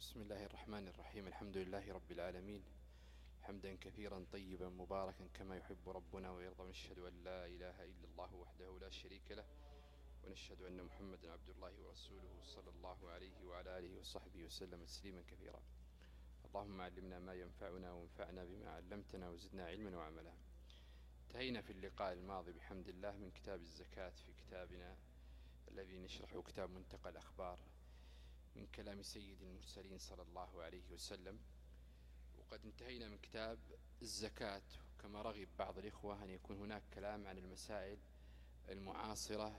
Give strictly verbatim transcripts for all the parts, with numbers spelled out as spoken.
بسم الله الرحمن الرحيم. الحمد لله رب العالمين، حمدا كثيرا طيبا مباركا كما يحب ربنا ويرضى. ونشهد أن لا إله إلا الله وحده لا شريك له، ونشهد أن محمدا عبد الله ورسوله صلى الله عليه وعلى آله وصحبه وسلم تسليما كثيرا. اللهم علمنا ما ينفعنا وانفعنا بما علمتنا وزدنا علما وعملا. انتهينا في اللقاء الماضي بحمد الله من كتاب الزكاة في كتابنا الذي نشرحه، كتاب منتقى الأخبار من كلام سيد المرسلين صلى الله عليه وسلم. وقد انتهينا من كتاب الزكاة، كما رغب بعض الإخوة أن يكون هناك كلام عن المسائل المعاصرة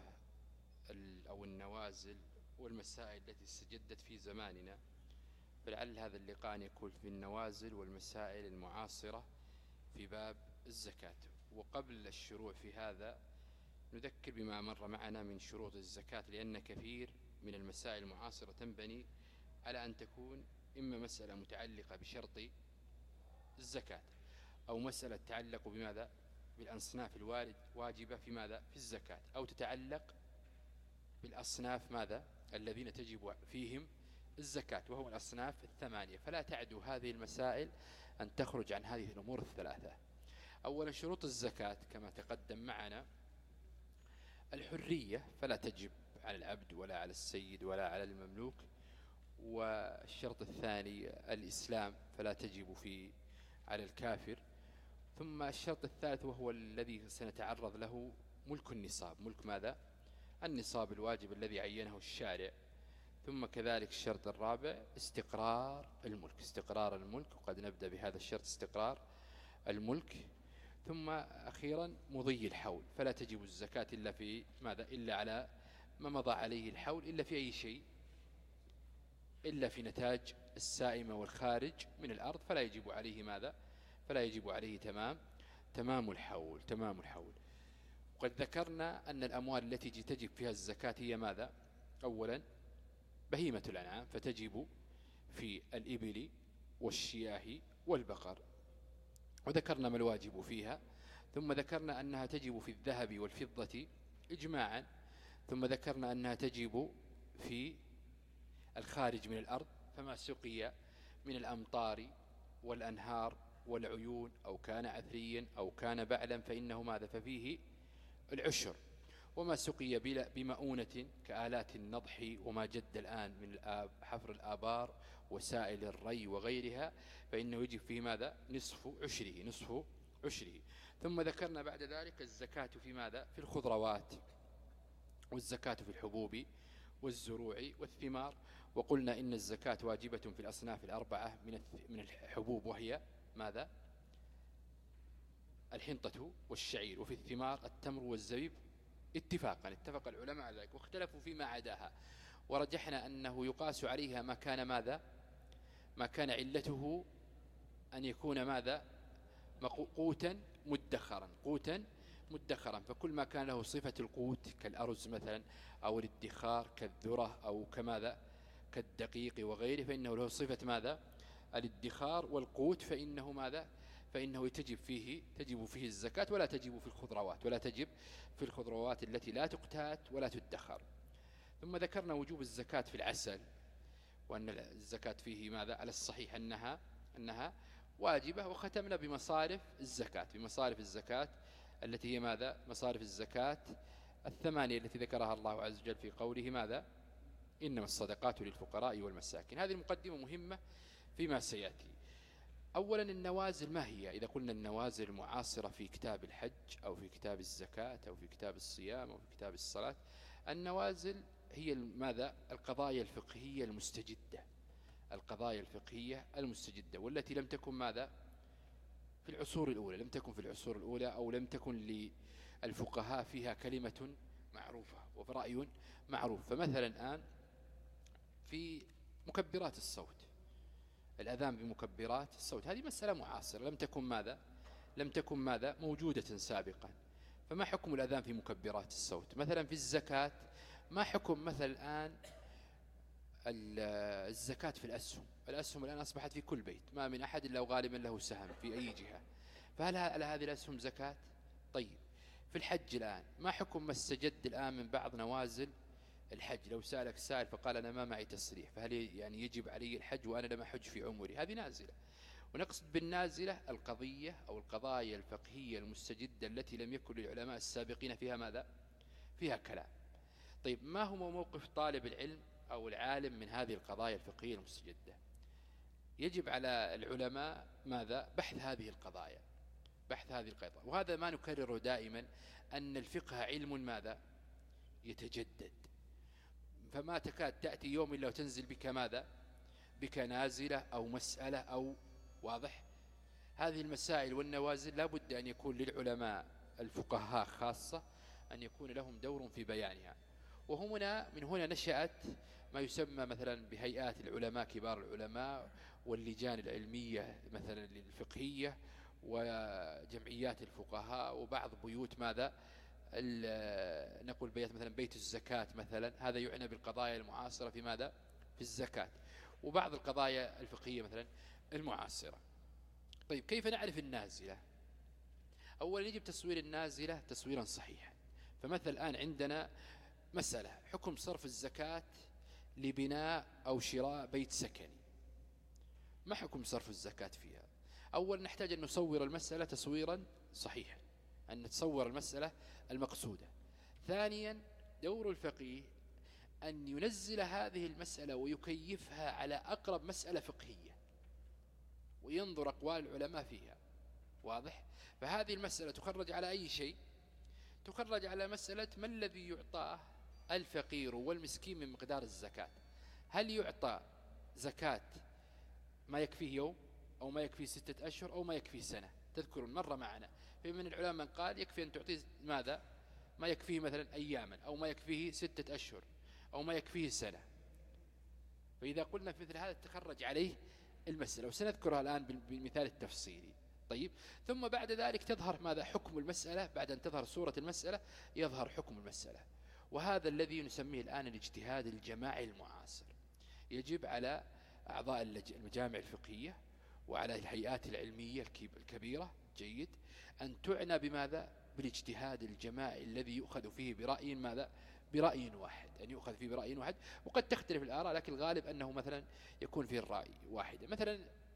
أو النوازل والمسائل التي استجدت في زماننا، فلعل هذا اللقاء أن يكون في النوازل والمسائل المعاصرة في باب الزكاة. وقبل الشروع في هذا نذكر بما مر معنا من شروط الزكاة، لأن كثير من المسائل المعاصرة تنبني على أن تكون إما مسألة متعلقة بشرط الزكاة، أو مسألة تتعلق بماذا؟ بالأصناف الوارد واجبة في ماذا؟ في الزكاة، أو تتعلق بالأصناف ماذا؟ الذين تجب فيهم الزكاة، وهو الأصناف الثمانية. فلا تعدو هذه المسائل أن تخرج عن هذه الأمور الثلاثة. أولا، شروط الزكاة كما تقدم معنا: الحرية فلا تجب على العبد ولا على السيد ولا على المملوك. والشرط الثاني الإسلام، فلا تجب في على الكافر. ثم الشرط الثالث وهو الذي سنتعرض له: ملك النصاب. ملك ماذا؟ النصاب الواجب الذي عينه الشارع. ثم كذلك الشرط الرابع استقرار الملك. استقرار الملك، وقد نبدأ بهذا الشرط: استقرار الملك. ثم أخيرا مضي الحول، فلا تجب الزكاة إلا في ماذا؟ إلا على ما مضى عليه الحول، إلا في أي شيء؟ إلا في نتاج السائمة والخارج من الأرض، فلا يجب عليه ماذا؟ فلا يجب عليه تمام تمام الحول تمام الحول. وقد ذكرنا أن الأموال التي تجب فيها الزكاة هي ماذا؟ أولا بهيمة الأنعام، فتجب في الإبل والشياه والبقر، وذكرنا ما الواجب فيها. ثم ذكرنا أنها تجب في الذهب والفضة إجماعا. ثم ذكرنا أنها تجب في الخارج من الأرض، فما سقي من الأمطار والأنهار والعيون، أو كان عثريا أو كان بعلا، فإنه ماذا؟ ففيه العشر. وما سقي بمؤونة كآلات النضح وما جد الآن من الآب حفر الآبار وسائل الري وغيرها، فإنه يجب فيه ماذا؟ نصف عشره نصف عشره. ثم ذكرنا بعد ذلك الزكاة في ماذا؟ في الخضروات، والزكاة في الحبوب والزروع والثمار. وقلنا إن الزكاة واجبة في الأصناف الأربعة من الحبوب، وهي ماذا؟ الحنطة والشعير. وفي الثمار التمر والزبيب اتفاقا، اتفق العلماء على ذلك، واختلفوا فيما عداها، ورجحنا أنه يقاس عليها ما كان ماذا؟ ما كان علته أن يكون ماذا؟ قوتا مدخرا قوتا مدخرا فكل ما كان له صفة القوت كالأرز مثلا، أو الادخار كالذرة، أو كماذا؟ كالدقيق وغيره، فإنه له صفة ماذا؟ الادخار والقوت، فإنه ماذا؟ فإنه تجب فيه تجب فيه الزكاة، ولا تجب في الخضروات ولا تجب في الخضروات التي لا تقتات ولا تدخر. ثم ذكرنا وجوب الزكاة في العسل، وأن الزكاة فيه ماذا؟ على الصحيح أنها أنها واجبة. وختمنا بمصارف الزكاة بمصارف الزكاة التي هي ماذا؟ مصارف الزكاة الثمانية التي ذكرها الله عز وجل في قوله ماذا؟ إنما الصدقات للفقراء والمساكين. هذه المقدمة مهمة فيما سيأتي. أولا، النوازل ما هي؟ إذا قلنا النوازل المعاصرة في كتاب الحج أو في كتاب الزكاة أو في كتاب الصيام أو في كتاب الصلاة، النوازل هي ماذا؟ القضايا الفقهية المستجدة القضايا الفقهية المستجدة والتي لم تكن ماذا؟ في العصور الأولى لم تكن في العصور الأولى أو لم تكن للفقهاء فيها كلمة معروفة ورأي معروف. فمثلا الآن في مكبرات الصوت، الأذان بمكبرات الصوت، هذه مسألة معاصرة لم تكن ماذا؟ لم تكن ماذا؟ موجودة سابقا. فما حكم الأذان في مكبرات الصوت؟ مثلا في الزكاة ما حكم مثلا الآن الزكاة في الأسهم؟ الأسهم الآن أصبحت في كل بيت، ما من أحد إلا وغالبا له سهم في أي جهة، فهل على هذه الأسهم زكاة؟ طيب، في الحج الآن ما حكم ما استجد الآن من بعض نوازل الحج، لو سألك سائل فقال أنا ما معي تصريح، فهل يعني يجب علي الحج وأنا لم أحج في عمري؟ هذه نازلة. ونقصد بالنازلة القضية أو القضايا الفقهية المستجدة التي لم يكن للعلماء السابقين فيها ماذا؟ فيها كلام. طيب ما هو موقف طالب العلم أو العالم من هذه القضايا الفقهية المستجدة؟ يجب على العلماء ماذا؟ بحث هذه القضايا، بحث هذه القضايا. وهذا ما نكرره دائما، أن الفقه علم ماذا؟ يتجدد، فما تكاد تأتي يوم إلا وتنزل بك ماذا؟ بك نازلة أو مسألة أو واضح. هذه المسائل والنوازل لا بد أن يكون للعلماء الفقهاء خاصة أن يكون لهم دور في بيانها. وهنا من هنا نشأت ما يسمى مثلا بهيئات العلماء، كبار العلماء واللجان العلمية مثلا الفقهية وجمعيات الفقهاء وبعض بيوت ماذا نقول بيت مثلا بيت الزكاة مثلا، هذا يعنى بالقضايا المعاصرة في ماذا؟ في الزكاة، وبعض القضايا الفقهية مثلا المعاصرة. طيب كيف نعرف النازلة؟ أولا يجب تصوير النازلة تصويرا صحيحا. فمثل الآن عندنا مسألة حكم صرف الزكاة لبناء أو شراء بيت سكني، ما حكم صرف الزكاة فيها؟ أولا نحتاج أن نصور المسألة تصويرا صحيحا، أن نتصور المسألة المقصودة. ثانيا دور الفقيه أن ينزل هذه المسألة ويكيفها على أقرب مسألة فقهية وينظر أقوال العلماء فيها، واضح؟ فهذه المسألة تخرج على أي شيء؟ تخرج على مسألة ما الذي يعطاه الفقير والمسكين من مقدار الزكاة. هل يعطى زكاة ما يكفيه يوم أو ما يكفيه ستة أشهر أو ما يكفيه سنة؟ تذكرون مرة معنا في من العلماء من قال يكفي أن تعطيه ماذا؟ ما يكفيه مثلا أياما أو ما يكفيه ستة أشهر أو ما يكفيه سنة. فإذا قلنا في مثل هذا تخرج عليه المسألة، وسنذكرها الآن بالمثال التفصيلي. طيب ثم بعد ذلك تظهر ماذا؟ حكم المسألة. بعد أن تظهر صورة المسألة يظهر حكم المسألة، وهذا الذي نسميه الآن الاجتهاد الجماعي المعاصر. يجب على أعضاء المجامع الفقهية وعلى الهيئات العلمية الكبيرة جيد أن تعنى بماذا؟ بالاجتهاد الجماعي الذي يؤخذ فيه برأي ماذا؟ برأي واحد، أن يؤخذ فيه برأي واحد. وقد تختلف الآراء لكن الغالب أنه مثلا يكون فيه الرأي واحد. مثلا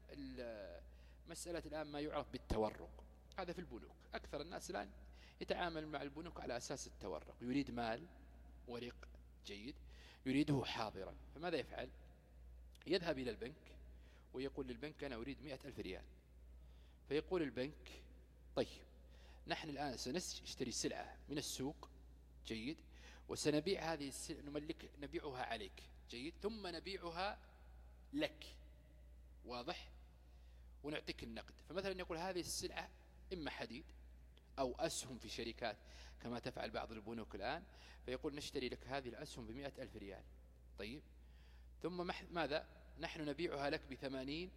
مسألة الآن ما يعرف بالتورق، هذا في البنوك أكثر الناس الآن يتعامل مع البنوك على أساس التورق، يريد مال ورق جيد يريده حاضرا، فماذا يفعل؟ يذهب إلى البنك ويقول للبنك أنا أريد مئة ألف ريال، فيقول البنك طيب نحن الآن سنشتري سلعة من السوق جيد وسنبيع هذه السلعة، نملك نبيعها عليك جيد ثم نبيعها لك، واضح؟ ونعطيك النقد. فمثلا يقول هذه السلعة إما حديد أو أسهم في شركات كما تفعل بعض البنوك الآن، فيقول نشتري لك هذه الأسهم بمئة ألف ريال. طيب ثم ماذا؟ نحن نبيعها لك بثمانين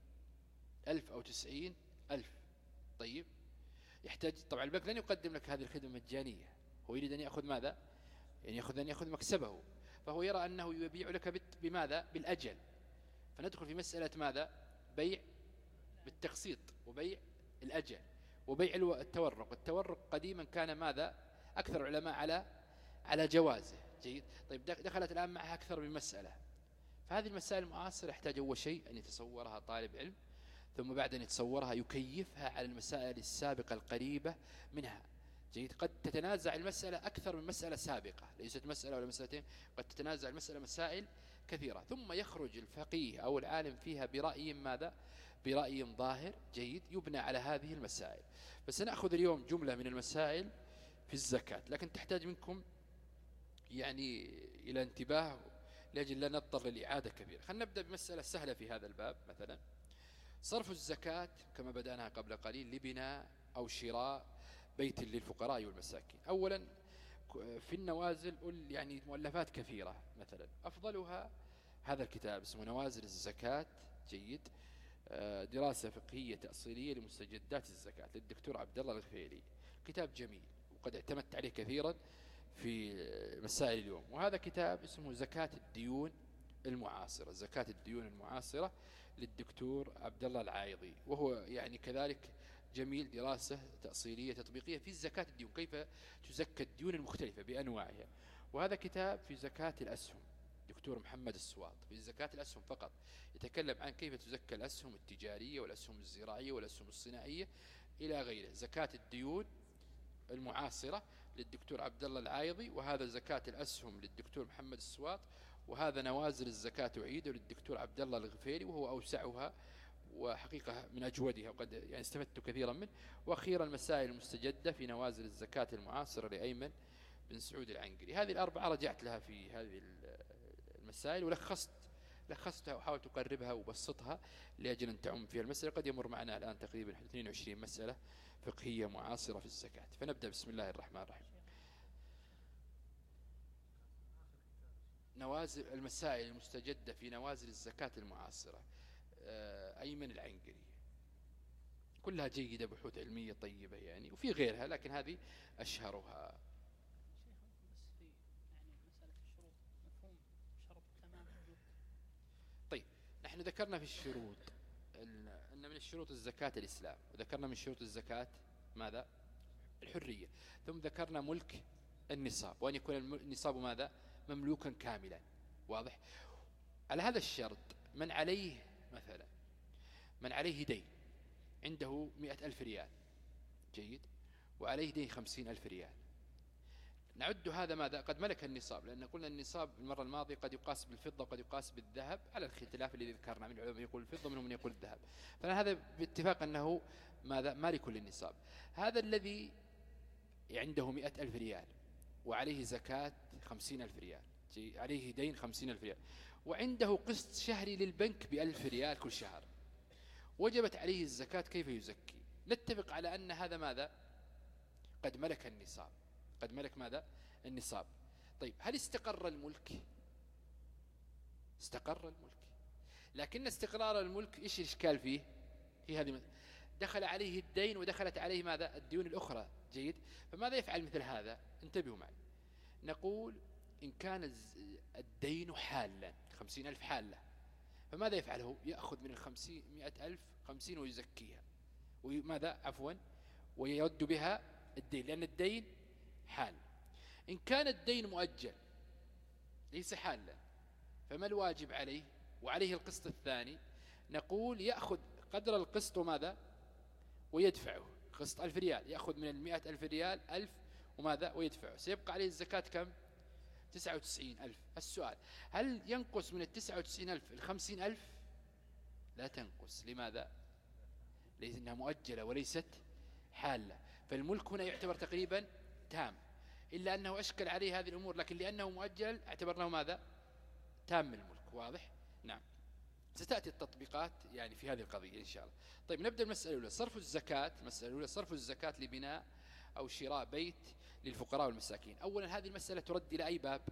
ألف أو تسعين ألف. طيب يحتاج طبعا البنك لن يقدم لك هذه الخدمة مجانية، هو يريد أن يأخذ ماذا؟ يعني يأخذ أن يأخذ مكسبه، فهو يرى أنه يبيع لك بماذا؟ بالأجل. فندخل في مسألة ماذا؟ بيع بالتقسيط وبيع الأجل وبيع التورق. التورق قديما كان ماذا؟ أكثر العلماء على على جوازه جيد. طيب دخلت الآن معها أكثر من مسألة، فهذه المسائل المعاصرة يحتاج أول شيء أن يتصورها طالب علم، ثم بعد أن يتصورها يكيفها على المسائل السابقة القريبة منها جيد. قد تتنازع المسألة أكثر من مسألة سابقة، ليست مسألة ولا مسألتين، قد تتنازع المسألة مسائل كثيرة، ثم يخرج الفقيه أو العالم فيها برأي ماذا؟ برأي ظاهر جيد يبنى على هذه المسائل. فسنأخذ اليوم جملة من المسائل في الزكاة، لكن تحتاج منكم يعني إلى انتباه لأجل لا نضطر للإعادة كبيرة. خلينا نبدأ بمسألة سهلة في هذا الباب، مثلا صرف الزكاة كما بدأناها قبل قليل لبناء أو شراء بيت للفقراء والمساكين. أولا في النوازل يعني مؤلفات كثيرة، مثلا أفضلها هذا الكتاب اسمه نوازل الزكاة جيد، دراسة فقهية تأصيلية لمستجدات الزكاة للدكتور عبد الله الغفيلي. كتاب جميل وقد اعتمدت عليه كثيرا في مسائل اليوم. وهذا كتاب اسمه زكاة الديون المعاصرة، زكاة الديون المعاصرة للدكتور عبد الله العايضي، وهو يعني كذلك جميل، دراسة تأصيلية تطبيقية في زكاة الديون، كيف تزكى الديون المختلفة بأنواعها. وهذا كتاب في زكاة الأسهم، دكتور محمد السواط، في زكاة الأسهم فقط، يتكلم عن كيف تزكى الأسهم التجارية والأسهم الزراعية والأسهم الصناعية إلى غيره. زكاة الديون المعاصرة للدكتور عبد الله العايضي، وهذا زكاة الأسهم للدكتور محمد السواط، وهذا نوازل الزكاة أعيده للدكتور عبد الله الغفيري وهو أوسعها وحقيقة من أجودها، وقد يعني استفدت كثيرا منه. وأخيرا المسائل المستجدة في نوازل الزكاة المعاصرة لأيمن بن سعود العنقري. هذه الأربعة رجعت لها في هذه المسائل ولخصت لخصتها وحاولت أقربها وبسطها لأجل أن تعم فيها المسألة. قد يمر معنا الآن تقريبا اثنين وعشرين مسألة فقهية معاصرة في الزكاة. فنبدأ بسم الله الرحمن الرحيم. نوازل المسائل المستجدة في نوازل الزكاة المعاصرة، أيمن العنقري، كلها جيدة، بحوث علمية طيبة يعني، وفي غيرها لكن هذه أشهرها. طيب نحن ذكرنا في الشروط أن من الشروط الزكاة الإسلام، وذكرنا من شروط الزكاة ماذا؟ الحرية. ثم ذكرنا ملك النصاب، وأن يكون النصاب ماذا؟ مملوكا كاملا. واضح؟ على هذا الشرط من عليه مثلا من عليه دين عنده مئة ألف ريال، جيد، وعليه دين خمسين ألف ريال، نعد هذا ماذا؟ قد ملك النصاب، لأن قلنا النصاب المرة الماضية قد يقاس بالفضة وقد يقاس بالذهب على الخلاف الذي ذكرنا، من العلماء يقول الفضة منهم من يقول الذهب، فهذا باتفاق أنه ماذا؟ مالك للنصاب. هذا الذي عنده مئة ألف ريال وعليه زكاة خمسين ألف ريال، عليه دين خمسين ألف ريال، وعنده قسط شهري للبنك بألف ريال كل شهر، وجبت عليه الزكاة، كيف يزكي؟ نتفق على أن هذا ماذا؟ قد ملك النصاب، قد ملك ماذا؟ النصاب. طيب هل استقر الملك؟ استقر الملك، لكن استقرار الملك إيش الإشكال فيه؟ في هذه دخل عليه الدين ودخلت عليه ماذا؟ الديون الأخرى، جيد. فماذا يفعل مثل هذا؟ انتبهوا معي. نقول إن كان الدين حالا، خمسين ألف حالة، فماذا يفعله؟ يأخذ من الخمسين مئة ألف خمسين ويزكيها، وماذا؟ عفوا، ويرد بها الدين، لأن الدين حال. إن كان الدين مؤجل ليس حالا، فما الواجب عليه؟ وعليه القسط الثاني، نقول يأخذ قدر القسط وماذا؟ ويدفعه. قسط ألف ريال، يأخذ من المئة ألف ريال ألف وماذا؟ ويدفعه. سيبقى عليه الزكاة كم؟ تسعة وتسعين ألف. السؤال، هل ينقص من التسعة وتسعين ألف الخمسين ألف؟ لا تنقص. لماذا؟ لأنها مؤجلة وليست حالة، فالملك هنا يعتبر تقريبا تام، إلا أنه أشكل عليه هذه الأمور، لكن لأنه مؤجل اعتبرناه ماذا؟ تام الملك. واضح؟ نعم. ستأتي التطبيقات يعني في هذه القضية إن شاء الله. طيب نبدأ المسألة الأولى، صرف الزكاة. المسألة الأولى صرف الزكاة لبناء أو شراء بيت للفقراء والمساكين. أولا هذه المسألة ترد إلى أي باب؟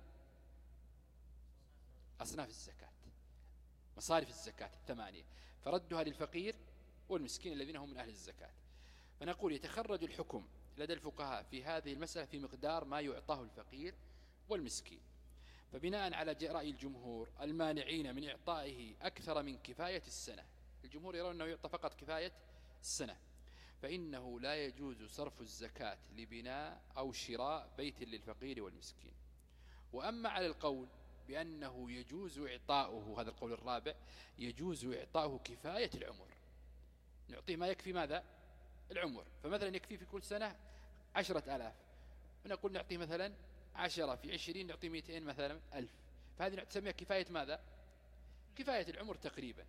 أصناف الزكاة، مصارف الزكاة الثمانية، فردها للفقير والمسكين الذين هم من أهل الزكاة. فنقول يتخرج الحكم لدى الفقهاء في هذه المسألة في مقدار ما يعطاه الفقير والمسكين. فبناء على رأي الجمهور المانعين من إعطائه أكثر من كفاية السنة، الجمهور يرون أنه يعطى فقط كفاية السنة، فإنه لا يجوز صرف الزكاة لبناء أو شراء بيت للفقير والمسكين. وأما على القول بأنه يجوز إعطاؤه، هذا القول الرابع، يجوز إعطاؤه كفاية العمر، نعطيه ما يكفي ماذا؟ العمر. فمثلا يكفي في كل سنة عشرة آلاف، ونقول نعطيه مثلا عشرة في عشرين نعطيه مئتين مثلا ألف، فهذه نسميها كفاية ماذا؟ كفاية العمر تقريبا.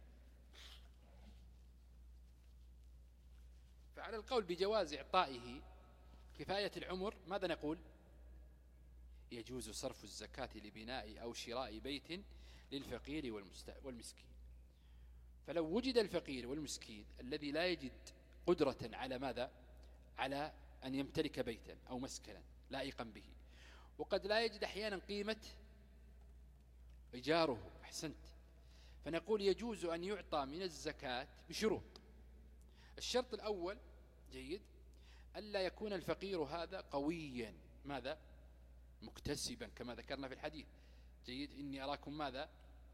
فعلى القول بجواز إعطائه كفاية العمر ماذا نقول؟ يجوز صرف الزكاة لبناء أو شراء بيت للفقير والمسكين. فلو وجد الفقير والمسكين الذي لا يجد قدرة على ماذا؟ على أن يمتلك بيتا أو مسكنا لائقا به، وقد لا يجد أحيانا قيمة إيجاره، أحسنت، فنقول يجوز أن يعطى من الزكاة بشروط. الشرط الأول، جيد، ألا يكون الفقير هذا قويا ماذا؟ مكتسبا، كما ذكرنا في الحديث، جيد، إني أراكم ماذا؟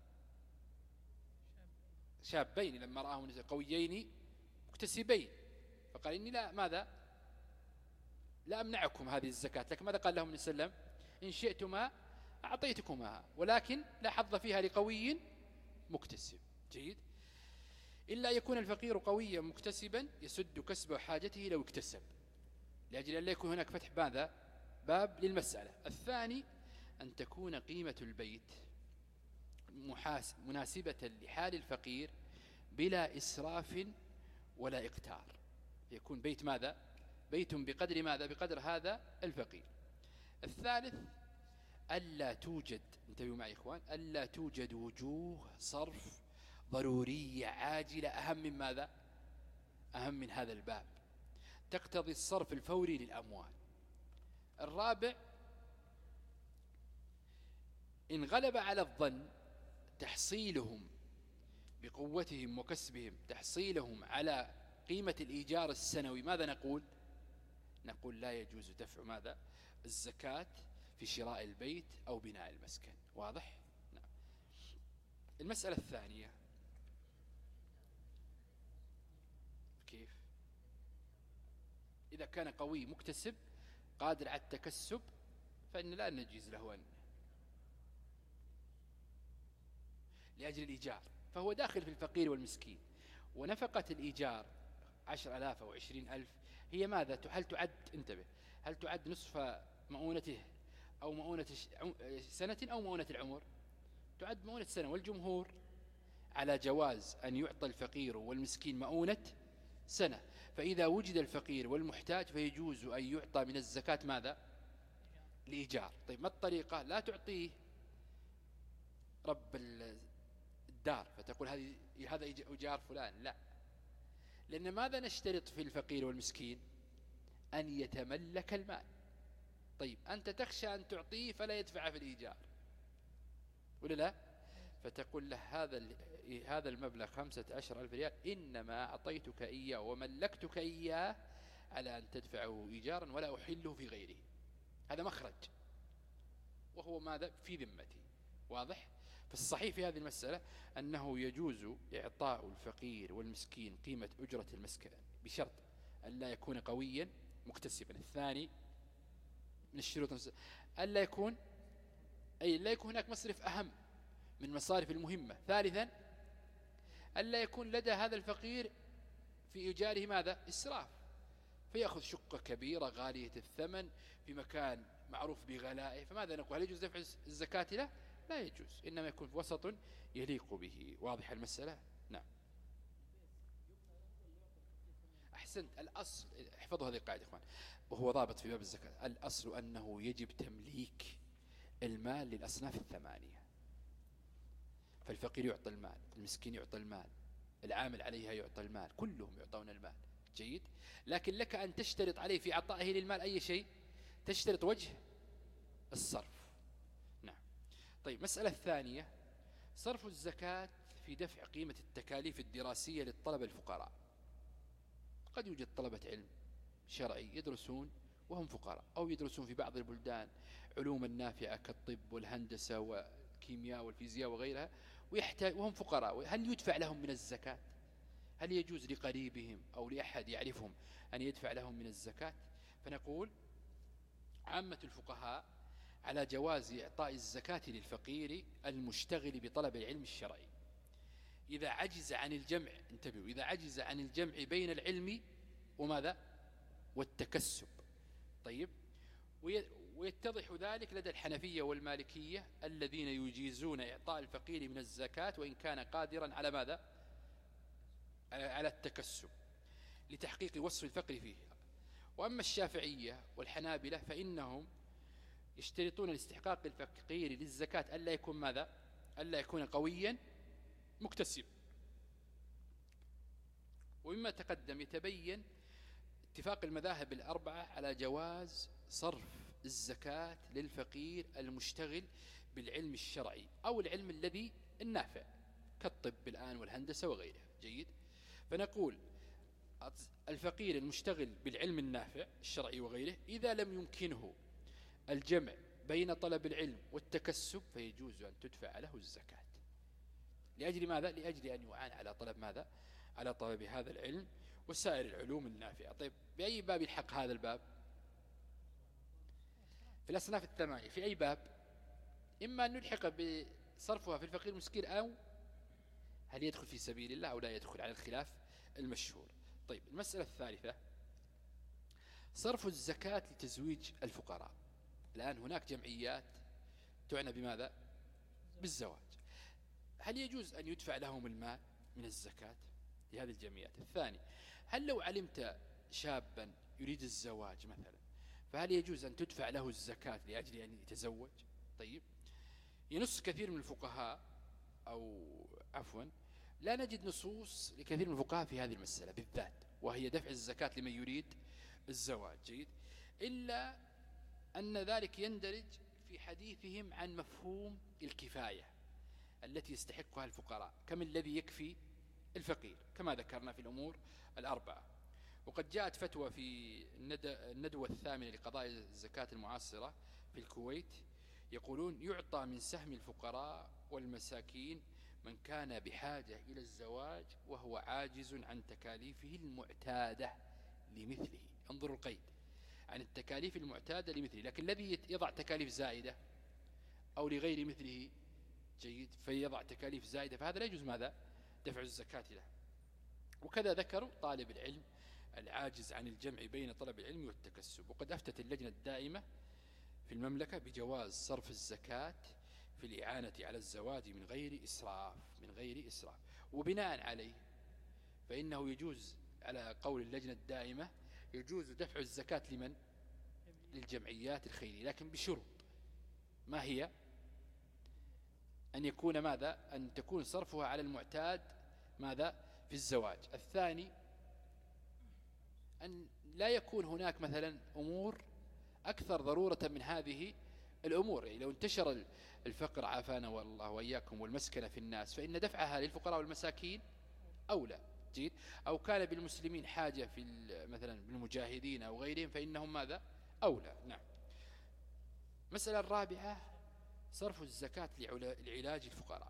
شابين لما رآهم قويين مكتسبين، فقال إني لا ماذا؟ لا أمنعكم هذه الزكاة، لكن ماذا قال لهم النبي صلى الله عليه وسلم؟ إن شئتما أعطيتكمها، ولكن لا حظ فيها لقوي مكتسب. جيد. إلا يكون الفقير قويا مكتسبا يسد كسب حاجته لو اكتسب، لأجل أن لا يكون هناك فتح ماذا؟ باب للمسألة. الثاني أن تكون قيمة البيت مناسبة لحال الفقير بلا إسراف ولا إقتار، يكون بيت ماذا؟ بيت بقدر ماذا؟ بقدر هذا الفقير. الثالث ألا توجد، انتبهوا معي إخوان، ألا توجد وجوه صرف ضرورية عاجلة أهم من ماذا؟ أهم من هذا الباب، تقتضي الصرف الفوري للأموال. الرابع إن غلب على الظن تحصيلهم بقوتهم وكسبهم، تحصيلهم على قيمة الإيجار السنوي، ماذا نقول؟ نقول لا يجوز دفع ماذا؟ الزكاة في شراء البيت أو بناء المسكن. واضح؟ نعم. المسألة الثانية كيف؟ إذا كان قوي مكتسب قادر على التكسب فإن لا نجيز له أن لأجل الإيجار، فهو داخل في الفقير والمسكين. ونفقة الإيجار عشر ألاف أو عشرين ألف هي ماذا؟ هل تعد، انتبه، هل تعد نصف مؤونته أو مؤونة سنة أو مؤونة العمر؟ تعد مؤونة سنة، والجمهور على جواز أن يعطى الفقير والمسكين مؤونة سنة. فإذا وجد الفقير والمحتاج فيجوز أن يعطى من الزكاة ماذا؟ الإيجار. طيب ما الطريقة؟ لا تعطيه رب الدار فتقول هذه هذا إيجار فلان، لا، لأن ماذا نشترط في الفقير والمسكين؟ أن يتملك المال. طيب أنت تخشى أن تعطيه فلا يدفع في الإيجار ولا لا؟ فتقول له هذا هذا المبلغ خمسة عشر ألف ريال إنما أعطيتك إياه وملكتك إياه على أن تدفعه إيجارا ولا أحله في غيره. هذا مخرج، وهو ماذا؟ في ذمتي. واضح؟ فالصحيح في هذه المسألة أنه يجوز إعطاء الفقير والمسكين قيمة أجرة المسكن بشرط أن لا يكون قويا مكتسبا. الثاني من الشروط ألا يكون أي لا يكون هناك مصرف أهم من مصارف المهمة. ثالثا ألا يكون لدى هذا الفقير في إيجاره ماذا؟ إسراف، فيأخذ شقة كبيرة غالية الثمن في مكان معروف بغلائه، فماذا نقول؟ هل يجوز دفع الزكاة له؟ لا يجوز، إنما يكون في وسط يليق به. واضح المسألة؟ نعم. أحسنت. الأصل، احفظوا هذه القاعدة إخوان، وهو ضابط في باب الزكاة، الأصل أنه يجب تمليك المال للأصناف الثمانية، فالفقير يعطى المال، المسكين يعطى المال، العامل عليها يعطى المال، كلهم يعطون المال. جيد. لكن لك أن تشترط عليه في عطائه للمال أي شيء، تشترط وجه الصرف. نعم. طيب مسألة الثانية صرف الزكاة في دفع قيمة التكاليف الدراسية للطلبة الفقراء. قد يوجد طلبة علم شرعي يدرسون وهم فقراء، أو يدرسون في بعض البلدان علوما نافعة كالطب والهندسة والكيمياء والفيزياء وغيرها ويحتاج وهم فقراء، هل يدفع لهم من الزكاة؟ هل يجوز لقريبهم أو لأحد يعرفهم أن يدفع لهم من الزكاة؟ فنقول عامة الفقهاء على جواز إعطاء الزكاة للفقير المشتغل بطلب العلم الشرعي إذا عجز عن الجمع، انتبهوا، إذا عجز عن الجمع بين العلم وماذا؟ والتكسب. طيب، ويتضح ذلك لدى الحنفية والمالكية الذين يجيزون إعطاء الفقير من الزكاة وإن كان قادرا على ماذا؟ على التكسب لتحقيق وصف الفقر فيه. وأما الشافعية والحنابلة فإنهم يشترطون لاستحقاق الفقير للزكاة ألا يكون ماذا؟ ألا يكون قويا مكتسب. ومما تقدم يتبين اتفاق المذاهب الأربعة على جواز صرف الزكاة للفقير المشتغل بالعلم الشرعي أو العلم الذي النافع كالطب الآن والهندسة وغيرها. جيد. فنقول الفقير المشتغل بالعلم النافع الشرعي وغيره إذا لم يمكنه الجمع بين طلب العلم والتكسب فيجوز أن تدفع له الزكاة. لأجل ماذا؟ لأجل أن يعان على طلب ماذا؟ على طلب هذا العلم وسائر العلوم النافعة. طيب بأي باب يلحق هذا الباب؟ في الأصناف الثمانية. في أي باب؟ إما أن نلحق بصرفها في الفقير المسكين، أو هل يدخل في سبيل الله أو لا يدخل، على الخلاف المشهور. طيب المسألة الثالثة صرف الزكاة لتزويج الفقراء. الآن هناك جمعيات تعنى بماذا؟ بالزواج. هل يجوز أن يدفع لهم المال من الزكاة لهذه الجمعيات؟ الثاني، هل لو علمت شابا يريد الزواج مثلا، فهل يجوز أن تدفع له الزكاة لأجل أن يتزوج؟ طيب، ينص كثير من الفقهاء، أو عفوا لا نجد نصوص لكثير من الفقهاء في هذه المسألة بالذات، وهي دفع الزكاة لمن يريد الزواج. جيد، إلا أن ذلك يندرج في حديثهم عن مفهوم الكفاية التي يستحقها الفقراء، كم الذي يكفي الفقير، كما ذكرنا في الأمور الأربعة. وقد جاءت فتوى في الندوة الثامنة لقضاء الزكاة المعاصرة في الكويت، يقولون يعطى من سهم الفقراء والمساكين من كان بحاجة إلى الزواج وهو عاجز عن تكاليفه المعتادة لمثله. انظروا القيد، عن التكاليف المعتادة لمثله، لكن الذي يضع تكاليف زائدة أو لغير مثله، جيد، فيضع تكاليف زائدة، فهذا لا يجوز ماذا؟ دفع الزكاة له. وكذا ذكروا طالب العلم العاجز عن الجمع بين طلب العلم والتكسب. وقد أفتت اللجنة الدائمة في المملكة بجواز صرف الزكاة في الإعانة على الزواج من غير إسراف، من غير إسراف. وبناء عليه فإنه يجوز على قول اللجنة الدائمة يجوز دفع الزكاة لمن؟ للجمعيات الخيرية، لكن بشروط. ما هي؟ أن يكون ماذا؟ أن تكون صرفها على المعتاد ماذا؟ في الزواج. الثاني أن لا يكون هناك مثلا أمور أكثر ضرورة من هذه الأمور. يعني لو انتشر الفقر عافانا والله وإياكم والمسكنة في الناس، فإن دفعها للفقراء والمساكين أولى. جيد، أو كان بالمسلمين حاجة في مثلا بالمجاهدين أو غيرهم، فإنهم ماذا؟ أولى. نعم. مسألة الرابعة صرف الزكاة لعلاج الفقراء.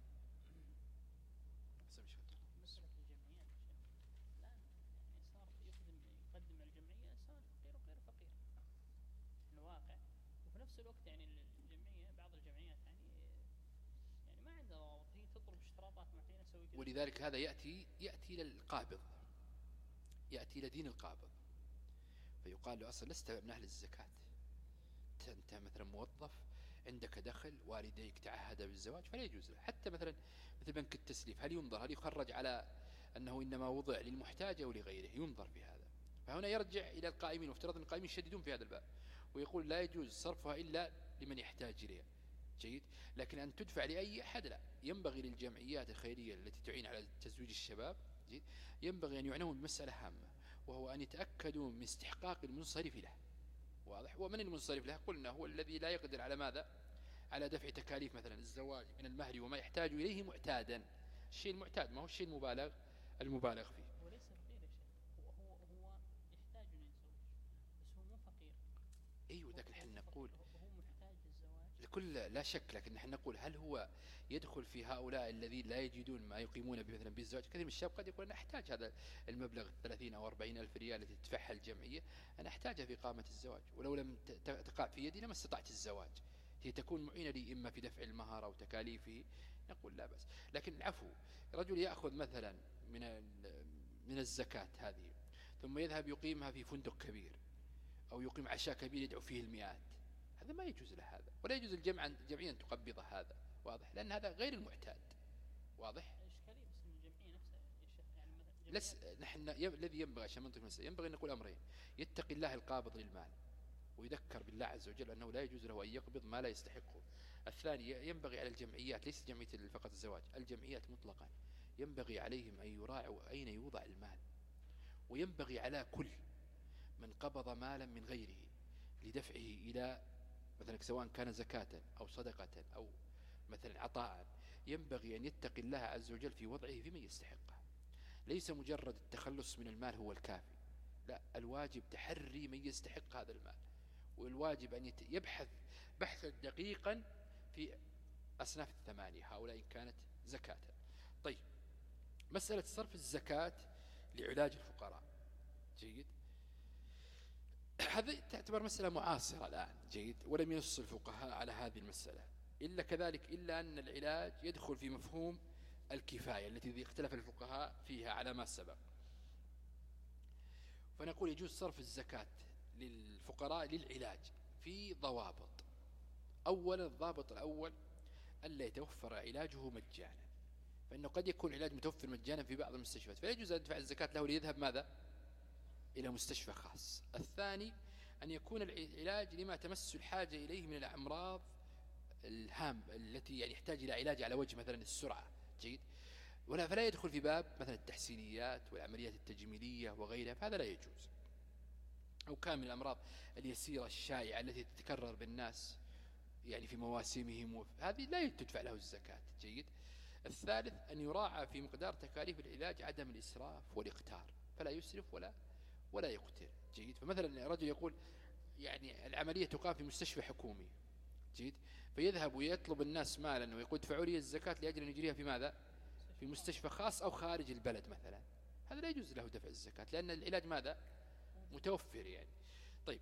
ولذلك هذا يأتي يأتي للقابض، يأتي لدين القابض، فيقال له أصلا لست من أهل الزكاة، أنت مثلا موظف عندك دخل، والديك تعهد بالزواج، فلا يجوز له. حتى مثلا مثل بنك التسليف، هل ينظر هل يخرج على أنه إنما وضع للمحتاج أو لغيره؟ ينظر في هذا. فهنا يرجع إلى القائمين، وافترض أن القائمين يشددون في هذا الباب ويقول لا يجوز صرفها إلا لمن يحتاج إليها. جيد، لكن أن تدفع لأي أحد لا. ينبغي للجمعيات الخيرية التي تعين على تزويج الشباب، جيد، ينبغي أن يعنون بمسألة هامة، وهو أن يتأكدوا من استحقاق المنصرف له. واضح؟ ومن المنصرف له؟ قلنا هو الذي لا يقدر على ماذا؟ على دفع تكاليف مثلا الزواج من المهر وما يحتاج إليه معتادا. الشيء المعتاد ما هو الشيء المبالغ المبالغ فيه. وليس فقير يا شيخ، هو هو هو يحتاج أن يتزوج، بس هو مو فقير. أيوة، لكن نحن نقول هو محتاج للزواج لكل لا شك، لكن نحن نقول هل هو يدخل في هؤلاء الذين لا يجدون ما يقيمون به مثلا بالزواج؟ كثير من الشباب قد يقول أنا أحتاج هذا المبلغ الثلاثين أو أربعين ألف ريال التي تدفعها الجمعية، أنا أحتاجها في إقامة الزواج، ولو لم تقع في يدي لما استطعت الزواج، هي تكون معينة لي إما في دفع المهر أو تكاليفه. نقول لا بأس. لكن العفو، رجل يأخذ مثلا من من الزكاة هذه ثم يذهب يقيمها في فندق كبير أو يقيم عشاء كبير يدعو فيه المئات، هذا ما يجوز له هذا، ولا يجوز الجمع الجمعية أن تقبض هذا. واضح؟ لأن هذا غير المعتاد. واضح؟ إشكالية بس الجمعية نفسها يا شيخ، يعني لس نحن ي... الذي ينبغي عشان منطق المسألة ينبغي أن نقول أمرين: يتقي الله القابض للمال ويذكر بالله عز وجل أنه لا يجوز له أن يقبض ما لا يستحقه. الثاني، ينبغي على الجمعيات، ليس جمعية فقط الزواج، الجمعيات مطلقا، ينبغي عليهم أن يراعوا أين يوضع المال، وينبغي على كل من قبض مالا من غيره لدفعه إلى مثلا سواء كان زكاة أو صدقة أو مثلا عطاء، ينبغي أن يتقي الله عز وجل في وضعه فيما يستحقه. ليس مجرد التخلص من المال هو الكافي، لا، الواجب تحري من يستحق هذا المال، والواجب أن يبحث بحثا دقيقا في أصناف الثمانية هؤلاء إن كانت زكاة. طيب، مسألة صرف الزكاة لعلاج الفقراء، جيد، هذه تعتبر مسألة معاصرة الآن، جيد، ولم ينص الفقهاء على هذه المسألة. إلا كذلك إلا أن العلاج يدخل في مفهوم الكفاية التي اختلف الفقهاء فيها على ما سبق. فنقول يجوز صرف الزكاة للفقراء للعلاج في ضوابط. أولا الضابط الأول ألا يتوفر علاجه مجانا، فإنه قد يكون علاج متوفر مجانا في بعض المستشفيات فلا يجوز أن تدفع الزكاة له ليذهب ماذا إلى مستشفى خاص. الثاني أن يكون العلاج لما تمس الحاجة إليه من الأمراض الهام التي يعني يحتاج إلى علاج على وجه مثلا السرعة، جيد، ولا فلا يدخل في باب مثلا التحسينيات والعمليات التجميلية وغيرها، فهذا لا يجوز. أو كان من الأمراض اليسيرة الشائعة التي تتكرر بالناس يعني في مواسمهم، هذه لا تدفع له الزكاة، جيد. الثالث أن يراعى في مقدار تكاليف العلاج عدم الإسراف والإقتار، فلا يسرف ولا ولا يقتر، جيد. فمثلا رجل يقول يعني العملية تقام في مستشفى حكومي، جيد، فيذهب ويطلب الناس مالا ويقول ادفعوا لي الزكاة لأجل أن يجريها في ماذا في مستشفى خاص أو خارج البلد مثلا، هذا لا يجوز له دفع الزكاة لأن العلاج ماذا متوفر يعني. طيب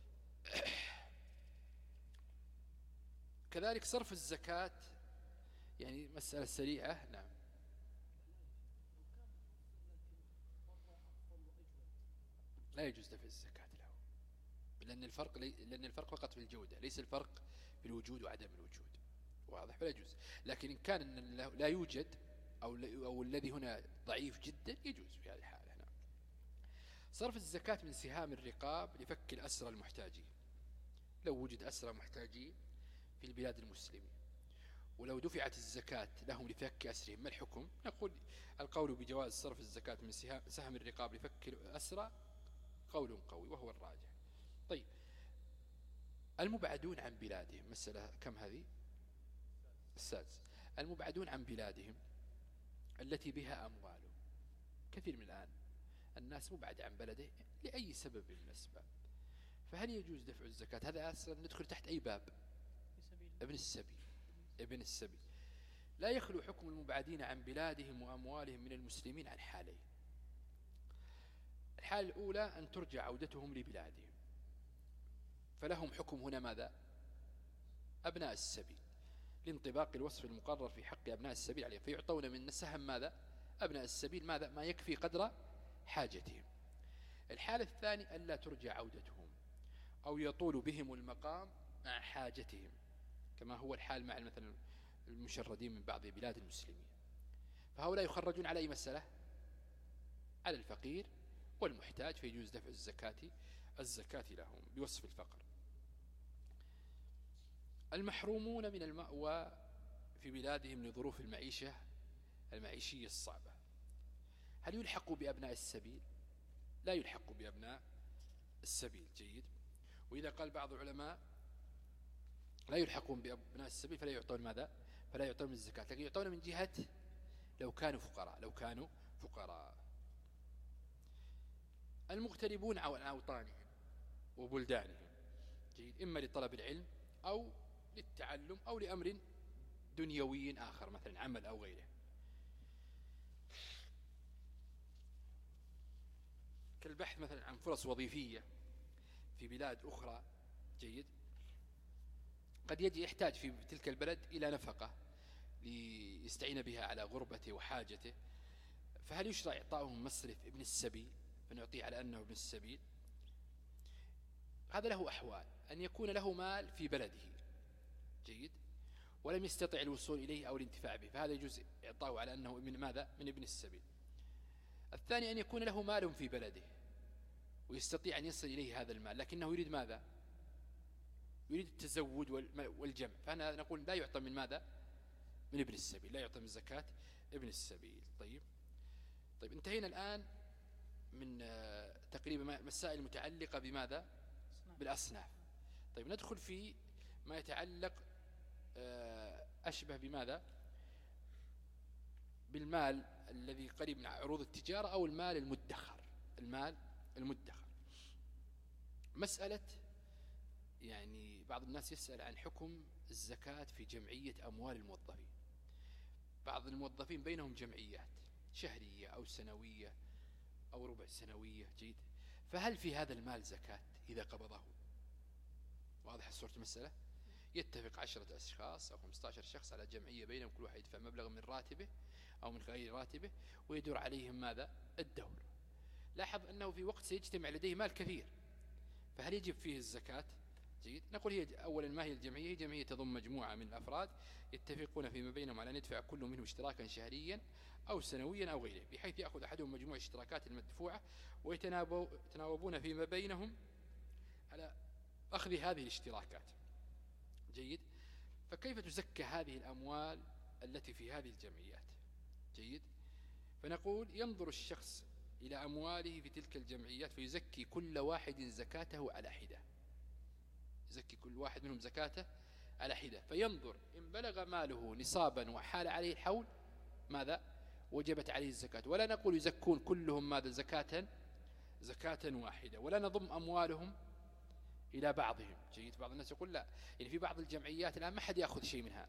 كذلك صرف الزكاة يعني مسألة سريعة. نعم. لا يجوز دفع الزكاة له لأن الفرق لأن الفرق فقط في الجودة، ليس الفرق في الوجود وعدم الوجود، واضح، فلا يجوز. لكن إن كان لا يوجد أو, أو الذي هنا ضعيف جدا يجوز في هذه الحالة. نعم. صرف الزكاة من سهام الرقاب لفك الأسرى المحتاجين، لو وجد أسرى محتاجين في البلاد المسلمة ولو دفعت الزكاة لهم لفك أسرهم، ما الحكم؟ نقول القول بجواز صرف الزكاة من سهم الرقاب لفك الأسرى قول قوي وهو الراجح. طيب المبعدون عن بلادهم، مسألة كم هذه؟ السادس. المبعدون عن بلادهم التي بها أموالهم، كثير من الآن الناس مبعد عن بلده لأي سبب من الأسباب، فهل يجوز دفع الزكاة؟ هذا أصلا ندخل تحت أي باب؟ ابن السبيل. ابن السبيل لا يخلو حكم المبعدين عن بلادهم وأموالهم من المسلمين عن حالين. الحالة الأولى أن ترجع عودتهم لبلادهم، فلهم حكم هنا ماذا؟ أبناء السبيل، لانطباق الوصف المقرر في حق أبناء السبيل عليه، فيعطون من سهم ماذا؟ أبناء السبيل ماذا؟ ما يكفي قدر حاجتهم. الحالة الثانية ألا ترجع عودتهم أو يطول بهم المقام مع حاجتهم، كما هو الحال مع مثلا المشردين من بعض بلاد المسلمين، فهؤلاء يخرجون على أي مسألة؟ على الفقير والمحتاج، فيجوز دفع الزكاة الزكاة لهم بوصف الفقر. المحرومون من المأوى في بلادهم لظروف المعيشة المعيشية الصعبة، هل يلحقوا بأبناء السبيل؟ لا يلحقوا بأبناء السبيل، جيد. وإذا قال بعض العلماء لا يلحقون بأبناء السبيل فلا يعطون ماذا؟ فلا يعطون من الزكاة، لكن يعطون من جهة لو كانوا فقراء لو كانوا فقراء. المغتربون عن أوطانهم وبلدانهم، جيد، إما لطلب العلم أو للتعلم أو لأمر دنيوي آخر مثلا عمل أو غيره، كالبحث مثلا عن فرص وظيفية في بلاد أخرى، جيد، قد يجي يحتاج في تلك البلد إلى نفقة ليستعين بها على غربته وحاجته، فهل يشرع إعطاؤهم مصرف ابن السبيل فنعطيه على أنه ابن السبيل؟ هذا له أحوال، أن يكون له مال في بلده، جيد، ولم يستطع الوصول إليه أو الانتفاع به، فهذا يجوز إعطاؤه على أنه من ماذا؟ من ابن السبيل. الثاني أن يكون له مال في بلده ويستطيع أن يصل إليه هذا المال، لكنه يريد ماذا؟ يريد التزود والجمع، فأنا نقول لا يعطى من ماذا؟ من ابن السبيل، لا يعطى من زكاة ابن السبيل. طيب طيب انتهينا الآن من تقريبا مسائل متعلقة بماذا؟ بالأصناف. طيب ندخل في ما يتعلق أشبه بماذا؟ بالمال الذي قريب من عروض التجارة أو المال المدخر. المال المدخر مسألة، يعني بعض الناس يسأل عن حكم الزكاة في جمعية أموال الموظفين. بعض الموظفين بينهم جمعيات شهرية أو سنوية أو ربع سنوية، جيد، فهل في هذا المال زكاة إذا قبضه؟ واضح صورة المسألة؟ يتفق عشرة أشخاص أو خمسة عشر شخص على جمعية بينهم، كل واحد يدفع مبلغ من راتبه أو من غير راتبه، ويدور عليهم ماذا؟ الدور. لاحظ أنه في وقت سيجتمع لديه مال كثير، فهل يجب فيه الزكاة؟ جيد. نقول هي أولا ما هي الجمعية؟ هي جمعية تضم مجموعة من الأفراد يتفقون فيما بينهم على أن يدفع كل منهم اشتراكا شهريا أو سنويا أو غيره، بحيث يأخذ أحدهم مجموع الاشتراكات المدفوعة ويتناوبون فيما بينهم على أخذ هذه الاشتراكات. جيد. فكيف تزكى هذه الأموال التي في هذه الجمعيات؟ جيد. فنقول ينظر الشخص إلى أمواله في تلك الجمعيات فيزكي كل واحد زكاته على حدة، يزكي كل واحد منهم زكاته على حدة، فينظر إن بلغ ماله نصابا وحال عليه الحول ماذا؟ وجبت عليه الزكاة. ولا نقول يزكون كلهم ماذا؟ زكاة زكاة واحدة، ولا نضم أموالهم إلى بعضهم. جيد. بعض الناس يقول لا، يعني في بعض الجمعيات الآن ما حد يأخذ شيء منها،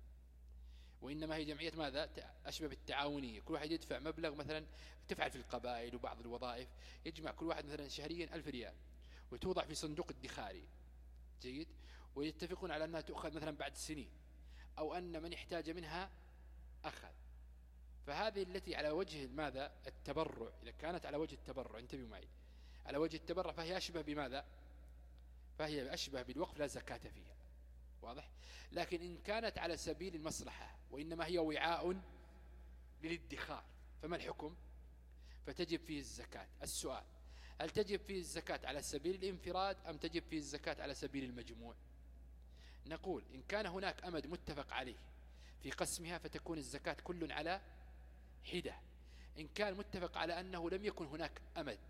وإنما هي جمعية ماذا؟ أشبه بالتعاونية، كل واحد يدفع مبلغ، مثلا تفعل في القبائل وبعض الوظائف يجمع كل واحد مثلا شهريا ألف ريال وتوضع في صندوق ادخاري. جيد. ويتفقون على أنها تؤخذ مثلا بعد سنين، أو أن من احتاج منها أخذ. فهذه التي على وجه ماذا؟ التبرع، إذا كانت على وجه التبرع، انتبهوا معي، على وجه التبرع فهي أشبه بماذا؟ فهي أشبه بالوقف، لا زكاة فيها. واضح؟ لكن إن كانت على سبيل المصلحة وإنما هي وعاء للادخار، فما الحكم؟ فتجب فيه الزكاة. السؤال: هل تجب فيه الزكاة على سبيل الانفراد أم تجب فيه الزكاة على سبيل المجموع؟ نقول إن كان هناك أمد متفق عليه في قسمها فتكون الزكاة كل على حدة. إن كان متفق على أنه لم يكن هناك أمد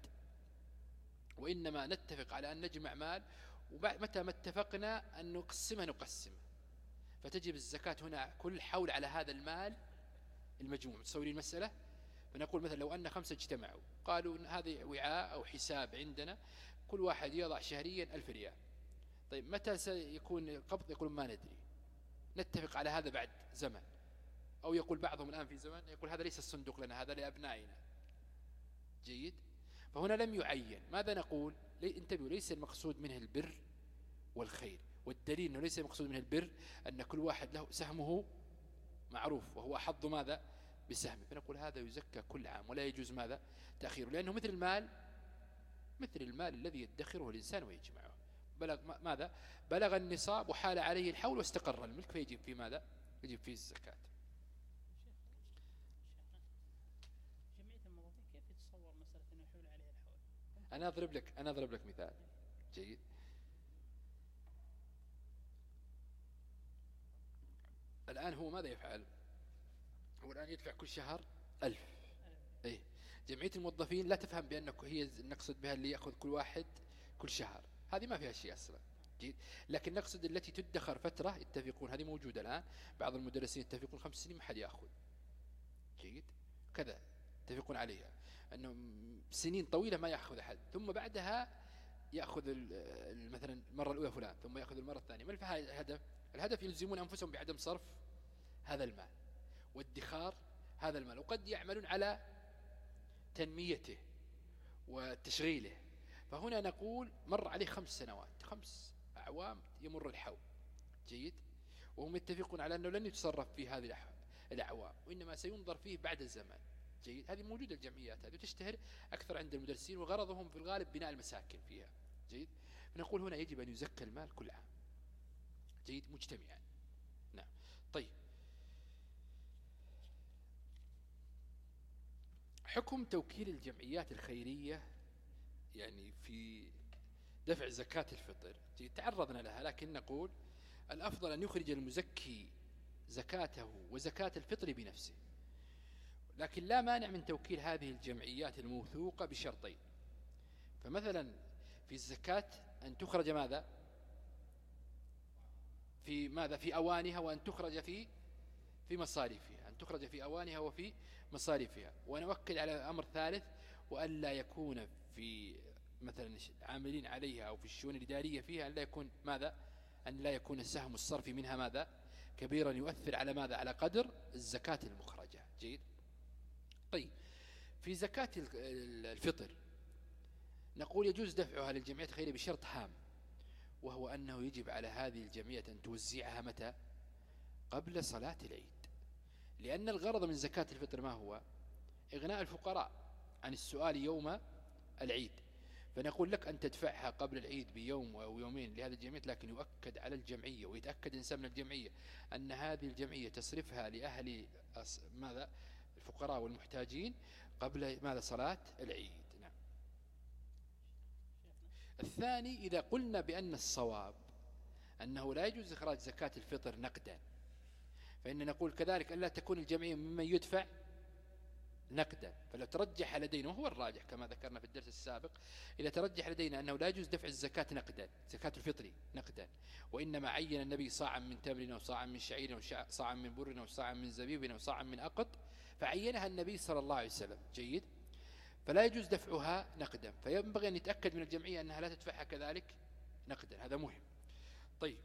وإنما نتفق على أن نجمع مال، ومتى ما اتفقنا أن نقسمها نقسم، فتجب الزكاة هنا كل حول على هذا المال المجموع. تصورين المسألة؟ فنقول مثلا لو أن خمسة اجتمعوا قالوا هذه وعاء أو حساب عندنا، كل واحد يضع شهريا ألف ريال. طيب متى سيكون القبض؟ يقول ما ندري، نتفق على هذا بعد زمن. أو يقول بعضهم الآن في زمن يقول هذا ليس الصندوق لنا، هذا لأبنائنا. جيد. فهنا لم يعين. ماذا نقول؟ انتبهوا، ليس المقصود منه البر والخير، والدليل أنه ليس المقصود منه البر أن كل واحد له سهمه معروف وهو حظ ماذا؟ بسهمه. فنقول هذا يزكى كل عام ولا يجوز ماذا؟ تأخيره، لأنه مثل المال، مثل المال الذي يدخره الإنسان ويجمعه. بلغ ماذا؟ بلغ النصاب وحال عليه الحول واستقر الملك، فيجب في ماذا؟ يجب فيه الزكاة. جمعية الموظفين كيف يتصور مسألة أنه يحول عليها الحول؟ أنا أضرب لك أنا أضرب لك مثال. جيد. الآن هو ماذا يفعل؟ هو الآن يدفع كل شهر ألف. أي جمعية الموظفين لا تفهم بأنه هي نقصد بها اللي يأخذ كل واحد كل شهر، هذه ما فيها شيء أصلا. جيد. لكن نقصد التي تدخر فترة، يتفقون، هذه موجودة الآن، بعض المدرسين يتفقون خمس سنين ما حد يأخذ. جيد. كذا يتفقون عليها أنه سنين طويلة ما يأخذ أحد، ثم بعدها يأخذ مثلا المرة الأولى فلان، ثم يأخذ المرة الثانية. ما الهدف؟ الهدف يلزمون أنفسهم بعدم صرف هذا المال وادخار هذا المال، وقد يعملون على تنميته وتشغيله. فهنا نقول مر عليه خمس سنوات، خمس أعوام يمر الحول. جيد. وهم يتفقون على أنه لن يتصرف في هذه الأعوام، وإنما سينظر فيه بعد الزمن. جيد. هذه موجودة الجمعيات هذه تشتهر أكثر عند المدرسين، وغرضهم في الغالب بناء المساكن فيها. جيد. فنقول هنا يجب أن يزكى المال كل عام. جيد. مجتمعا. نعم. طيب، حكم توكيل الجمعيات الخيرية يعني في دفع زكاة الفطر. تعرضنا لها، لكن نقول الأفضل أن يخرج المزكي زكاته وزكاة الفطر بنفسه، لكن لا مانع من توكيل هذه الجمعيات الموثوقة بشرطين. فمثلا في الزكاة أن تخرج ماذا؟ في ماذا؟ في أوانها، وأن تخرج في في مصاريفها، أن تخرج في أوانها وفي مصاريفها. ونوكل على أمر ثالث، وأن لا يكون في مثلا عاملين عليها أو في الشؤون الإدارية فيها أن لا يكون ماذا؟ أن لا يكون السهم الصرفي منها ماذا؟ كبيرا يؤثر على ماذا؟ على قدر الزكاة المخرجة. جيد. طيب، في زكاة الفطر نقول يجوز دفعها للجمعيات الخيرية بشرط هام، وهو أنه يجب على هذه الجمعية أن توزعها متى؟ قبل صلاة العيد، لأن الغرض من زكاة الفطر ما هو؟ إغناء الفقراء عن السؤال يوم العيد. فنقول لك أن تدفعها قبل العيد بيوم أو يومين لهذه الجمعية، لكن يؤكد على الجمعية ويتأكد إنسان من الجمعية أن هذه الجمعية تصرفها لأهل ماذا؟ الفقراء والمحتاجين قبل ماذا؟ صلاة العيد. نعم. الثاني، إذا قلنا بأن الصواب أنه لا يجوز إخراج زكاة الفطر نقدا، فإن نقول كذلك أن لا تكون الجمعية ممن يدفع نقدا. فلو ترجح لدينا، وهو الراجح كما ذكرنا في الدرس السابق، إذا ترجح لدينا أنه لا يجوز دفع الزكاة نقدا، زكاة الفطر نقدا، وإنما عين النبي صاعا من تمر أو صاعا من شعير أو صاعا من بر أو صاعا من زبيب أو صاعا من أقط، فعينها النبي صلى الله عليه وسلم. جيد. فلا يجوز دفعها نقدا، فينبغي أن يتأكد من الجمعية أنها لا تدفعها كذلك نقدا، هذا مهم. طيب،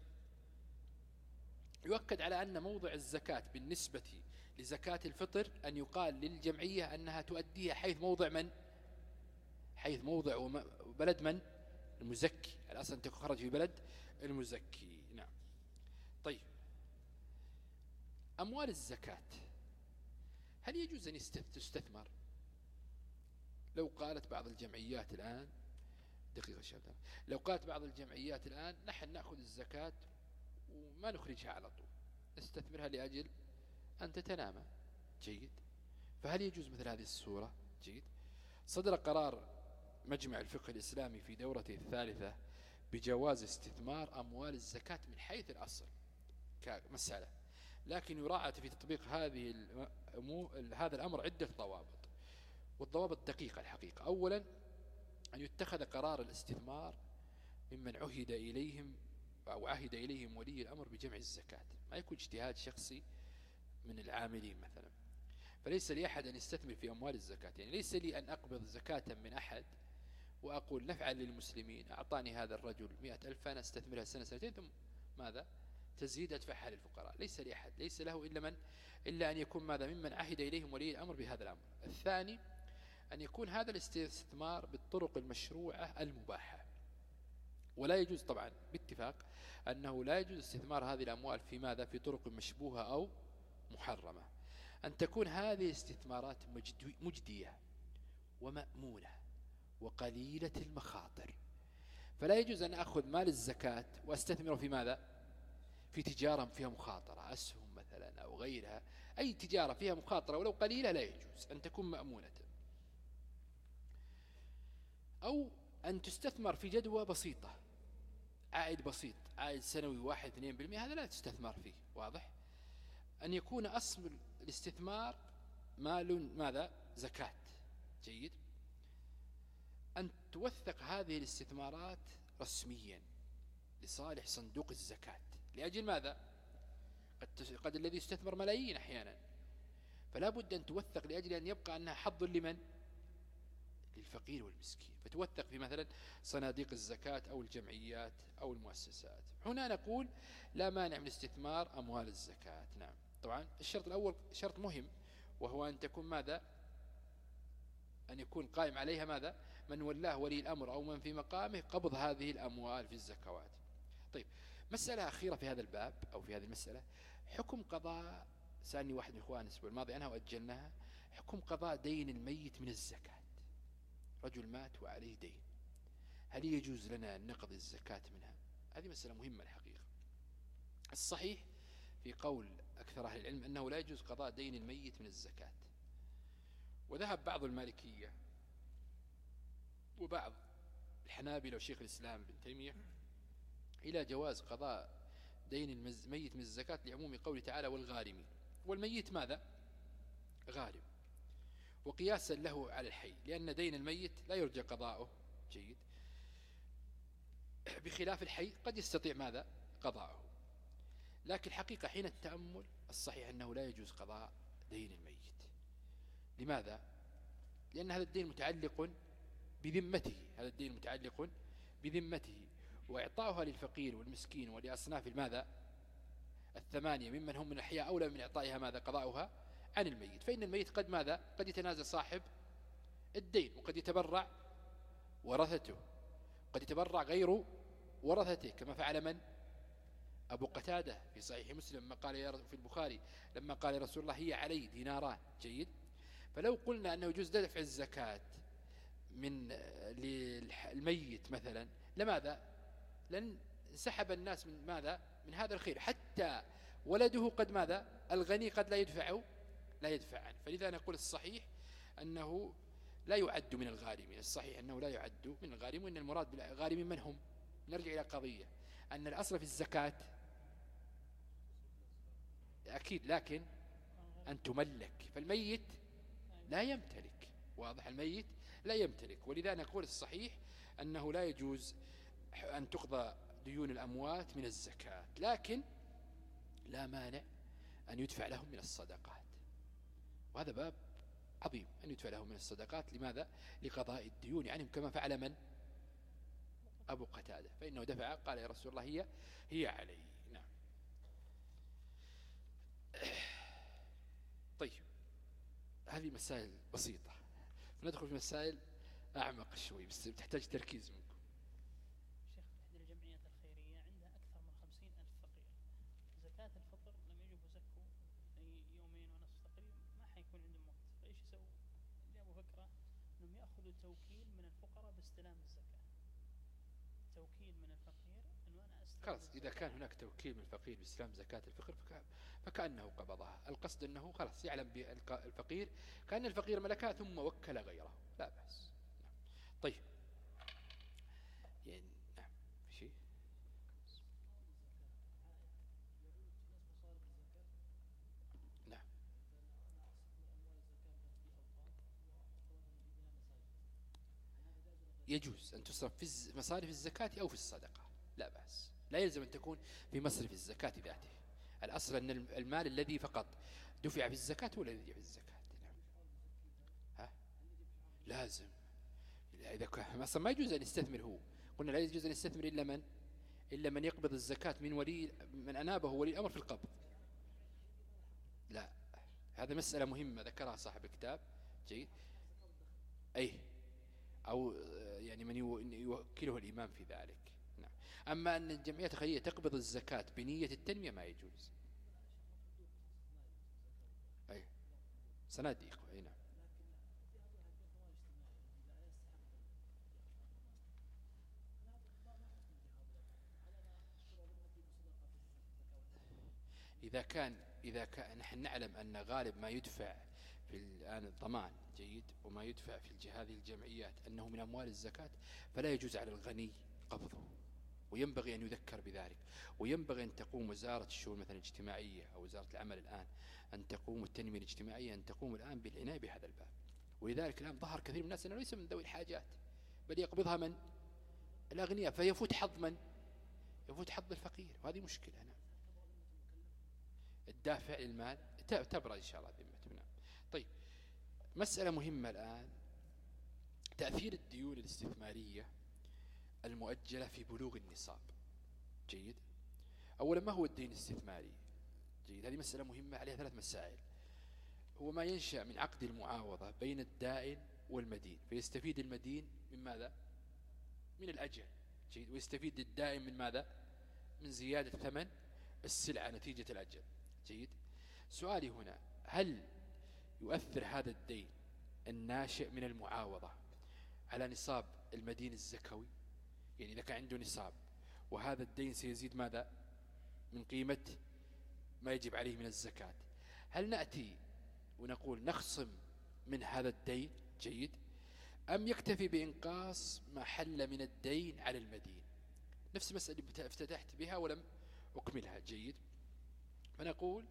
يؤكد على أن موضع الزكاة بالنسبة لزكاة الفطر أن يقال للجمعية أنها تؤديها حيث موضع من؟ حيث موضع وبلد من؟ المزكي. الأصل أن تخرج في بلد المزكي. نعم. طيب، أموال الزكاة هل يجوز أن تستثمر؟ لو قالت بعض الجمعيات الآن، دقيقة شباب، لو قالت بعض الجمعيات الآن نحن نأخذ الزكاة وما نخرجها على طول، نستثمرها لأجل أن تتنامى. جيد. فهل يجوز مثل هذه الصورة؟ جيد. صدر قرار مجمع الفقه الإسلامي في دورته الثالثة بجواز استثمار أموال الزكاة من حيث الأصل كمسألة، لكن يراعى في تطبيق هذه الأمور هذا الأمر عدة ضوابط، والضوابط دقيقة الحقيقة. أولا، أن يتخذ قرار الاستثمار ممن عهد إليهم أو عهد إليهم ولي الأمر بجمع الزكاة، ما يكون اجتهاد شخصي من العاملين مثلا. فليس لي أحد أن يستثمر في أموال الزكاة، يعني ليس لي أن أقبض زكاة من أحد وأقول نفعا للمسلمين، أعطاني هذا الرجل مئة ألف أنا استثمرها سنة سنتين ثم ماذا؟ تزيد أدفعها للفقراء. ليس لي أحد، ليس له إلا من إلا أن يكون ماذا؟ ممن عهد إليهم ولي الأمر بهذا الأمر. الثاني، أن يكون هذا الاستثمار بالطرق المشروعة المباحة، ولا يجوز طبعا باتفاق أنه لا يجوز استثمار هذه الأموال في ماذا؟ في طرق مشبوهة أو محرمة. أن تكون هذه الاستثمارات مجدية ومأمونة وقليلة المخاطر، فلا يجوز أن أخذ مال الزكاة وأستثمره في ماذا؟ في تجارة فيها مخاطرة، أسهم مثلا أو غيرها، أي تجارة فيها مخاطرة ولو قليلة لا يجوز، أن تكون مأمونة. أو أن تستثمر في جدوى بسيطة، عائد بسيط، عائد سنوي واحد اثنين بالمئة، هذا لا تستثمر فيه. واضح؟ أن يكون أصل الاستثمار مال ماذا؟ زكاة. جيد. أن توثق هذه الاستثمارات رسميا لصالح صندوق الزكاة، لأجل ماذا؟ قد, قد الذي يستثمر ملايين أحيانا، فلا بد أن توثق لأجل أن يبقى أنها حظ لمن؟ للفقير والمسكين، فتوثق في مثلا صناديق الزكاة أو الجمعيات أو المؤسسات. هنا نقول لا مانع من استثمار أموال الزكاة. نعم. طبعا الشرط الأول شرط مهم، وهو أن تكون ماذا؟ أن يكون قائم عليها ماذا؟ من ولاه ولي الأمر أو من في مقامه قبض هذه الأموال في الزكوات. طيب، مسألة أخيرة في هذا الباب أو في هذه المسألة، حكم قضاء، سألني واحد من إخواني الأسبوع الماضي عنها وأجلناها، حكم قضاء دين الميت من الزكاة. رجل مات وعليه دين، هل يجوز لنا أن نقضي الزكاة منها؟ هذه مسألة مهمة الحقيقة. الصحيح في قول أكثر أهل العلم أنه لا يجوز قضاء دين الميت من الزكاة، وذهب بعض المالكية وبعض الحنابلة وشيخ الإسلام ابن تيمية إلى جواز قضاء دين الميت من الزكاة لعموم قوله تعالى والغارمين، والميت ماذا؟ غارم، وقياسا له على الحي، لأن دين الميت لا يرجى قضاؤه. جيد. بخلاف الحي قد يستطيع ماذا؟ قضاؤه. لكن الحقيقة حين التأمل الصحيح أنه لا يجوز قضاء دين الميت. لماذا؟ لأن هذا الدين متعلق بذمته، هذا الدين متعلق بذمته، وإعطاؤها للفقير والمسكين ولأصناف الماذا؟ الثمانية ممن هم من الأحياء أولى من إعطائها ماذا؟ قضاؤها عن الميت. فإن الميت قد ماذا؟ قد يتنازل صاحب الدين، وقد يتبرع ورثته، قد يتبرع غير ورثته، كما فعل من؟ أبو قتادة في صحيح مسلم لما قال يا في البخاري لما قال يا رسول الله هي علي ديناران. جيد. فلو قلنا أنه يجوز دفع الزكاة من للميت مثلا، لماذا؟ لأن سحب الناس من ماذا؟ من هذا الخير، حتى ولده قد ماذا؟ الغني قد لا يدفع لا يدفع عنه. فلذا نقول الصحيح أنه لا يعد من الغارمين، الصحيح أنه لا يعد من الغارمين، وأن المراد بالغارمين من هم؟ نرجع إلى قضية أن الأصل في الزكاة أكيد، لكن أن تملك، فالميت لا يمتلك، واضح؟ الميت لا يمتلك. ولذا نقول الصحيح أنه لا يجوز أن تقضى ديون الأموات من الزكاة، لكن لا مانع أن يدفع لهم من الصدقات، وهذا باب عظيم، أن يدفع لهم من الصدقات. لماذا؟ لقضاء الديون عنهم، كما فعل من؟ أبو قتادة، فإنه دفع قال يا رسول الله هي هي علي. نعم. طيب، هذه مسائل بسيطة، ندخل في مسائل أعمق شوي بس تحتاج تركيز منكم. شيخ، إحدى الجمعيات الخيرية عندها أكثر من خمسين ألف فقير، زكاة الفطر لم يجب زكوا أي يومين ونصف تقريبا، ما حيكون عندهم وقت، فإيش يسووا؟ جابوا فكرة أنهم يأخذوا توكيل من الفقراء باستلام الزكاة، توكيل من الفقير أنه أنا أستلم. خلاص، إذا كان هناك توكيل من الفقير باستلام زكاة الفقر فكأنه قبضها، القصد أنه خلاص يعلم بالفقير كأن الفقير ملكها ثم وكل غيره، لا بأس. نعم. طيب، يعني نعم في شيء. نعم، يجوز أن تصرف في مصارف الزكاة أو في الصدقة، لا بأس، لا يلزم أن تكون في مصرف الزكاة ذاته. الأصل أن المال الذي فقط دفع في الزكاة هو الذي يدفع في الزكاة. نعم. ها؟ لازم، إذا كان أصلا ما يجوز أن يستثمر هو، قلنا لا يجوز أن يستثمر إلا من إلا من يقبض الزكاة من ولي من أنابه ولي الأمر في القبض. لا، هذا مسألة مهمة ذكرها صاحب الكتاب. جيد. أي أو يعني من يوكله الإمام في ذلك. نعم. أما أن الجمعيات الخيرية تقبض الزكاة بنية التنمية ما يجوز. أي صناديق. أي نعم. إذا كان إذا كان نحن نعلم أن غالب ما يدفع في الآن الضمان، جيد، وما يدفع في هذه الجمعيات أنه من أموال الزكاة، فلا يجوز على الغني قبضه، وينبغي أن يذكر بذلك. وينبغي أن تقوم وزارة الشؤون مثلا الاجتماعية أو وزارة العمل الآن أن تقوم التنمية الاجتماعية أن تقوم الآن بالعناية بهذا الباب. ولذلك الآن ظهر كثير من الناس أنه ليس من ذوي الحاجات، بل يقبضها من؟ الأغنياء، فيفوت حظ من؟ يفوت حظ الفقير، وهذه مشكلة. نعم. الدافع للمال تبرأ إن شاء الله ذمته. نعم. طيب، مسألة مهمة الآن، تأثير الديون الاستثمارية المؤجلة في بلوغ النصاب. جيد. أولا، ما هو الدين الاستثماري؟ جيد، هذه مسألة مهمة، عليها ثلاث مسائل. هو ما ينشأ من عقد المعاوضة بين الدائن والمدين، فيستفيد المدين من ماذا؟ من الأجل. جيد. ويستفيد الدائن من ماذا؟ من زيادة ثمن السلعة نتيجة الأجل. جيد. سؤالي هنا، هل يؤثر هذا الدين الناشئ من المعاوضة على نصاب المدين الزكوي؟ يعني إذا كان عنده نصاب وهذا الدين سيزيد ماذا؟ من قيمة ما يجب عليه من الزكاة، هل نأتي ونقول نخصم من هذا الدين؟ جيد. أم يكتفي بإنقاص ما حل من الدين على المدين؟ نفس المسألة اللي افتتحت بها ولم أكملها. جيد. فنقول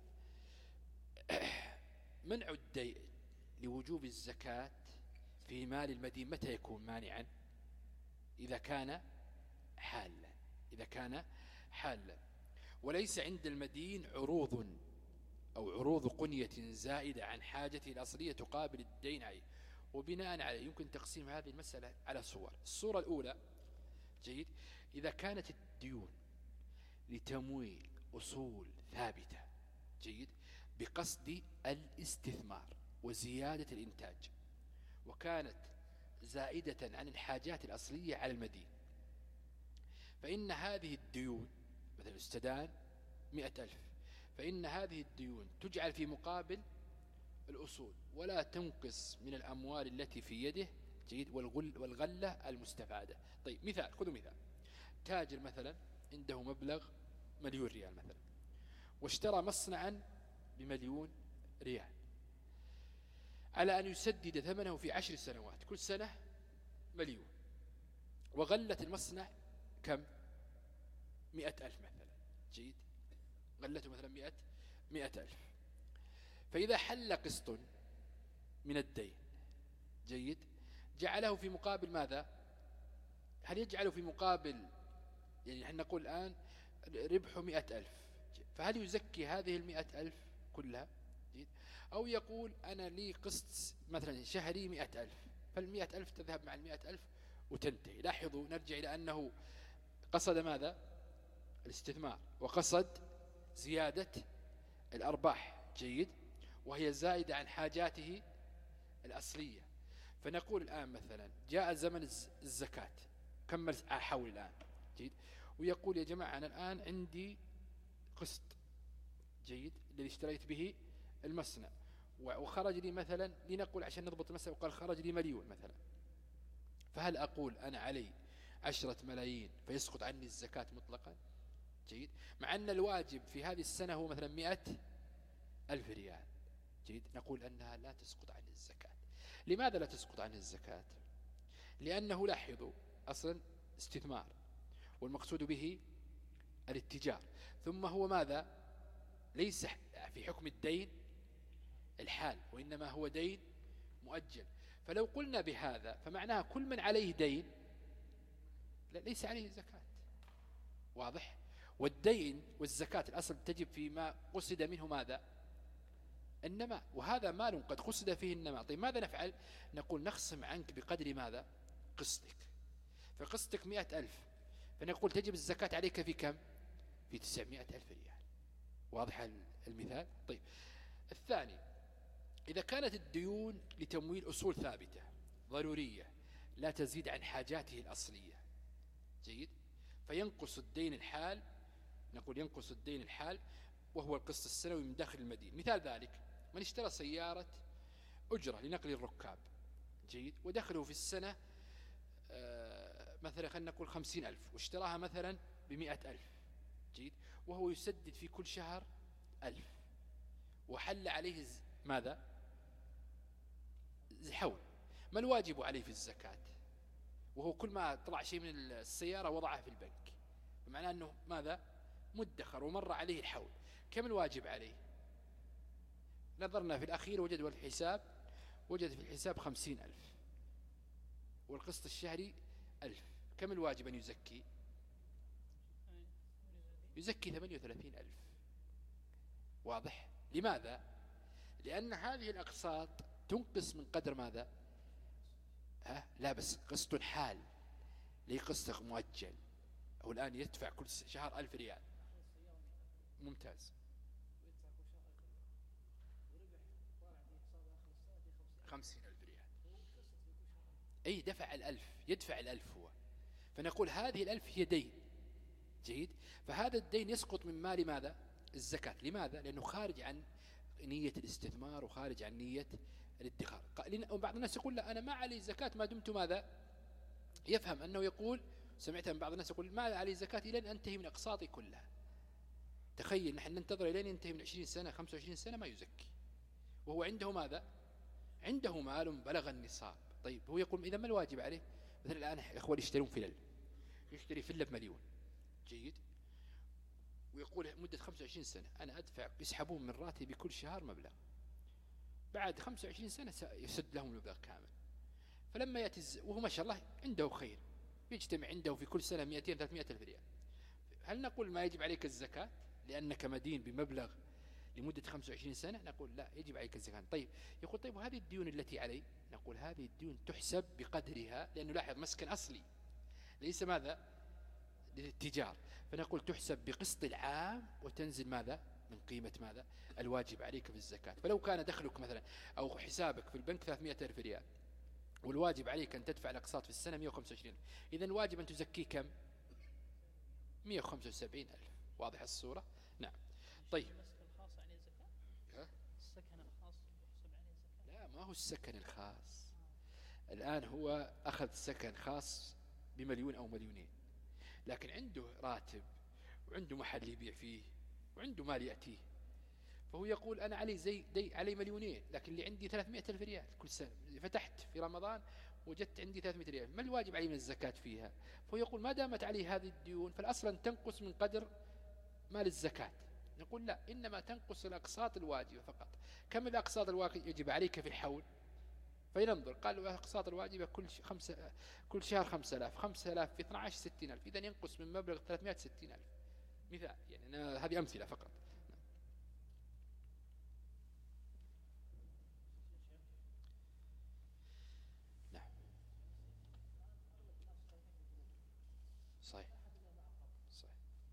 منع الدين لوجوب الزكاة في مال المدين متى يكون مانعا؟ إذا كان حالا، إذا كان حالا وليس عند المدين عروض أو عروض قنية زائدة عن حاجته الأصلية تقابل الدين عليه. وبناء عليه يمكن تقسيم هذه المسألة على صور. الصورة الأولى، جيد، إذا كانت الديون لتمويل أصول ثابتة، جيد، بقصد الاستثمار وزيادة الإنتاج، وكانت زائدة عن الحاجات الأصلية على المدين، فإن هذه الديون مثلا استدان مئة ألف، فإن هذه الديون تجعل في مقابل الأصول ولا تنقص من الأموال التي في يده، جيد، والغل والغلة المستفادة. طيب مثال، خذوا مثال، تاجر مثلا عنده مبلغ مليون ريال مثلا، واشترى مصنعا بمليون ريال، على أن يسدد ثمنه في عشر سنوات، كل سنة مليون، وغلة المصنع كم؟ مئة ألف مثلا، جيد، غلته مثلا مئة, مئة ألف. فإذا حل قسط من الدين، جيد، جعله في مقابل ماذا؟ هل يجعله في مقابل، يعني نحن نقول الآن ربحه مئة ألف، فهل يزكي هذه المئة ألف كلها؟ جيد. أو يقول أنا لي قسط مثلا شهري مئة ألف، فالمئة ألف تذهب مع المئة ألف وتنتهي. لاحظوا، نرجع إلى أنه قصد ماذا؟ الاستثمار، وقصد زيادة الأرباح، جيد، وهي زائدة عن حاجاته الأصلية. فنقول الآن مثلا جاء زمن الزكاة، كمل حول الآن، جيد، ويقول يا جماعة أنا الآن عندي قسط، جيد، الذي اشتريت به المصنع، وخرج لي مثلا، لنقول عشان نضبط المسألة، وقال خرج لي مليون مثلا، فهل أقول أنا علي عشرة ملايين فيسقط عني الزكاة مطلقا؟ جيد، مع أن الواجب في هذه السنة هو مثلا مئة ألف ريال، جيد، نقول أنها لا تسقط عنه الزكاة. لماذا لا تسقط عنه الزكاة؟ لأنه لاحظوا أصلا استثمار، والمقصود به الاتجار، ثم هو ماذا؟ ليس في حكم الدين الحال، وإنما هو دين مؤجل. فلو قلنا بهذا فمعناها كل من عليه دين ليس عليه زكاة، واضح؟ والدين والزكاة الأصل تجب فيما قصد منه ماذا؟ النماء، وهذا مال قد قصد فيه النماء. طيب ماذا نفعل؟ نقول نخصم عنك بقدر ماذا؟ قسطك. فقسطك مئة ألف، فنقول تجب الزكاة عليك في كم؟ في تسعمائة ألف ريال. واضح المثال؟ طيب الثاني، إذا كانت الديون لتمويل أصول ثابتة ضرورية لا تزيد عن حاجاته الأصلية، جيد، فينقص الدين الحال، نقول ينقص الدين الحال وهو القسط السنوي من داخل المدين. مثال ذلك من اشترى سيارة أجرة لنقل الركاب، جيد، ودخله في السنة آه مثلا خلينا نقول خمسين ألف، واشتراها مثلا بمئة ألف، جيد، وهو يسدد في كل شهر ألف، وحل عليه ماذا؟ حول. ما الواجب عليه في الزكاة؟ وهو كل ما طلع شيء من السيارة وضعه في البنك، بمعنى أنه ماذا؟ مدخر ومر عليه الحول. كم الواجب عليه؟ نظرنا في الأخير وجد الحساب، وجد في الحساب خمسين ألف، والقسط الشهري ألف، كم الواجب أن يزكي؟ يزكي ثمانية وثلاثين ألف. واضح؟ لماذا؟ لأن هذه الأقساط تنقص من قدر ماذا؟ ها؟ لا، بس قسط حال، ليه قسط مؤجل، أو الآن يدفع كل شهر ألف ريال. ممتاز. خمسين ألف ريال، أي دفع الألف، يدفع الألف هو، فنقول هذه الألف هي دين، جيد، فهذا الدين يسقط من مال ماذا؟ الزكاة. لماذا؟ لأنه خارج عن نية الاستثمار وخارج عن نية الادخار. وبعض الناس يقول لا أنا ما علي زكاة ما دمت ماذا؟ يفهم أنه يقول، سمعت من بعض الناس يقول ما علي زكاة إلى أن أنتهي من أقساطي كلها. تخيل نحن ننتظر إلى أن ينتهي من عشرين سنة خمسة وعشرين سنة ما يزكي، وهو عنده ماذا؟ عنده مال بلغ النصاب. طيب هو يقول إذا ما الواجب عليه؟ مثلا الآن إخوان يشترون فلل، يشتري فلة بمليون، جيد، ويقول مدة خمسة وعشرين سنة أنا أدفع، يسحبون من راتبي كل شهر مبلغ، بعد خمسة وعشرين سنة يسد لهم المبلغ كامل. فلما يأتي وهو ما شاء الله عنده خير، يجتمع عنده في كل سنة مئتين ثلاثمائة ألف ريال، هل نقول ما يجب عليك الزكاة لأنك مدين بمبلغ لمدة خمسة وعشرين سنة؟ نقول لا، يجب عليك الزكاة. طيب يقول طيب وهذه الديون التي علي؟ نقول هذه الديون تحسب بقدرها، لأنه لاحظ مسكن أصلي ليس ماذا؟ للتجار، فنقول تحسب بقسط العام وتنزل ماذا؟ من قيمة ماذا؟ الواجب عليك في الزكاة. فلو كان دخلك مثلا أو حسابك في البنك ثلاثمائة ألف ريال، والواجب عليك أن تدفع الأقساط في السنة مئة وخمسة وعشرين، إذن الواجب أن تزكي كم؟ مئة وخمسة وسبعين ألف. واضح الصورة؟ نعم. طيب، المسكن الخاص عليه زكاة؟ السكن الخاص يحسب عليه زكاة؟ لا، ما هو السكن الخاص. الآن هو أخذ سكن خاص بمليون أو مليونين، لكن عنده راتب وعنده محل يبيع فيه وعنده مال يأتيه، فهو يقول أنا علي زي دي علي مليونين، لكن اللي عندي ثلاثمائة ألف ريال كل سنة، فتحت في رمضان وجدت عندي ثلاثمائة ريال، ما الواجب علي من الزكاة فيها؟ فهو يقول ما دامت علي هذه الديون فالأصل أن تنقص من قدر مال الزكاة. نقول لا، إنما تنقص الأقساط الواجبة فقط. كم الأقساط الواجب يجب عليك في الحول؟ فينظر، قال الأقساط الواجبة كل خمسة كل شهر خمسة آلاف، خمسة آلاف في اثنا عشر ستين ألف، إذا ينقص من مبلغ ثلاثمائة وستين ألف مثال، يعني أنا هذه أمثلة فقط. نعم، صحيح صحيح.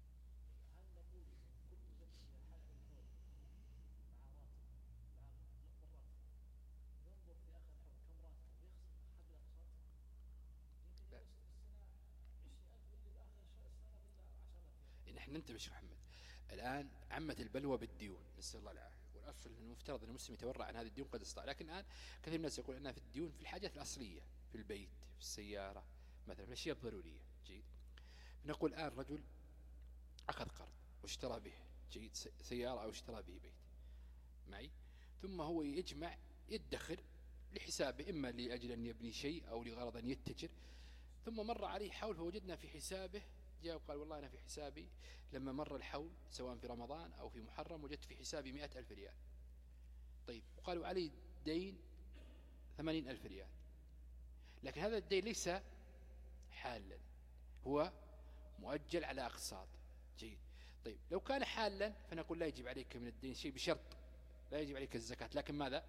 نحن ننتبه شيخ محمد، الآن عمت البلوى بالديون، نسأل الله العافية، والأصل المفترض أن المسلم يتورع عن هذه الديون قد استطاع، لكن الآن كثير من الناس يقول أنها في الديون في الحاجات الأصلية، في البيت، في السيارة مثلا، في الأشياء الضرورية. جيد. نقول الآن رجل أخذ قرض واشترى به، جيد، سيارة أو اشترى به بيت معي، ثم هو يجمع يدخر لحسابه، إما لأجل أن يبني شيء أو لغرض أن يتجر، ثم مر عليه حول فوجدنا في حسابه، جاء وقال والله أنا في حسابي لما مر الحول سواء في رمضان أو في محرم وجدت في حسابي مئة ألف ريال. طيب، وقالوا علي دين ثمانين ألف ريال، لكن هذا الدين ليس حالا، هو مؤجل على أقساط. جيد. طيب، لو كان حالا فنقول لا يجب عليك من الدين شيء بشرط لا يجب عليك الزكاة، لكن ماذا؟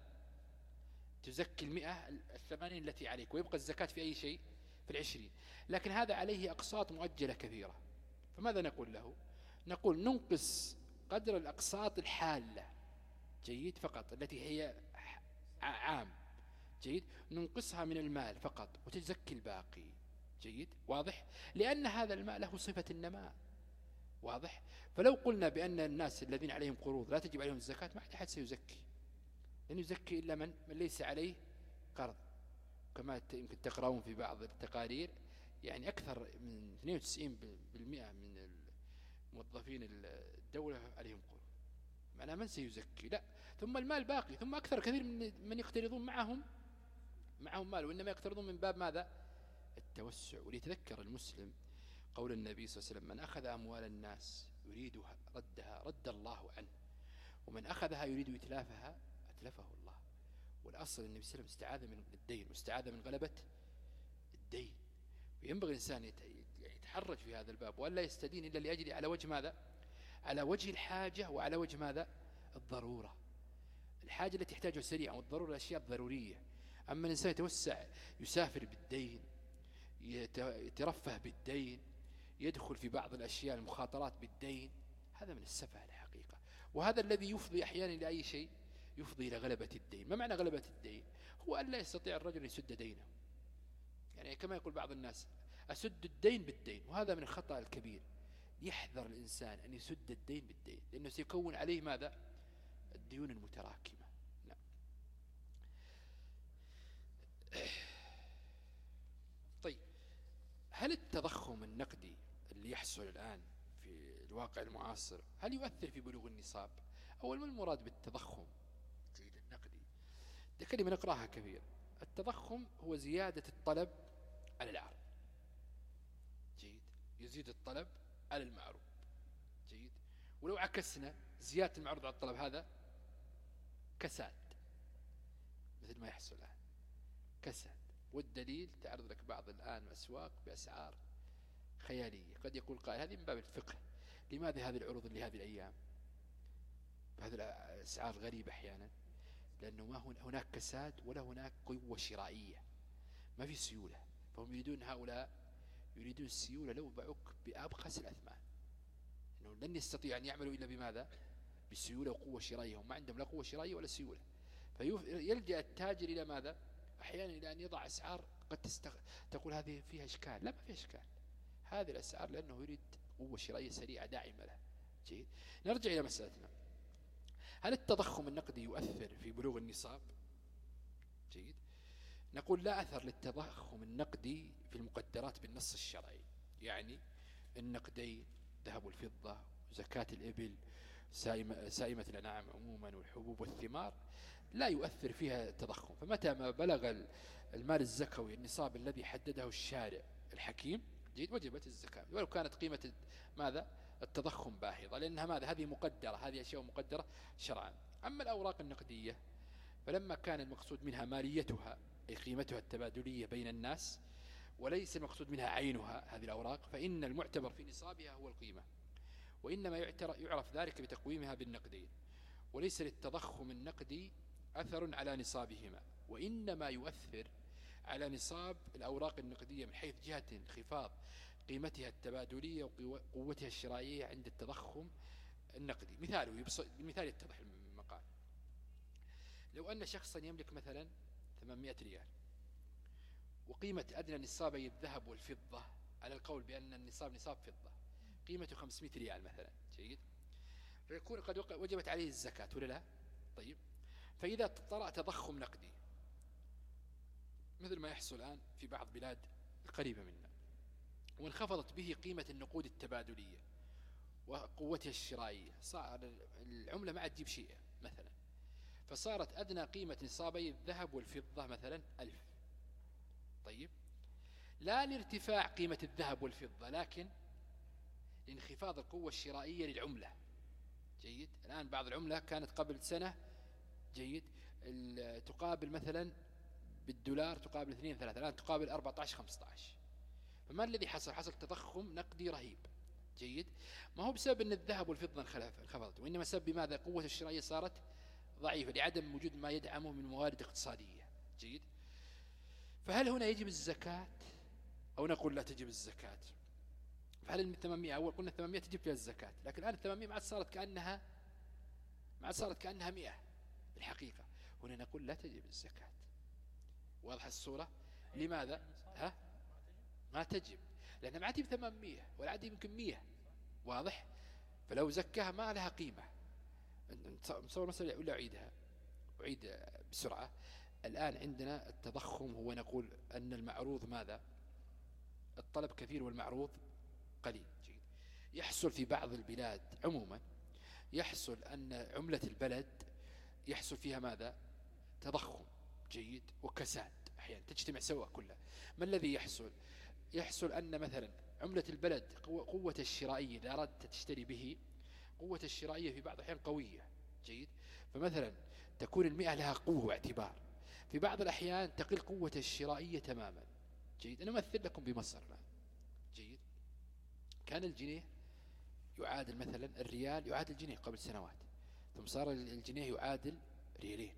تزكي المئة الثمانين التي عليك، ويبقى الزكاة في أي شيء؟ في العشرين. لكن هذا عليه أقساط مؤجلة كثيرة، فماذا نقول له؟ نقول ننقص قدر الأقساط الحالة، جيد، فقط التي هي عام، جيد، ننقصها من المال فقط وتزكي الباقي. جيد، واضح، لأن هذا المال له صفة النماء، واضح. فلو قلنا بأن الناس الذين عليهم قروض لا تجب عليهم الزكاة، ما أحد سيزكي، لن يزكي إلا من, من ليس عليه قرض، كما يمكن تقرأون في بعض التقارير، يعني أكثر من اثنين وتسعين بالمئة من الموظفين الدولة عليهم قروض، معناه من سيزكي؟ لا. ثم المال باقي، ثم أكثر كثير من من يقترضون معهم معهم مال، وإنما يقترضون من باب ماذا؟ التوسع. وليتذكر المسلم قول النبي صلى الله عليه وسلم: من أخذ أموال الناس يريد ردها رد الله عنه، ومن أخذها يريد إتلافها أتلفه الله. والأصل النبي صلى الله عليه وسلم استعاذ من الدين واستعاذ من غلبة الدين، وينبغي الإنسان يتحرج في هذا الباب، وألا يستدين إلا لأجل على وجه ماذا؟ على وجه الحاجة، وعلى وجه ماذا؟ الضرورة. الحاجة التي تحتاجها سريعا، والضرورة الأشياء الضرورية. أما الإنسان يتوسع، يسافر بالدين، يترفه بالدين، يدخل في بعض الأشياء المخاطرات بالدين، هذا من السفه الحقيقة، وهذا الذي يفضي أحيانا إلى أي شيء؟ يفضي إلى غلبة الدين. ما معنى غلبة الدين؟ هو أن لا يستطيع الرجل يسد دينه، يعني كما يقول بعض الناس أسد الدين بالدين، وهذا من الخطأ الكبير. يحذر الإنسان أن يسد الدين بالدين، لأنه سيكون عليه ماذا؟ الديون المتراكمة. نعم. طيب، هل التضخم النقدي اللي يحصل الآن في الواقع المعاصر هل يؤثر في بلوغ النصاب؟ أول ما المراد بالتضخم جيد النقدي؟ ده كلمة نقراها كثير. التضخم هو زيادة الطلب على العرض، جيد، يزيد الطلب على المعروض، جيد. ولو عكسنا زيادة المعروض على الطلب، هذا كساد، مثل ما يحصل الآن كساد. والدليل تعرض لك بعض الآن الأسواق بأسعار خيالية. قد يقول قائل هذه من باب الفقه، لماذا هذه العروض لهذه الأيام بهذه الأسعار غريبة أحيانا؟ لأنه ما هناك كساد ولا هناك قوة شرائية، ما في سيولة، فهم يريدون، هؤلاء يريدون السيولة لو باعوك بأبخس الأثمان، إنه لن يستطيع أن يعملوا إلا بماذا؟ بالسيولة وقوة شرائية. هم ما عندهم لا قوة شرائية ولا سيولة، فيلجأ التاجر إلى ماذا؟ أحيانا إلى أن يضع أسعار قد تستغ... تقول هذه فيها إشكال. لا، ما فيها إشكال، هذه الأسعار لأنه يريد قوة شرائية سريعة داعمة له. جيد. نرجع إلى مسألتنا، هل التضخم النقدي يؤثر في بلوغ النصاب؟ جيد. نقول لا أثر للتضخم النقدي في المقدرات بالنص الشرعي، يعني النقدين، ذهب والفضة، زكاة الإبل، سائمة, سائمة الأنعام عموما، والحبوب والثمار، لا يؤثر فيها التضخم. فمتى ما بلغ المال الزكوي النصاب الذي حدده الشارع الحكيم، جيد، وجبت الزكاة ولو كانت قيمة ماذا التضخم باهظة، لأنها ماذا هذه مقدرة، هذه أشياء مقدرة شرعا. أما الأوراق النقدية فلما كان المقصود منها ماليتها أي قيمتها التبادلية بين الناس، وليس المقصود منها عينها هذه الأوراق، فإن المعتبر في نصابها هو القيمة، وإنما يعرف ذلك بتقويمها بالنقدين، وليس للتضخم النقدي أثر على نصابهما، وإنما يؤثر على نصاب الأوراق النقدية من حيث جهة انخفاض قيمتها التبادلية وقوتها الشرائية عند التضخم النقدي. مثاله بالمثال يتضح المقال، لو أن شخصا يملك مثلا ثمانمائة ريال، وقيمة أدنى نصابي الذهب والفضة على القول بأن النصاب نصاب فضة قيمته خمسمائة ريال مثلا، جيد، فيكون قد وجبت عليه الزكاة ولا لا؟ طيب، فإذا طرأ تضخم نقدي مثل ما يحصل الآن في بعض بلاد القريبة منا، وانخفضت به قيمة النقود التبادلية وقوتها الشرائية، صار العملة ما عاد تجيب شيء مثلا، فصارت أدنى قيمة نصابي الذهب والفضة مثلا ألف. طيب، لا لارتفاع قيمة الذهب والفضة، لكن لانخفاض القوة الشرائية للعملة. جيد. الآن بعض العملة كانت قبل سنة، جيد، تقابل مثلا بالدولار تقابل اثنين ثلاثة، الآن تقابل أربعة عشر خمسة عشر. فما الذي حصل؟ حصل تضخم نقدي رهيب. جيد. ما هو بسبب أن الذهب والفضة انخفضت، وإنما سبب بماذا؟ قوة الشرائية صارت ضعيفة لعدم وجود ما يدعمه من موارد اقتصادية. جيد. فهل هنا يجب الزكاة أو نقول لا تجب الزكاة؟ فهل الثمانمائة أول قلنا الثمانمائة تجب فيها الزكاة، لكن الآن الثمانمائة ما عاد صارت كأنها ما عاد صارت كأنها مئة بالحقيقة. هنا نقول لا تجب الزكاة. واضح الصورة؟ لماذا؟ ها؟ ما تجب، لأنها ما عاد تجيب ثمانمائة ولا عاد يمكن مئة. واضح؟ فلو زكاها ما لها قيمة. نصور مسألة ولا أعيدها أعيد بسرعة. الآن عندنا التضخم هو نقول أن المعروض ماذا؟ الطلب كثير والمعروض قليل. جيد. يحصل في بعض البلاد عموما يحصل أن عملة البلد يحصل فيها ماذا؟ تضخم. جيد. وكساد أحيانا تجتمع سوا كلها. ما الذي يحصل؟ يحصل أن مثلا عملة البلد قوة الشرائية إذا أردت تشتري به قوة الشرائية في بعض الأحيان قوية. جيد. فمثلا تكون المئة لها قوة واعتبار، في بعض الأحيان تقل قوة الشرائية تماما. جيد. أنا أمثل لكم بمصر الآن. جيد. كان الجنيه يعادل مثلا الريال يعادل الجنيه قبل سنوات، ثم صار الجنيه يعادل ريالين،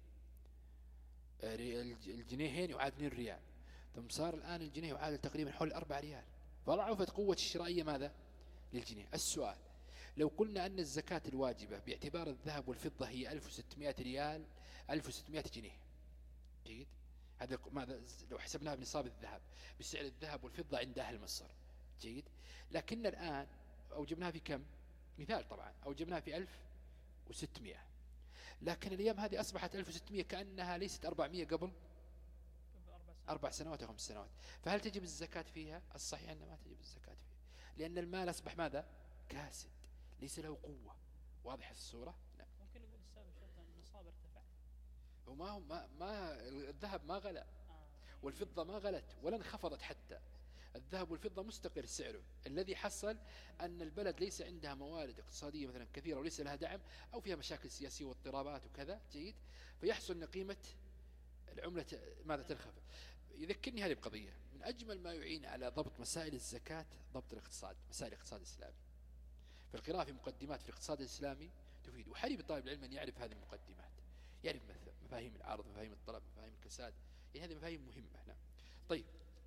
الجنيهين يعادلين الريال، ثم صار الآن الجنيه يعادل تقريبا حول أربع ريال، فضعفت قوة الشرائية ماذا؟ للجنيه. السؤال، لو قلنا أن الزكاة الواجبة باعتبار الذهب والفضة هي ألف وستمائة ريال ألف وستمائة جنيه. جيد. هذا ماذا لو حسبناها بنصاب الذهب بسعر الذهب والفضة عند أهل مصر. جيد. لكن الآن أوجبناها في كم؟ مثال طبعا أوجبناها في ألف وستمائة، لكن الأيام هذه أصبحت ألف وستمائة كأنها ليست أربعمائة قبل أربع سنوات أو خمس سنوات. فهل تجب الزكاة فيها؟ الصحيح أن ما تجب الزكاة فيها، لأن المال أصبح ماذا؟ كاسد، ليس له قوة. واضح الصورة؟ نعم. ممكن نقول السبب شرط أن النصاب ارتفع، وما هو ما, ما الذهب ما غلى آه. والفضة ما غلت ولا انخفضت، حتى الذهب والفضة مستقر سعره. الذي حصل أن البلد ليس عندها موارد اقتصادية مثلا كثيرة وليس لها دعم، أو فيها مشاكل سياسية واضطرابات وكذا. جيد. فيحصل أن قيمة العملة ماذا؟ تنخفض. يذكرني هذه بقضية من أجمل ما يعين على ضبط مسائل الزكاة، ضبط الاقتصاد، مسائل الاقتصاد الإسلامي. فالقراءة في مقدمات في الاقتصاد الإسلامي تفيد، وحري بطالب العلم أن يعرف هذه المقدمات، يعرف مفاهيم العرض، مفاهيم الطلب، مفاهيم الكساد، يعني هذه مفاهيم مهمة. نعم. طيب،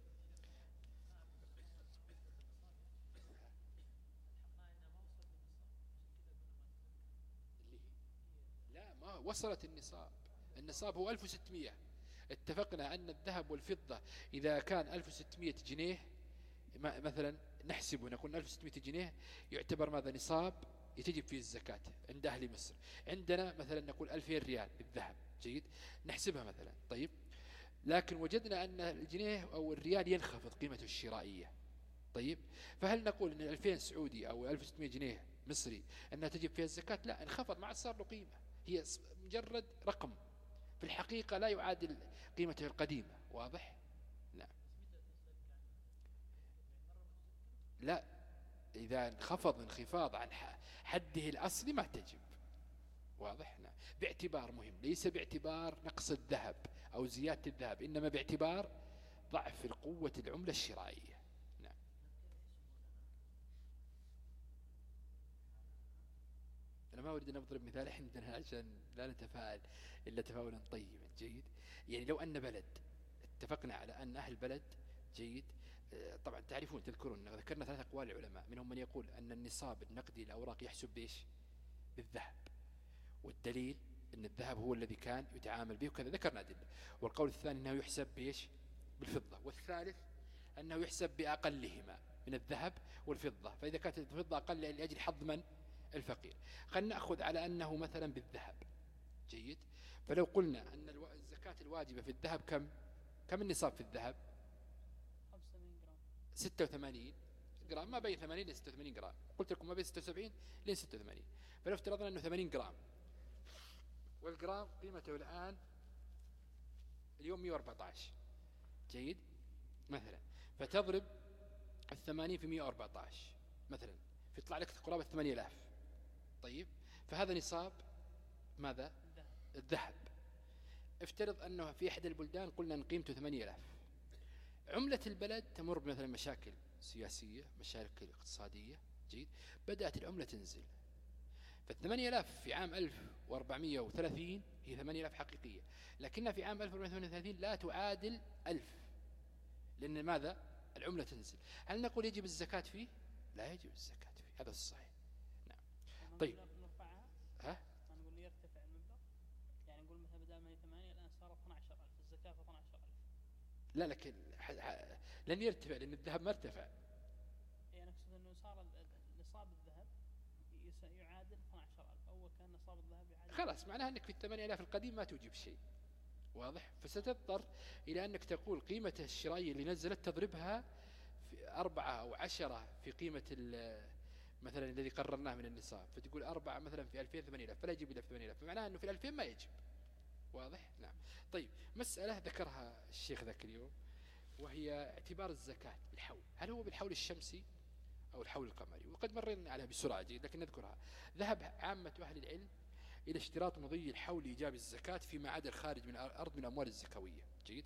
لا ما وصلت النصاب، النصاب هو ألف وستمائة. اتفقنا أن الذهب والفضة إذا كان ألف وستمائة جنيه مثلا نحسبه نقول ألف وستمائة جنيه يعتبر ماذا نصاب تجب فيه الزكاة عند أهل مصر. عندنا مثلا نقول ألفين ريال بالذهب، جيد، نحسبها مثلا. طيب، لكن وجدنا أن الجنيه أو الريال ينخفض قيمته الشرائية. طيب، فهل نقول أن ألفين سعودي أو ألف وستمائة جنيه مصري أنها تجب فيها الزكاة؟ لا، انخفض، ما عاد صار له قيمة، هي مجرد رقم في الحقيقة لا يعادل قيمته القديمة. واضح؟ لا لا، إذا انخفض انخفاض عن حده الأصلي ما تجب. واضح؟ نعم. باعتبار مهم، ليس باعتبار نقص الذهب أو زيادة الذهب، إنما باعتبار ضعف القوة العملة الشرائية. نعم. أنا ما أريد أن أضرب مثال عندنا عشان لا نتفاعل إلا تفاعلا طيبا. جيد، يعني لو أن بلد اتفقنا على أن أهل بلد، جيد، طبعا تعرفون تذكرون ذكرنا ثلاث أقوال العلماء، منهم من يقول أن النصاب النقدي الأوراق يحسب بإيش؟ بالذهب، والدليل أن الذهب هو الذي كان يتعامل به وكذا، ذكرنا أدلة. والقول الثاني أنه يحسب بإيش؟ بالفضة. والثالث أنه يحسب بأقلهما من الذهب والفضة، فإذا كانت الفضة أقل لأجل حظ من؟ الفقير. خلنا نأخذ على أنه مثلا بالذهب، جيد، فلو قلنا أن الزكاة الواجبة في الذهب كم؟ كم النصاب في الذهب؟ ستة وثمانين جرام، ما بين ثمانين إلى ستة وثمانين جرام، قلت لكم ما بين ستة وسبعين إلى ستة وثمانين. فلو افترضنا أنه ثمانين جرام، والجرام قيمته الآن اليوم مئة وأربعة عشر، جيد، مثلا، فتضرب الثمانين في مئة وأربعة عشر مثلا، فيطلع لك قرابة ثمانية آلاف. طيب، فهذا نصاب ماذا؟ الذهب. افترض أنه في أحد البلدان قلنا أن قيمته ثمانية آلاف، عملة البلد تمر مثلا مشاكل سياسية، مشاكل اقتصادية، جيد، بدأت العملة تنزل، فالثمانية آلاف في عام ألف وأربعمائة وثلاثين هي ثمانية آلاف حقيقية، لكنها في عام ألف وأربعمائة وثمانية وثلاثين لا تعادل ألف، لأن ماذا؟ العملة تنزل. هل نقول يجب الزكاة فيه؟ لا يجب الزكاة فيه، هذا الصحيح. نعم. طيب، ها؟ نقول يرتفع المبلغ، يعني نقول مثلا بدل ما هي ثمانية الآن صار اثني عشر ألف، الزكاة في اثني عشر ألف. لا، لكن لن يرتفع لأن الذهب ما ارتفع. يعني أقصد أنه صار نصاب الذهب يعادل اثني عشر ألف، أول كان نصاب الذهب يعادل، خلاص معناها أنك في الثمانية آلاف القديم ما توجب شيء. واضح؟ فستضطر إلى أنك تقول قيمة الشرائية اللي نزلت تضربها في أربعة أو عشرة في قيمة مثلا الذي قررناه من النصاب، فتقول أربعة مثلا في ألفين ثمانية آلاف، فلا يجب إلا في ثمانية آلاف، فمعناها أنه في الألفين ما يجب. واضح؟ نعم. طيب، مسألة ذكرها الشيخ ذاك اليوم، وهي اعتبار الزكاة بالحول، هل هو بالحول الشمسي أو الحول القمري؟ وقد مررنا عليها بسرعة، جيد، لكن نذكرها. ذهب عامة أهل العلم إلى اشتراط مضي الحول لإيجاب الزكاة فيما عدا الخارج من الأرض من الأموال الزكوية، جيد.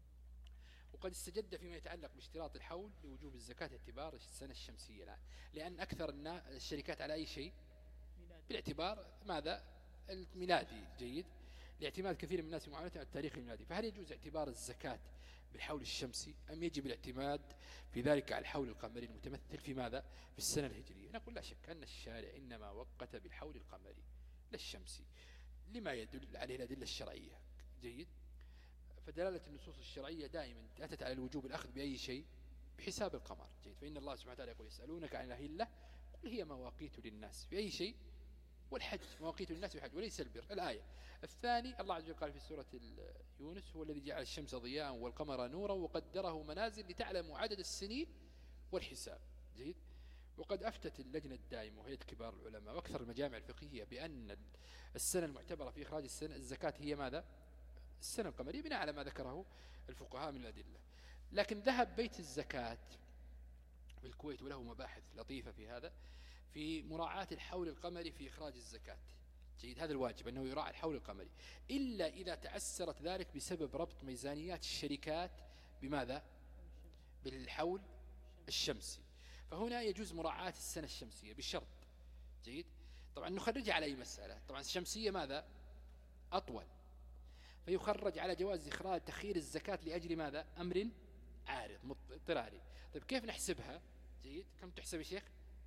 وقد استجد فيما يتعلق باشتراط الحول لوجوب الزكاة اعتبار السنة الشمسية الآن، لأن أكثر الشركات على أي شيء؟ بالاعتبار ماذا؟ الميلادي، جيد، لاعتماد كثير من الناس معاملة على التاريخ الميلادي. فهل يجوز اعتبار الزكاة بالحول الشمسي أم يجب الاعتماد في ذلك على الحول القمري المتمثل في ماذا؟ في السنة الهجرية؟ نقول لا شك أن الشارع إنما وقت بالحول القمري لا الشمسي، لما يدل عليه الأدلة الشرعية، جيد. فدلالة النصوص الشرعية دائما أتت على الوجوب الأخذ بأي شيء؟ بحساب القمر، جيد. فإن الله سبحانه وتعالى يقول يسألونك عن الأهلة قل هي مواقيت للناس في أي شيء؟ والحج، مواقيت للناس والحج وليس البر. الآية الثاني الله عز وجل قال في سورة يونس هو الذي جعل الشمس ضياء والقمر نورا وقدره منازل لتعلموا عدد السنين والحساب، جيد. وقد أفتت اللجنة الدائمة وهي كبار العلماء وأكثر المجامع الفقهية بأن السنة المعتبرة في إخراج السنة الزكاة هي ماذا؟ السنة القمرية، بناء على ما ذكره الفقهاء من الأدلة. لكن ذهب بيت الزكاة في الكويت وله مباحث لطيفة في هذا، في مراعاة الحول القمري في إخراج الزكاة، جيد. هذا الواجب أنه يراعى الحول القمري، إلا إذا تعسرت ذلك بسبب ربط ميزانيات الشركات بماذا؟ بالحول الشمسي، فهنا يجوز مراعاة السنة الشمسية بشرط، جيد. طبعا نخرج على أي مسألة، طبعا الشمسية ماذا؟ أطول، فيخرج على جواز إخراج تخيير الزكاة لأجل ماذا؟ أمر عارض اضطراري. طيب كيف نحسبها؟ جيد، كم تحسب يا شيخ؟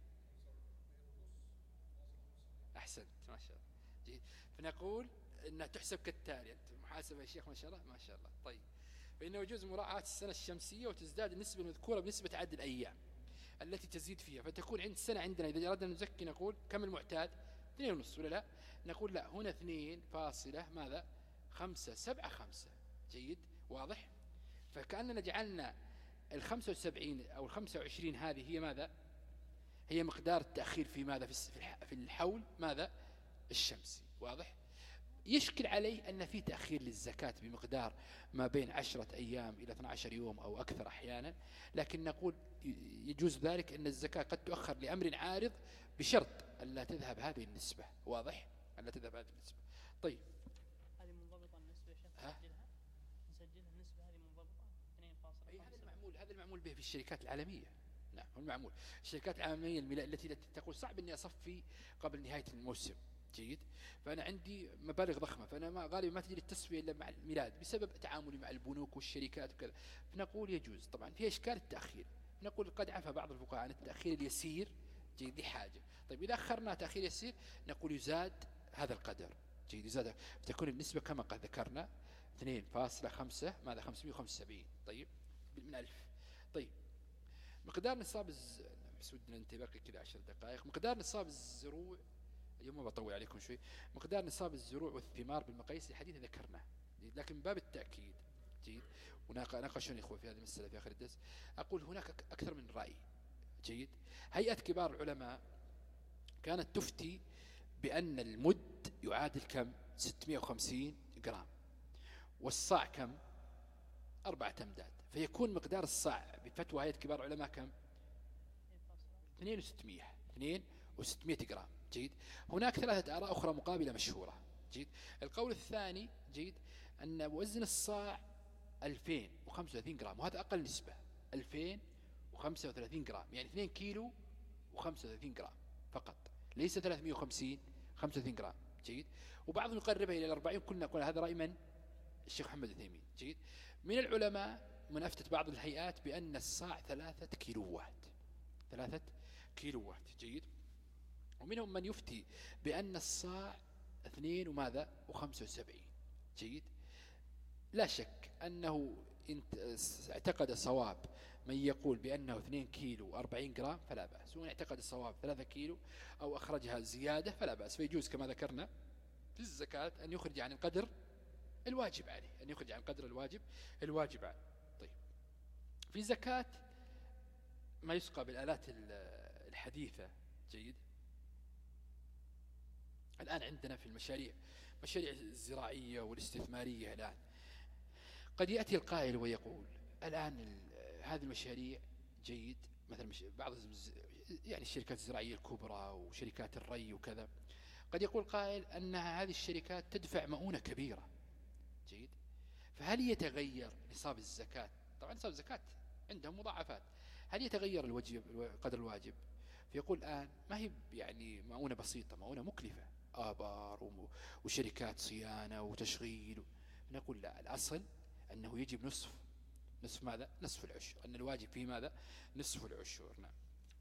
أحسنت، ما شاء الله، جيد. فنقول أنها تحسب كالتالي، أنت محاسبة يا شيخ ما شاء الله، ما شاء الله. طيب، فإنه يجوز مراعاة السنة الشمسية وتزداد النسبة المذكورة بنسبة عدد الأيام. التي تزيد فيها، فتكون عند سنة عندنا إذا أردنا نزكي نقول كم المعتاد اثنين ونص ولا لا؟ نقول لا، هنا اثنين فاصلة ماذا خمسة سبعة خمسة. جيد واضح. فكأننا جعلنا الخمسة وسبعين أو الخمسة وعشرين هذه هي ماذا، هي مقدار التأخير في ماذا في الحول ماذا الشمسي. واضح. يشكل عليه أن في تأخير للزكاة بمقدار ما بين عشرة أيام إلى اثني عشر يوم أو أكثر أحيانا، لكن نقول يجوز ذلك أن الزكاة قد تؤخر لأمر عارض بشرط ألا تذهب هذه النسبة. واضح. ألا تذهب هذه النسبة. طيب هذه منضبطة النسبة يا شيخ؟ نسجلها نسجلها النسبة هذه منضبطة اثنين فاصلة خمسة. هذا المعمول، هذا المعمول به في الشركات العالمية. نعم هو المعمول. الشركات العالمية التي تقول صعب أني أصفي قبل نهاية الموسم. جيد. فأنا عندي مبالغ ضخمة، فأنا ما غالبا ما تجري التسوية إلا مع الميلاد بسبب تعاملي مع البنوك والشركات وكذا. فنقول يجوز. طبعا في إشكال التأخير، نقول قد عفى بعض الفقهاء عن التأخير اليسير. جيد لحاجة. طيب إذا أخرنا تأخير يسير نقول يزاد هذا القدر. جيد يزاد، تكون النسبة كما قد ذكرنا اثنين فاصلة خمسة ماذا خمسمائة وخمسة وسبعين. طيب من ألف. طيب مقدار نصاب الز... بس ودنا انت باقي كذا عشر دقائق. مقدار نصاب الزروع، اليوم ما بطول عليكم شوي. مقدار نصاب الزروع والثمار بالمقاييس الحديثة ذكرناه، لكن من باب التأكيد. جيد. وناقشوني إخوة في هذه المسألة في آخر الدرس. أقول هناك أكثر من رأي. جيد. هيئة كبار العلماء كانت تفتي بأن المد يعادل كم ستمائة وخمسين جرام، والصاع كم أربعة أمداد، فيكون مقدار الصاع بفتوى هيئة كبار العلماء كم اثنين وستمائة اثنين وستمائة جرام. جيد. هناك ثلاثة آراء أخرى مقابلة مشهورة. جيد. القول الثاني جيد أن وزن الصاع ألفين وخمسة وثلاثين جرام، وهذا أقل نسبة ألفين وخمسة وثلاثين جرام، يعني اثنين كيلو وخمسة وثلاثين جرام فقط، ليس ثلاثمائة وخمسين خمسة وثلاثين جرام. جيد. وبعضهم يقربها إلى الأربعين. كنا نقول هذا رأي من الشيخ محمد الثيمين. جيد. من العلماء من أفتت بعض الهيئات بأن الصاع ثلاثة كيلوات ثلاثة كيلوات. جيد. ومنهم من يفتي بأن الصاع اثنين وماذا وخمسة وسبعين. جيد. لا شك أنه اعتقد صواب من يقول بأنه اثنين كيلو وأربعين جرام فلا بأس، ومن اعتقد الصواب ثلاثة كيلو أو أخرجها زيادة فلا بأس. فيجوز كما ذكرنا في الزكاة أن يخرج عن القدر الواجب عليه، أن يخرج عن قدر الواجب الواجب عليه. طيب في زكاة ما يسقى بالآلات الحديثة. جيد. الآن عندنا في المشاريع مشاريع الزراعية والاستثمارية، الآن قد يأتي القائل ويقول الآن هذه المشاريع جيد مثلا بعض يعني الشركات الزراعية الكبرى وشركات الري وكذا، قد يقول قائل أن هذه الشركات تدفع مؤونة كبيرة. جيد. فهل يتغير نصاب الزكاة؟ طبعا نصاب الزكاة عندهم مضاعفات. هل يتغير الواجب قدر الواجب؟ فيقول الآن ما هي يعني مؤونة بسيطة، مؤونة مكلفة، آبار وشركات صيانة وتشغيل. نقول لا، الأصل أنه يجب نصف نصف ماذا نصف العشر، أن الواجب فيه ماذا نصف العشر. نعم.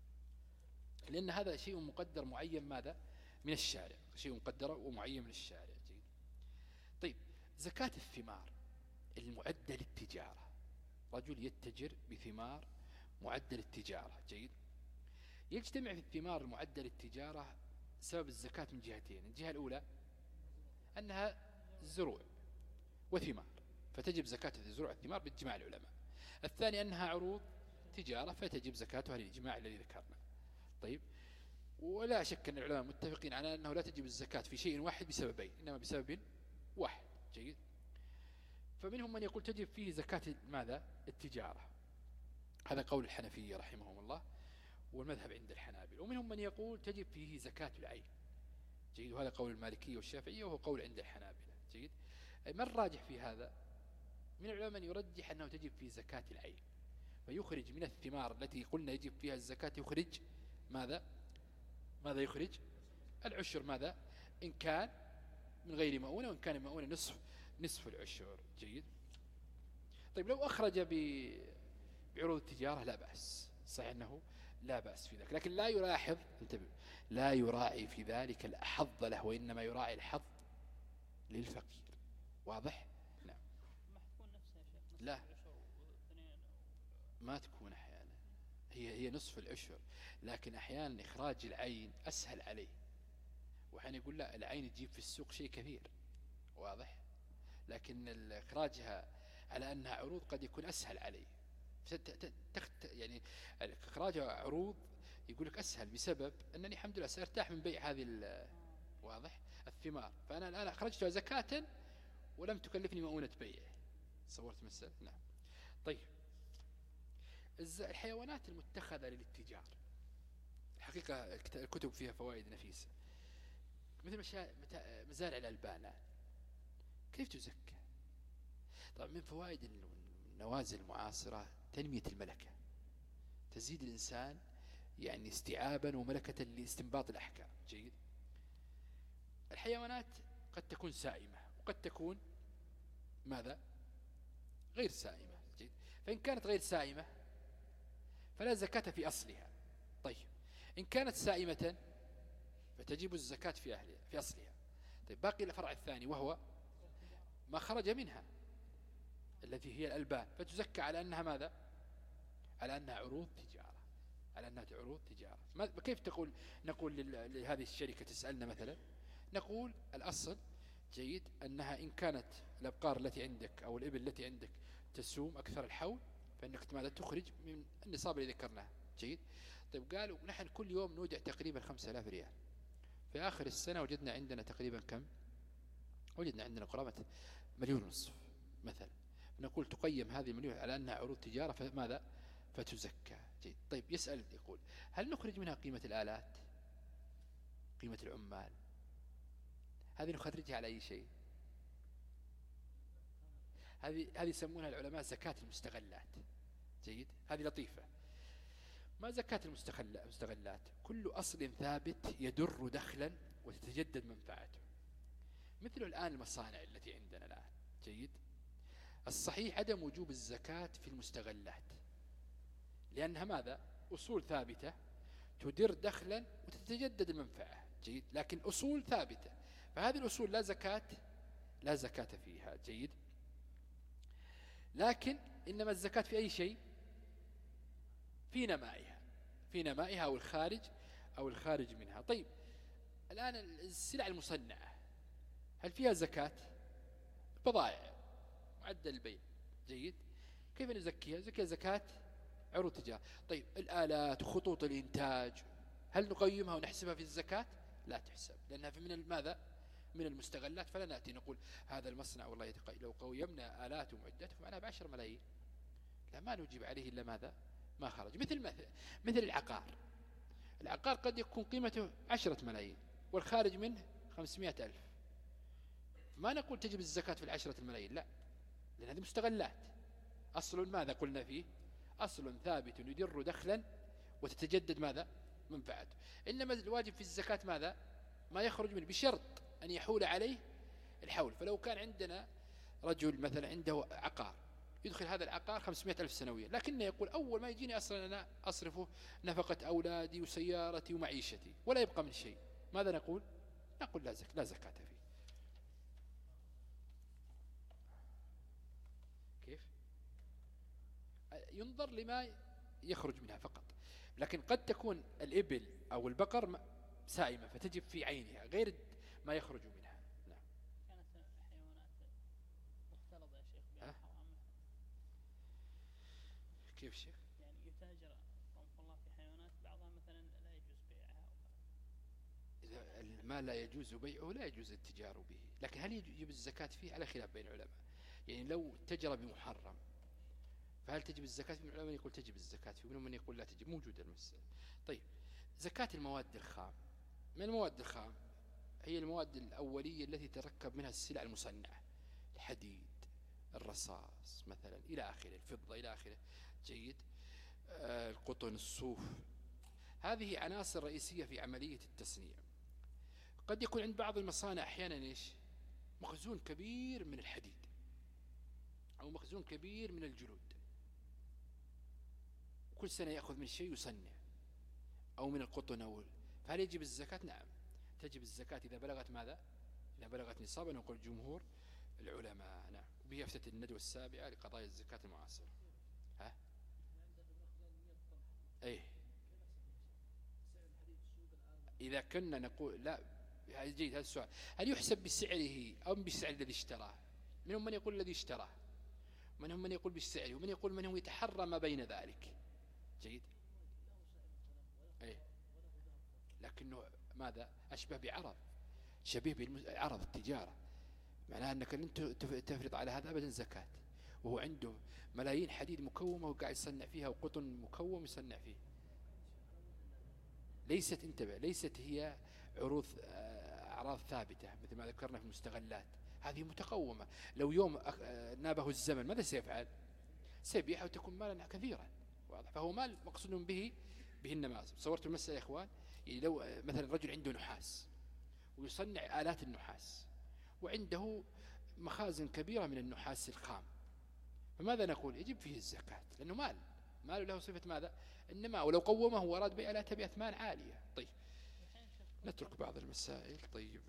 لأن هذا شيء مقدر معين ماذا من الشارع، شيء مقدر ومعين من الشارع. جيد. طيب زكاة الثمار المعدة للتجارة، رجل يتجر بثمار معدة للتجارة. جيد. يجتمع في الثمار المعدة للتجارة سبب الزكاة من جهتين. الجهة الأولى أنها زروع وثمار، فتجب زكاة الزروع والثمار باجماع العلماء. الثاني أنها عروض تجارة، فتجب زكاتها للإجماع الذي ذكرنا. طيب. ولا شك أن العلماء متفقين على أنه لا تجب الزكاة في شيء واحد بسببين، إنما بسبب واحد. جيد. فمنهم من يقول تجب فيه زكاة ماذا التجارة، هذا قول الحنفية رحمهم الله والمذهب عند الحنابل. ومنهم من يقول تجب فيه زكاة العين. جيد. وهذا قول المالكية والشافعية وهو قول عند الحنابلة. جيد. ما الراجح في هذا؟ من العلماء من يرجح أنه تجب فيه زكاة العين، فيخرج من الثمار التي قلنا يجب فيها الزكاة يخرج ماذا ماذا يخرج العشر، ماذا إن كان من غير مؤونة، وإن كان مؤونة نصف نصف العشر. جيد. طيب لو أخرج بعروض التجارة لا بأس، صحيح أنه لا بأس في ذلك، لكن لا يلاحظ انتبه لا يراعي في ذلك الحظ له، وإنما يراعي الحظ للفقير. واضح؟ نعم. ما تكون نفسها يا شيخ لا ما تكون أحيانا هي هي نصف العشر، لكن أحيانا إخراج العين أسهل عليه، وحين يقول لا العين تجيب في السوق شيء كثير، واضح، لكن إخراجها على أنها عروض قد يكون أسهل عليه. تخت يعني إخراجها عروض يقول لك أسهل بسبب أنني الحمد لله سأرتاح من بيع هذه واضح الثمار، فأنا الآن أخرجتها زكاة ولم تكلفني مؤونة بيع. صورت مسألة؟ نعم. طيب الحيوانات المتخذة للاتجار، الحقيقة الكتب فيها فوائد نفيسة، مثل مزارع الألبان كيف تزكى؟ طبعا من فوائد النوازل المعاصرة تنمية الملكة، تزيد الإنسان يعني استيعابا وملكة لاستنباط الأحكام. جيد. الحيوانات قد تكون سائمة وقد تكون ماذا؟ غير سائمة. جيد. فإن كانت غير سائمة فلا زكاة في أصلها. طيب إن كانت سائمة فتجب الزكاة في أهلها في أصلها. طيب باقي الفرع الثاني وهو ما خرج منها التي هي الألبان، فتزكى على أنها ماذا؟ على أنها عروض تجارة، على أنها عروض تجارة. كيف تقول نقول لهذه الشركة تسألنا مثلا، نقول الأصل جيد أنها إن كانت الأبقار التي عندك أو الإبل التي عندك تسوم أكثر الحول فإنك ماذا تخرج من النصاب اللي ذكرناه. جيد. طيب قالوا نحن كل يوم نودع تقريبا خمسة آلاف ريال، في آخر السنة وجدنا عندنا تقريبا كم؟ وجدنا عندنا قرابة مليون ونصف مثلا، نقول تقيم هذه المليون على أنها عروض تجارة فماذا؟ فتزكى. جيد. طيب يسأل يقول هل نخرج منها قيمة الآلات، قيمة العمال، هذه نخرجها على أي شيء؟ هذه هذه يسمونها العلماء زكاة المستغلات. جيد. هذه لطيفة. ما زكاة المستغلات؟ كل أصل ثابت يدر دخلا وتتجدد منفعته، مثل الآن المصانع التي عندنا الآن. جيد. الصحيح عدم وجوب الزكاة في المستغلات، لأنها ماذا؟ أصول ثابتة تدر دخلا وتتجدد المنفعة. جيد. لكن أصول ثابتة، فهذه الأصول لا زكاة لا زكاة فيها. جيد. لكن إنما الزكاة في أي شيء؟ في نمائها، في نمائها أو الخارج أو الخارج منها. طيب الآن السلع المصنعة هل فيها زكاة؟ بضائع معدل البيع. جيد. كيف نزكيها؟ زكيها زكاة عروض تجارة. طيب الآلات وخطوط الإنتاج هل نقيمها ونحسبها في الزكاة؟ لا تحسب، لأنها في من ماذا؟ من المستغلات. فلا نأتي نقول هذا المصنع والله لو قويمنا آلات ومعدات فمعناها بعشر ملايين، لا، ما نجيب عليه إلا ماذا؟ ما خرج. مثل مثل مثل العقار، العقار قد يكون قيمته عشرة ملايين والخارج منه خمسمائة ألف، ما نقول تجب الزكاة في العشرة الملايين، لا، لأن هذه مستغلات. أصل ماذا قلنا فيه؟ أصل ثابت يدر دخلا وتتجدد ماذا؟ منفعته. إنما الواجب في الزكاة ماذا؟ ما يخرج منه بشرط أن يحول عليه الحول. فلو كان عندنا رجل مثلا عنده عقار يدخل هذا العقار خمسمائة ألف سنويا، لكنه يقول أول ما يجيني أصلا أنا أصرفه نفقة أولادي وسيارتي ومعيشتي ولا يبقى من شيء، ماذا نقول؟ نقول لا زكاة لا زكاة فيه. كيف؟ ينظر لما يخرج منها فقط، لكن قد تكون الإبل أو البقر سائمة فتجب في عينها غير ما يخرج منها. نعم. كانت حيوانات مختلطة يا شيخ بها حرام. كيف شيخ؟ يعني يتاجر رحمه الله في حيوانات بعضها مثلا لا يجوز بيعها. إذا المال لا يجوز بيعه لا يجوز التجار به، لكن هل يجب الزكاة فيه؟ على خلاف بين العلماء. يعني لو تجر بمحرم فهل تجب الزكاة؟ من العلماء يقول تجب الزكاة فيه، ومنهم من يقول لا تجب. موجودة المسألة. طيب زكاة المواد الخام. من المواد الخام هي المواد الأولية التي تركب منها السلع المصنعة، الحديد، الرصاص مثلا إلى آخره، الفضة إلى آخره. جيد. آه القطن، الصوف، هذه عناصر رئيسية في عملية التصنيع. قد يكون عند بعض المصانع أحيانا إيش؟ مخزون كبير من الحديد أو مخزون كبير من الجلود، كل سنة يأخذ من شيء يصنع، أو من القطن أو، فهل يجب الزكاة؟ نعم تجب الزكاة إذا بلغت ماذا؟ إذا بلغت نصابا، نقول جمهور العلماء. نعم. وبه أفتت الندوة السابعة لقضايا الزكاة المعاصرة. ها؟ أي إذا كنا نقول لا، هذا جيد هذا السؤال، هل يحسب بسعره أو بسعر الذي اشتراه؟ منهم من يقول الذي اشتراه، منهم من يقول بالسعر، ومن يقول من هو يتحرى ما بين ذلك. جيد. أي لكنه ماذا أشبه بعرض، شبيه بعرض التجارة، معناها أنك أنت تفرض على هذا أبدا زكاة، وهو عنده ملايين حديد مكومة وقاعد يصنع فيها، وقطن مكوم يصنع فيه. ليست، انتبه، ليست هي عروض أعراض ثابتة مثل ما ذكرنا في المستغلات، هذه متقومة. لو يوم نابه الزمن ماذا سيفعل؟ سيبيعها وتكون مالا كثيرا، واضح. فهو مال مقصود به به النماء. صورت المسألة يا إخوان، يعني لو مثلا رجل عنده نحاس ويصنع آلات النحاس، وعنده مخازن كبيرة من النحاس الخام، فماذا نقول؟ يجب فيه الزكاة، لأنه مال، مال له صفة ماذا؟ النماء. ولو قومه وأراد بيع لا تبي أثمان عالية. طيب نترك بعض المسائل. طيب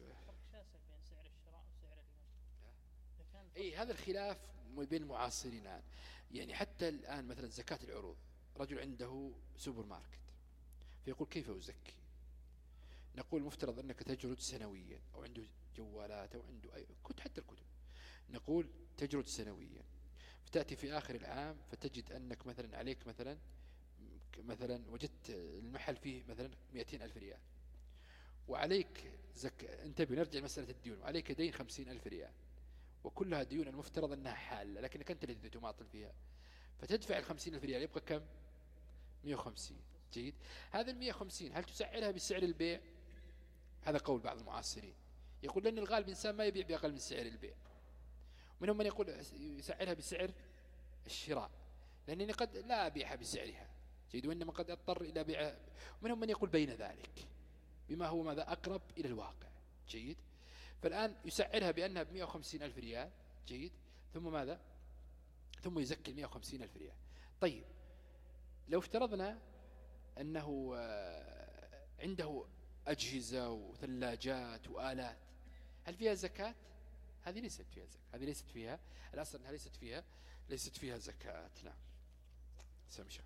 اي هذا الخلاف بين المعاصرين الآن، يعني حتى الآن مثلا زكاة العروض، رجل عنده سوبر ماركت فيقول كيف أزكي؟ نقول مفترض أنك تجرد سنويا، أو عنده جوالات، أو عنده أي كتب، حتى الكتب، نقول تجرد سنويا، فتأتي في آخر العام فتجد أنك مثلا عليك مثلا مثلا وجدت المحل فيه مثلا مئتين ألف ريال، وعليك زك... انتبه نرجع لمسألة الديون، وعليك دين خمسين ألف ريال، وكلها ديون المفترض أنها حالة، لكنك أنت الذي تماطل فيها، فتدفع الخمسين ألف ريال، يبقى كم؟ مئة وخمسين. جيد. هذا المئة وخمسين هل تسعرها بسعر البيع؟ هذا قول بعض المعاصرين، يقول لأن الغالب الإنسان ما يبيع بأقل من سعر البيع. منهم من يقول يسعرها بسعر الشراء، لأنني قد لا أبيعها بسعرها. جيد. وإنما قد أضطر إلى بيعها. منهم من يقول بين ذلك بما هو ماذا أقرب إلى الواقع. جيد. فالآن يسعرها بأنها بمئة وخمسين ألف ريال. جيد. ثم ماذا؟ ثم يزكي المئة وخمسين ألف ريال. طيب لو افترضنا أنه عنده أجهزة وثلاجات وآلات، هل فيها زكاة؟ هذه ليست فيها زكاة، هذه ليست فيها، الأصل أنها ليست فيها ليست فيها زكاة. نعم. سمشا.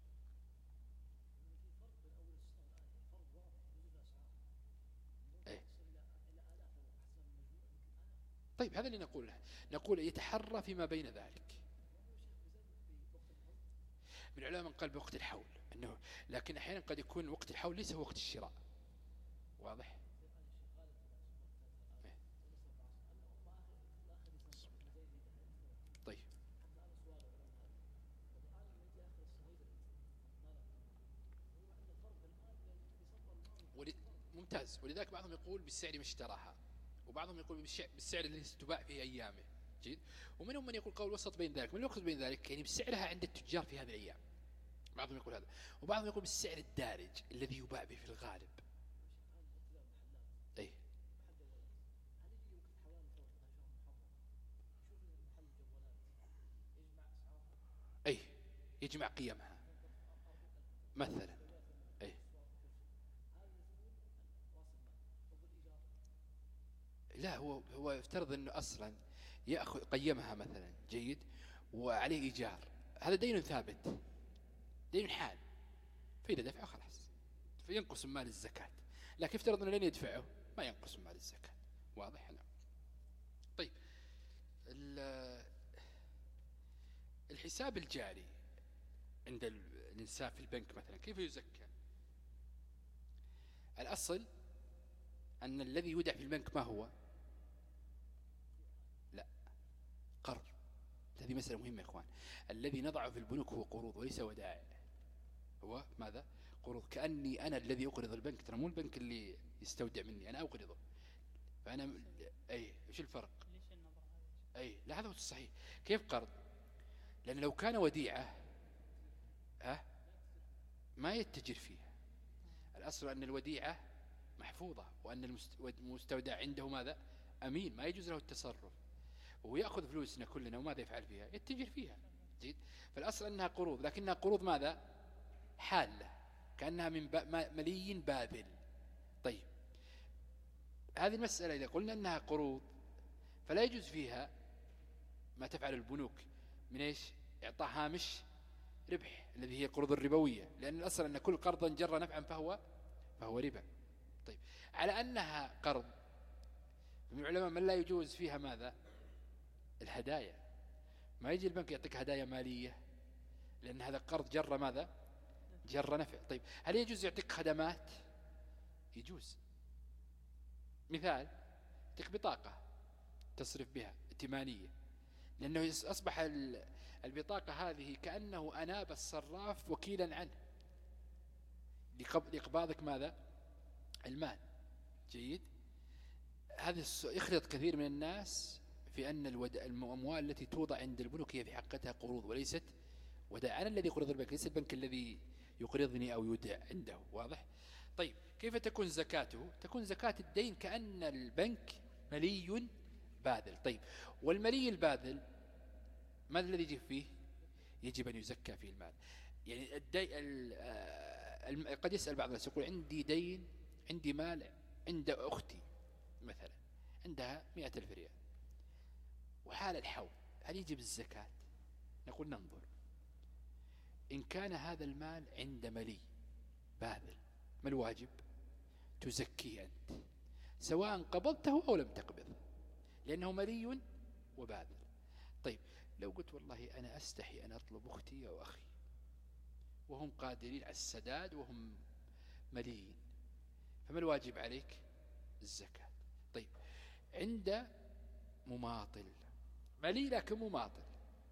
أي. طيب هذا اللي نقوله، نقول يتحرى فيما بين ذلك. من العلماء من قال بوقت الحول أنه، لكن أحيانا قد يكون وقت الحول ليس هو وقت الشراء. واضح. طيب ولد... ممتاز. ولذلك بعضهم يقول بالسعر ما اشتراها، وبعضهم يقول بالسعر اللي ستباع في أيامه. جيد. ومنهم من يقول قول وسط بين ذلك. من يقصد بين ذلك يعني بسعرها عند التجار في هذه الأيام، بعضهم يقول هذا، وبعضهم يقول بالسعر الدارج الذي يباع به في الغالب. أي. أي يجمع قيمها مثلا. أي. لا، هو هو يفترض أنه أصلا يأخذ قيمها مثلا. جيد. وعليه إيجار، هذا دين ثابت، دين حال، فإذا دفعه خلاص فينقص من مال الزكاة. لكن افترض أنه لن يدفعه، ما ينقص من مال الزكاة. واضح. نعم. طيب الحساب الجاري عند الإنسان في البنك مثلا كيف يزكى؟ الأصل أن الذي يودع في البنك ما هو؟ لا، قرض. هذه مسألة مهمة يا إخوان. الذي نضعه في البنوك هو قروض وليس ودائع. هو ماذا؟ قروض. كأني أنا الذي أقرض البنك، ترى مو البنك اللي يستودع مني، أنا أقرضه. فأنا أي إيش الفرق؟ أي لا، هذا هو الصحيح. كيف قرض؟ لأن لو كان وديعة ها ما يتجر فيها. الأصل أن الوديعة محفوظة، وأن المستودع عنده ماذا؟ أمين، ما يجوز له التصرف، وهو يأخذ فلوسنا كلنا وماذا يفعل فيها؟ يتجر فيها. جيد. فالأصل أنها قروض، لكنها قروض ماذا؟ حالة، كأنها من ملي باذل. طيب هذه المسألة إذا قلنا أنها قروض فلا يجوز فيها ما تفعل البنوك من إيش؟ إعطاء هامش ربح الذي هي القروض الربوية، لأن الأصل أن كل قرض جر نفعا فهو فهو ربا. طيب على أنها قرض، من العلماء من لا يجوز فيها ماذا؟ الهدايا. ما يجي البنك يعطيك هدايا مالية، لأن هذا قرض جر ماذا؟ جر نفع. طيب هل يجوز يعطيك خدمات؟ يجوز. مثال، يعطيك بطاقة تصرف بها ائتمانية، لأنه أصبح البطاقة هذه كأنه أناب الصراف وكيلا عنه لإقباضك ماذا؟ المال. جيد. هذا يخلط كثير من الناس في أن الأموال التي توضع عند البنوك هي في حقتها قروض وليست ودائع. أنا الذي يقرض البنك، ليس البنك الذي يقرضني أو يودع عنده. واضح؟ طيب كيف تكون زكاته؟ تكون زكاة الدين كأن البنك ملي باذل. طيب والملي الباذل ماذا الذي يجب فيه؟ يجب أن يزكى فيه المال. يعني الدي... ال... قد يسأل بعض الناس يقول عندي دين، عندي مال عند أختي مثلا عندها مئة ألف ريال وحال الحول، هل يجب الزكاة؟ نقول ننظر. إن كان هذا المال عند ملي باذل، ما الواجب؟ تزكيه أنت سواء قبضته أو لم تقبضه، لأنه ملي وباذل. طيب لو قلت والله أنا أستحي أن أطلب أختي أو أخي وهم قادرين على السداد وهم مليين، فما الواجب عليك؟ الزكاة. طيب عند مماطل ملي لكن مماطل،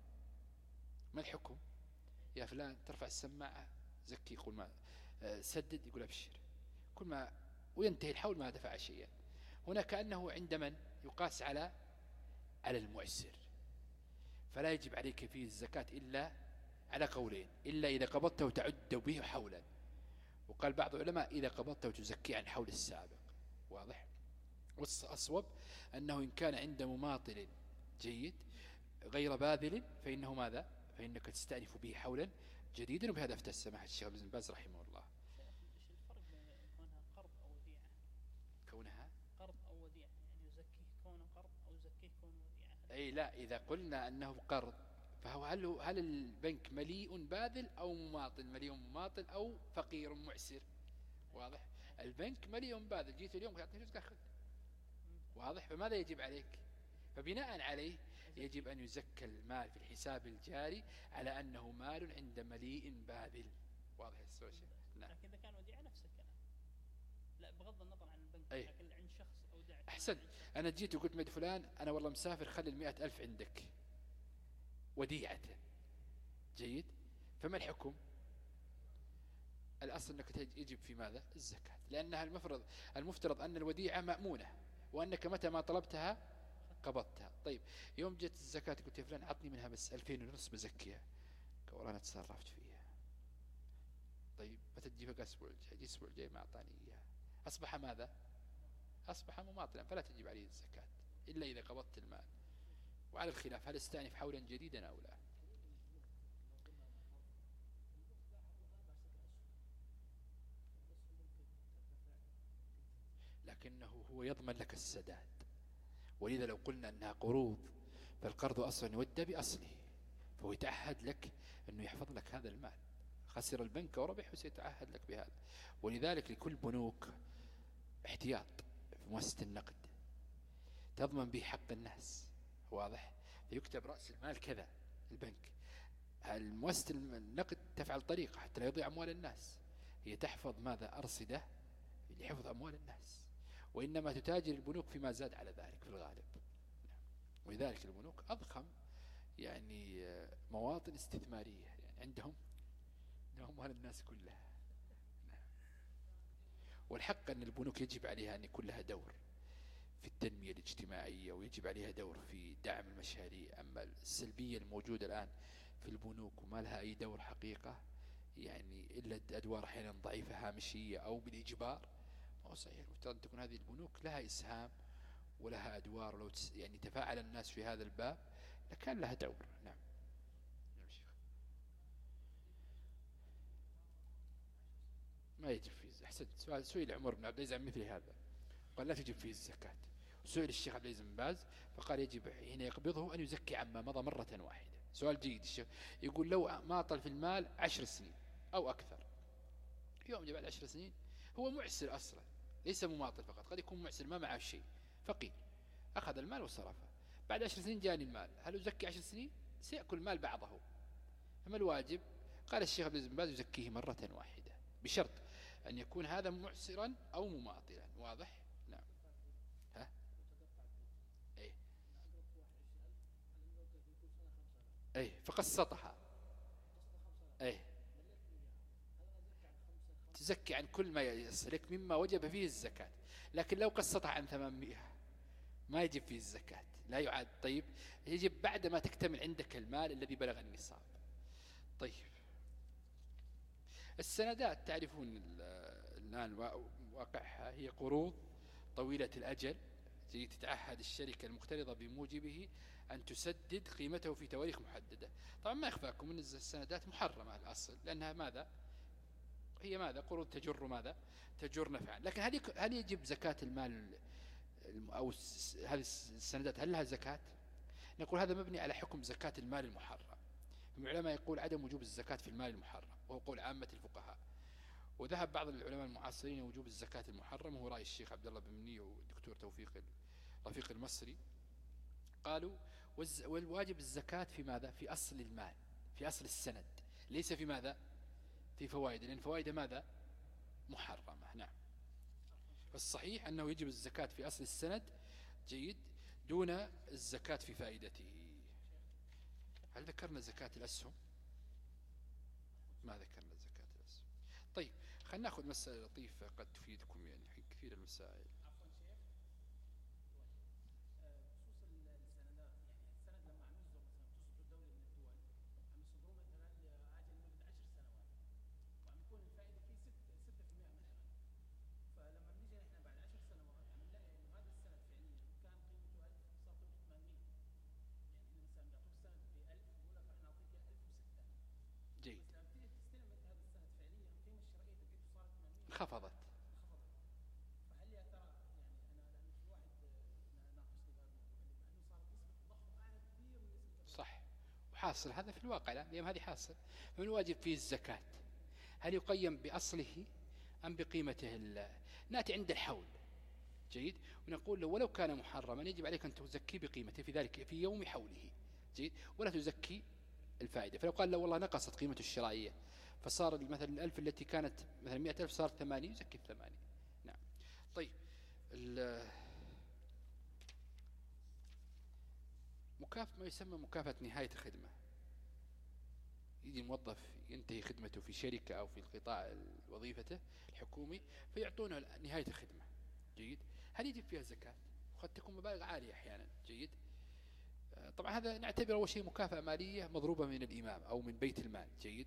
ما الحكم؟ يا فلان ترفع السماعة زكي، يقول ما سدد، يقول أبشر، كل ما وينتهي الحول ما دفع شيئا. هنا كأنه عند من يقاس على على المعسر، فلا يجب عليك فيه الزكاة إلا على قولين، إلا إذا قبضته تعد به حولا، وقال بعض العلماء إذا قبضته تزكي عن حول السابق. واضح؟ والأصوب أنه إن كان عند مماطل جيد غير باذل فإنه ماذا؟ فإنك تستأنف به حولا جديدا. وبهذا افتى السماحة الشيخ ابن باز رحمه الله. الفرق بين كونها قرض أو وديعة؟ كونها قرض أو وديعة، يعني يزكيه كونه قرض أو يزكيه كونه وديعة. أي لا، إذا قلنا أنه قرض فهو هل, هل البنك مليء باذل أو مماطل؟ مليء مماطل أو فقير معسر. واضح؟ البنك مليء باذل، جيت اليوم تعطيني فلوس أخذ. واضح؟ فماذا يجب عليك؟ فبناء عليه يجب أن يزكى المال في الحساب الجاري على أنه مال عند مليء باذل. واضح السؤال؟ نعم. لكن إذا كان وديعة نفس الكلام، لا بغض النظر عن البنك. أي. لكن عند شخص أودعت. أحسن. أنا جيت وقلت مد فلان أنا والله مسافر، خلي المئة ألف عندك وديعة. جيد. فما الحكم؟ الأصل أنك يجب في ماذا؟ الزكاة، لأنها المفروض المفترض أن الوديعة مأمونة، وأنك متى ما طلبتها قبضتها. طيب يوم جت الزكاة قلت يا فلان عطني منها بس ألفين ونص بزكيها، والله أنا تصرفت فيها. طيب فتجي بقى أسبوع الجاي، الأسبوع الجاي ما أعطاني إياها، أصبح ماذا؟ أصبح مماطلا، فلا تجب عليه الزكاة إلا إذا قبضت المال. وعلى الخلاف هل استأنف حولا جديدا أو لا؟ لكنه هو يضمن لك السداد، ولذا لو قلنا أنها قروض فالقرض أصلا يودى بأصله، فهو يتعهد لك أنه يحفظ لك هذا المال، خسر البنك وربح وسيتعهد لك بهذا. ولذلك لكل بنوك احتياط في مؤسسة النقد تضمن به حق الناس. واضح؟ فيكتب رأس المال كذا البنك. المؤسسة النقد تفعل طريقة حتى لا يضيع أموال الناس، هي تحفظ ماذا؟ أرصدة لحفظ أموال الناس، وإنما تتاجر البنوك فيما زاد على ذلك في الغالب. ولذلك البنوك أضخم يعني مواطن استثمارية، يعني عندهم أموال الناس كلها. والحق أن البنوك يجب عليها أن يكون لها دور في التنمية الاجتماعية، ويجب عليها دور في دعم المشاريع. أما السلبية الموجودة الآن في البنوك وما لها أي دور حقيقة، يعني إلا أدوار أحيانا ضعيفة هامشية أو بالإجبار، ما هو صحيح. المفترض أن تكون هذه البنوك لها إسهام ولها أدوار، لو يعني تفاعل الناس في هذا الباب لكان لها دور. نعم. نعم شيخ. ما يجب فيه. أحسنت. سؤال سئل عمر بن عبد العزيز عن مثل هذا قال لا تجب فيه الزكاة. سئل الشيخ عبد العزيز بن باز فقال يجب حين يقبضه أن يزكي عما مضى مرة واحدة. سؤال جيد الشيخ. يقول لو ماطل في المال عشر سنين أو أكثر، يوم جاء بعد عشر سنين هو معسر أصلا، ليس مماطل فقط، قد يكون معسر ما معه شيء، فقير، أخذ المال وصرفه، بعد عشر سنين جاني المال، هل يزكي عشر سنين؟ سيأكل المال بعضه. فما الواجب؟ قال الشيخ عبد العزيز بن باز يزكيه مرة واحدة بشرط أن يكون هذا معسرا أو مماطلا. واضح؟ نعم. ها؟ أي أي فقسطها. أي تزكي عن كل ما يصلك مما وجب فيه الزكاة، لكن لو قسطها عن ثمانمائة ما يجب فيه الزكاة، لا يعاد. طيب يجب بعد ما تكتمل عندك المال الذي بلغ النصاب. طيب السندات تعرفون الآن واقعها هي قروض طويلة الأجل تتعهد الشركة المقترضة بموجبه أن تسدد قيمته في تواريخ محددة. طبعا ما يخفاكم أن السندات محرمة الأصل، لأنها ماذا؟ هي ماذا؟ قروض تجر ماذا؟ تجر نفعا. لكن هل هل يجب زكاة المال أو هذه السندات هل لها زكاة؟ نقول هذا مبني على حكم زكاة المال المحرم. العلماء يقول عدم وجوب الزكاة في المال المحرم، وهو قول عامة الفقهاء. وذهب بعض العلماء المعاصرين وجوب الزكاة المحرم، وهو رأي الشيخ عبد الله بن مني والدكتور توفيق رفيق المصري. قالوا والواجب الزكاة في ماذا؟ في أصل المال، في أصل السند، ليس في ماذا؟ في فوائد، لأن فوائد ماذا؟ محرمة. نعم. فالصحيح أنه يجب الزكاة في أصل السند، جيد، دون الزكاة في فائدته. هل ذكرنا زكاة الأسهم؟ ما ذكرنا زكاة الأسهم. طيب خلينا نأخذ مسألة لطيفة قد تفيدكم، يعني كثير المسائل. انخفضت. فهل يا ترى يعني انا لان في واحد ناقشني بهذا الموضوع انه صارت نسبه الضخم اعلى كثير من نسبه. صح، وحاصل هذا في الواقع اليوم، هذه حاصل. فمن الواجب فيه الزكاة، هل يقيم بأصله أم بقيمته؟ نأتي عند الحول، جيد، ونقول له ولو كان محرما يجب عليك أن تزكي بقيمته في ذلك في يوم حوله، جيد، ولا تزكي الفائدة. فلو قال له والله نقصت قيمته الشرائية فصار مثلا الألف التي كانت مثلا مئة ألف صارت ثمانين، يزكي الثمانين. نعم. طيب مكافأة ما يسمى مكافأة نهاية خدمة. يجي موظف ينتهي خدمته في شركة أو في القطاع وظيفته الحكومي فيعطونه نهاية خدمة، جيد، هل يجب فيها زكاة؟ وقد تكون مبالغ عالية أحيانا، جيد. طبعا هذا نعتبره أول شيء مكافأة مالية مضروبة من الإمام أو من بيت المال، جيد.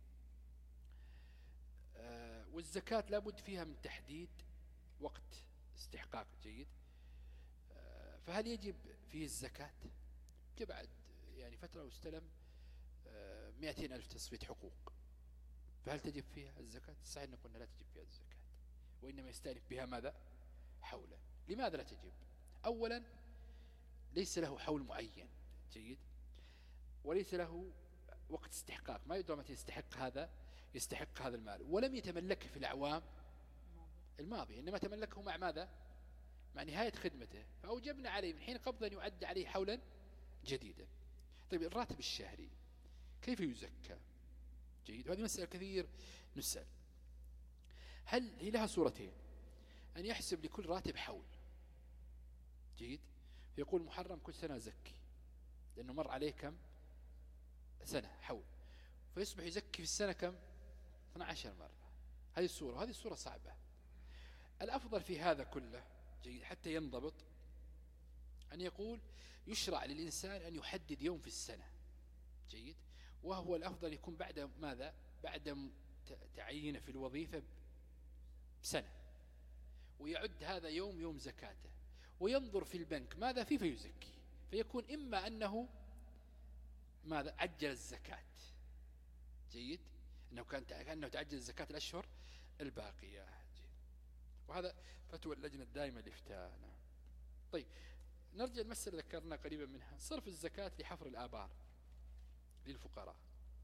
والزكاة لابد فيها من تحديد وقت استحقاق، جيد. فهل يجب فيه الزكاة؟ جاء بعد يعني فترة واستلم مئتين ألف تصفية حقوق، فهل تجب فيها الزكاة؟ صحيح نقول لا تجب فيها الزكاة، وإنما يستأنف بها ماذا؟ حولا. لماذا لا تجب؟ أولا ليس له حول معين، جيد، وليس له وقت استحقاق، ما يدرى متى يستحق هذا يستحق هذا المال، ولم يتملكه في الأعوام الماضية، إنما تملكه مع ماذا؟ مع نهاية خدمته، فأوجبنا عليه من حين قبض أن يعد عليه حولا جديدا. طيب الراتب الشهري كيف يزكى؟ جيد، وهذه مسألة كثير نسأل. هل هي لها صورتين؟ أن يحسب لكل راتب حول، جيد، فيقول محرم كل سنة زكي لأنه مر عليه كم سنة حول، فيصبح يزكي في السنة كم؟ اثنتي عشرة مرة. هذه الصورة، وهذه الصورة صعبة. الأفضل في هذا كله، جيد، حتى ينضبط، أن يقول يشرع للإنسان أن يحدد يوم في السنة، جيد، وهو الأفضل يكون بعد ماذا؟ بعد تعيينه في الوظيفة بسنة، ويعد هذا يوم يوم زكاته، وينظر في البنك ماذا فيه فيزكي، فيكون إما أنه ماذا؟ عجل الزكاة، جيد، أنه كان كأنه تعجل الزكاة الأشهر الباقية، جيد. وهذا فتوى اللجنة الدائمة للإفتاء. نعم. طيب نرجع المسألة ذكرنا قريبا منها، صرف الزكاة لحفر الآبار. للفقراء.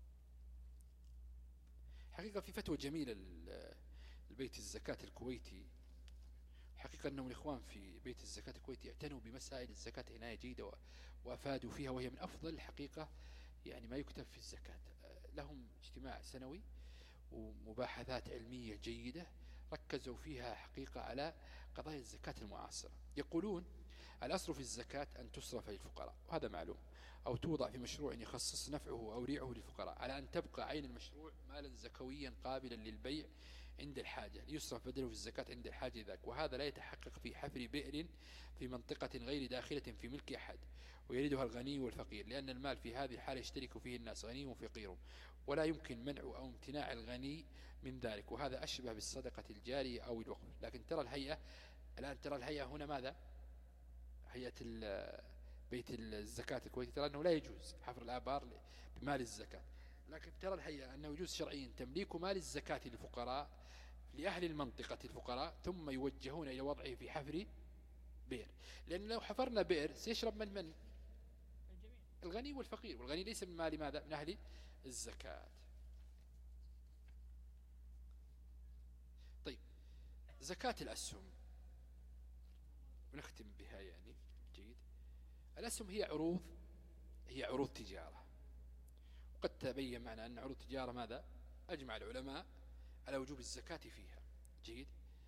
حقيقة في فتوى جميلة لبيت الزكاة الكويتي، حقيقة أنهم الإخوان في بيت الزكاة الكويتي اعتنوا بمسائل الزكاة عناية جيدة وأفادوا فيها، وهي من أفضل الحقيقة يعني ما يكتب في الزكاة. لهم اجتماع سنوي ومباحثات علمية جيدة ركزوا فيها حقيقة على قضايا الزكاة المعاصرة. يقولون الأصل في الزكاة أن تصرف للفقراء، وهذا معلوم، أو توضع في مشروع يخصص نفعه أو ريعه للفقراء، على أن تبقى عين المشروع مالا زكويا قابلا للبيع عند الحاجة، ليصرف بدله في الزكاة عند الحاجة ذاك. وهذا لا يتحقق في حفر بئر في منطقة غير داخلة في ملك أحد ويريدها الغني والفقير، لأن المال في هذه الحالة يشترك فيه الناس غني وفقير، ولا يمكن منع أو امتناع الغني من ذلك، وهذا أشبه بالصدقة الجارية أو الوقف. لكن ترى الهيئة الآن، ترى الهيئة هنا ماذا؟ هيئة بيت الزكاة الكويتي ترى أنه لا يجوز حفر الآبار بمال الزكاة، لكن ترى الهيئة أنه يجوز شرعيا تمليك مال الزكاة للفقراء لأهل المنطقة الفقراء، ثم يوجهون إلى وضعه في حفر بئر، لأن لو حفرنا بئر سيشرب من من؟ الغني والفقير، والغني ليس من مال ماذا؟ من أهل الزكاة. طيب زكاة الأسهم ونختم بها يعني جيد. الأسهم هي عروض هي عروض تجارة، وقد تبين معنا أن عروض تجارة ماذا؟ أجمع العلماء على وجوب الزكاة فيها جيد.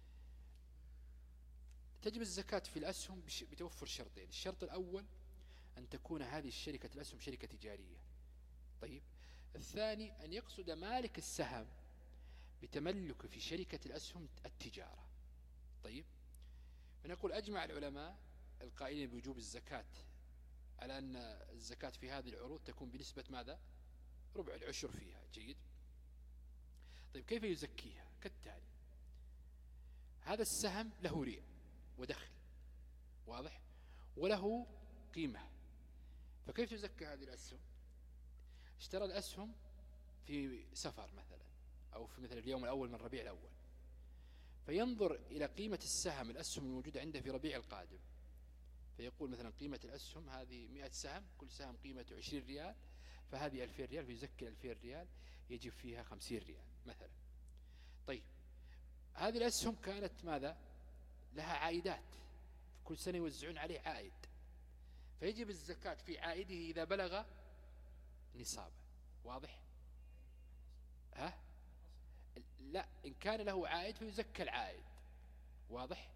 تجب الزكاة في الأسهم بتوفر شرطين. الشرط الأول أن تكون هذه الشركة الأسهم شركة تجارية. طيب الثاني أن يقصد مالك السهم بتملك في شركة الأسهم التجارة. طيب فنقول أجمع العلماء القائلين بوجوب الزكاة على أن الزكاة في هذه العروض تكون بنسبة ماذا؟ ربع العشر فيها جيد. طيب كيف يزكيها؟ كالتالي: هذا السهم له ريع ودخل واضح وله قيمة، فكيف تزكى هذه الأسهم؟ اشترى الأسهم في سفر مثلا، أو في مثل اليوم الأول من ربيع الأول، فينظر إلى قيمة السهم الأسهم الموجودة عنده في ربيع القادم، فيقول مثلا قيمة الأسهم هذه مئة سهم، كل سهم قيمته عشرين ريال، فهذه ألفين ريال، فيزكي ألفين ريال يجب فيها خمسين ريال مثلا. طيب هذه الأسهم كانت ماذا؟ لها عائدات، كل سنة يوزعون عليه عائد، فيجب الزكاة في عائده إذا بلغ نصابه. واضح؟ ها؟ لا، إن كان له عائد فيزكى العائد. واضح؟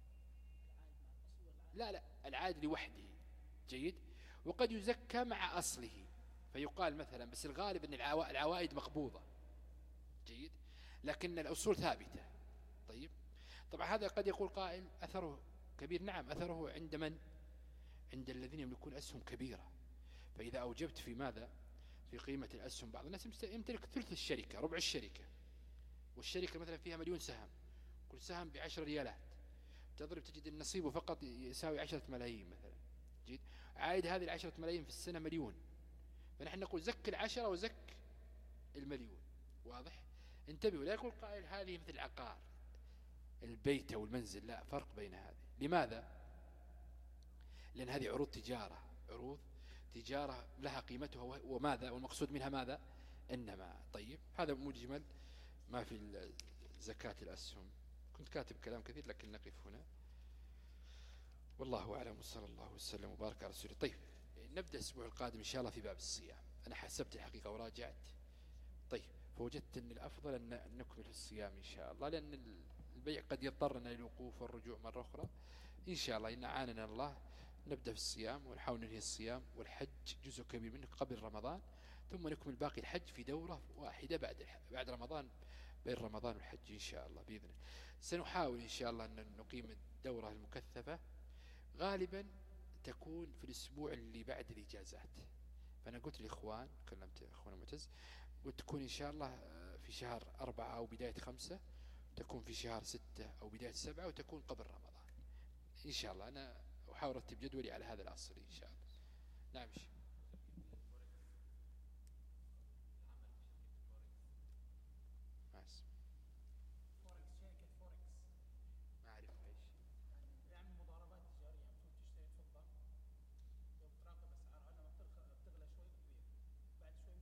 لا لا، العائد لوحده جيد. وقد يزكى مع أصله، فيقال مثلا، بس الغالب أن العوائد مقبوضة جيد، لكن الأصول ثابتة. طيب طبعا هذا قد يقول قائل أثره كبير. نعم أثره عند من؟ عند الذين يملكون أسهم كبيرة. فإذا أوجبت في ماذا؟ في قيمة الأسهم، بعض الناس يمتلك ثلث الشركة، ربع الشركة، والشركة مثلا فيها مليون سهم، كل سهم بعشر ريالات، تضرب تجد النصيب فقط يساوي عشرة ملايين مثلا جيد. عائد هذه العشرة ملايين في السنة مليون، فنحن نقول زك العشرة وزك المليون. واضح؟ انتبهوا، لا يقول قائل هذه مثل العقار البيت أو المنزل، لا، فرق بين هذه. لماذا؟ لأن هذه عروض تجارة، عروض تجارة لها قيمتها، وماذا؟ والمقصود منها ماذا؟ إنما. طيب هذا مجمل ما في زكاة الأسهم. كنت كاتب كلام كثير لكن نقف هنا، والله أعلم، وصلى الله وسلم وبارك على رسوله. طيب نبدأ الأسبوع القادم إن شاء الله في باب الصيام. أنا حسبت الحقيقة وراجعت، طيب فوجدت أن الأفضل أن نكمل في الصيام إن شاء الله، لأن البيع قد يضطرنا للوقوف والرجوع مرة أخرى. إن شاء الله إن أعاننا الله نبدأ في الصيام ونحاول ننهي الصيام، والحج جزء كبير منه قبل رمضان، ثم نكمل باقي الحج في دورة واحدة بعد بعد رمضان، بين رمضان والحج إن شاء الله بإذن الله. سنحاول إن شاء الله أن نقيم الدورة المكثفة، غالبا تكون في الأسبوع اللي بعد الإجازات. فأنا قلت للإخوان، كلمت أخونا معتز، قلت تكون إن شاء الله في شهر أربعة أو بداية خمسة، تكون في شهر ستة أو بداية سبعة، وتكون قبل رمضان إن شاء الله. أنا أحاول أرتب جدولي على هذا الأصل إن شاء الله. نعم شيء. فوركس، شركة فوركس، ما أعرف إيش. يعني مضاربات تجارية، المفروض تشتري فضة وتراقب أسعارها، لما بتغلى شوي بتبيع، بعد شوي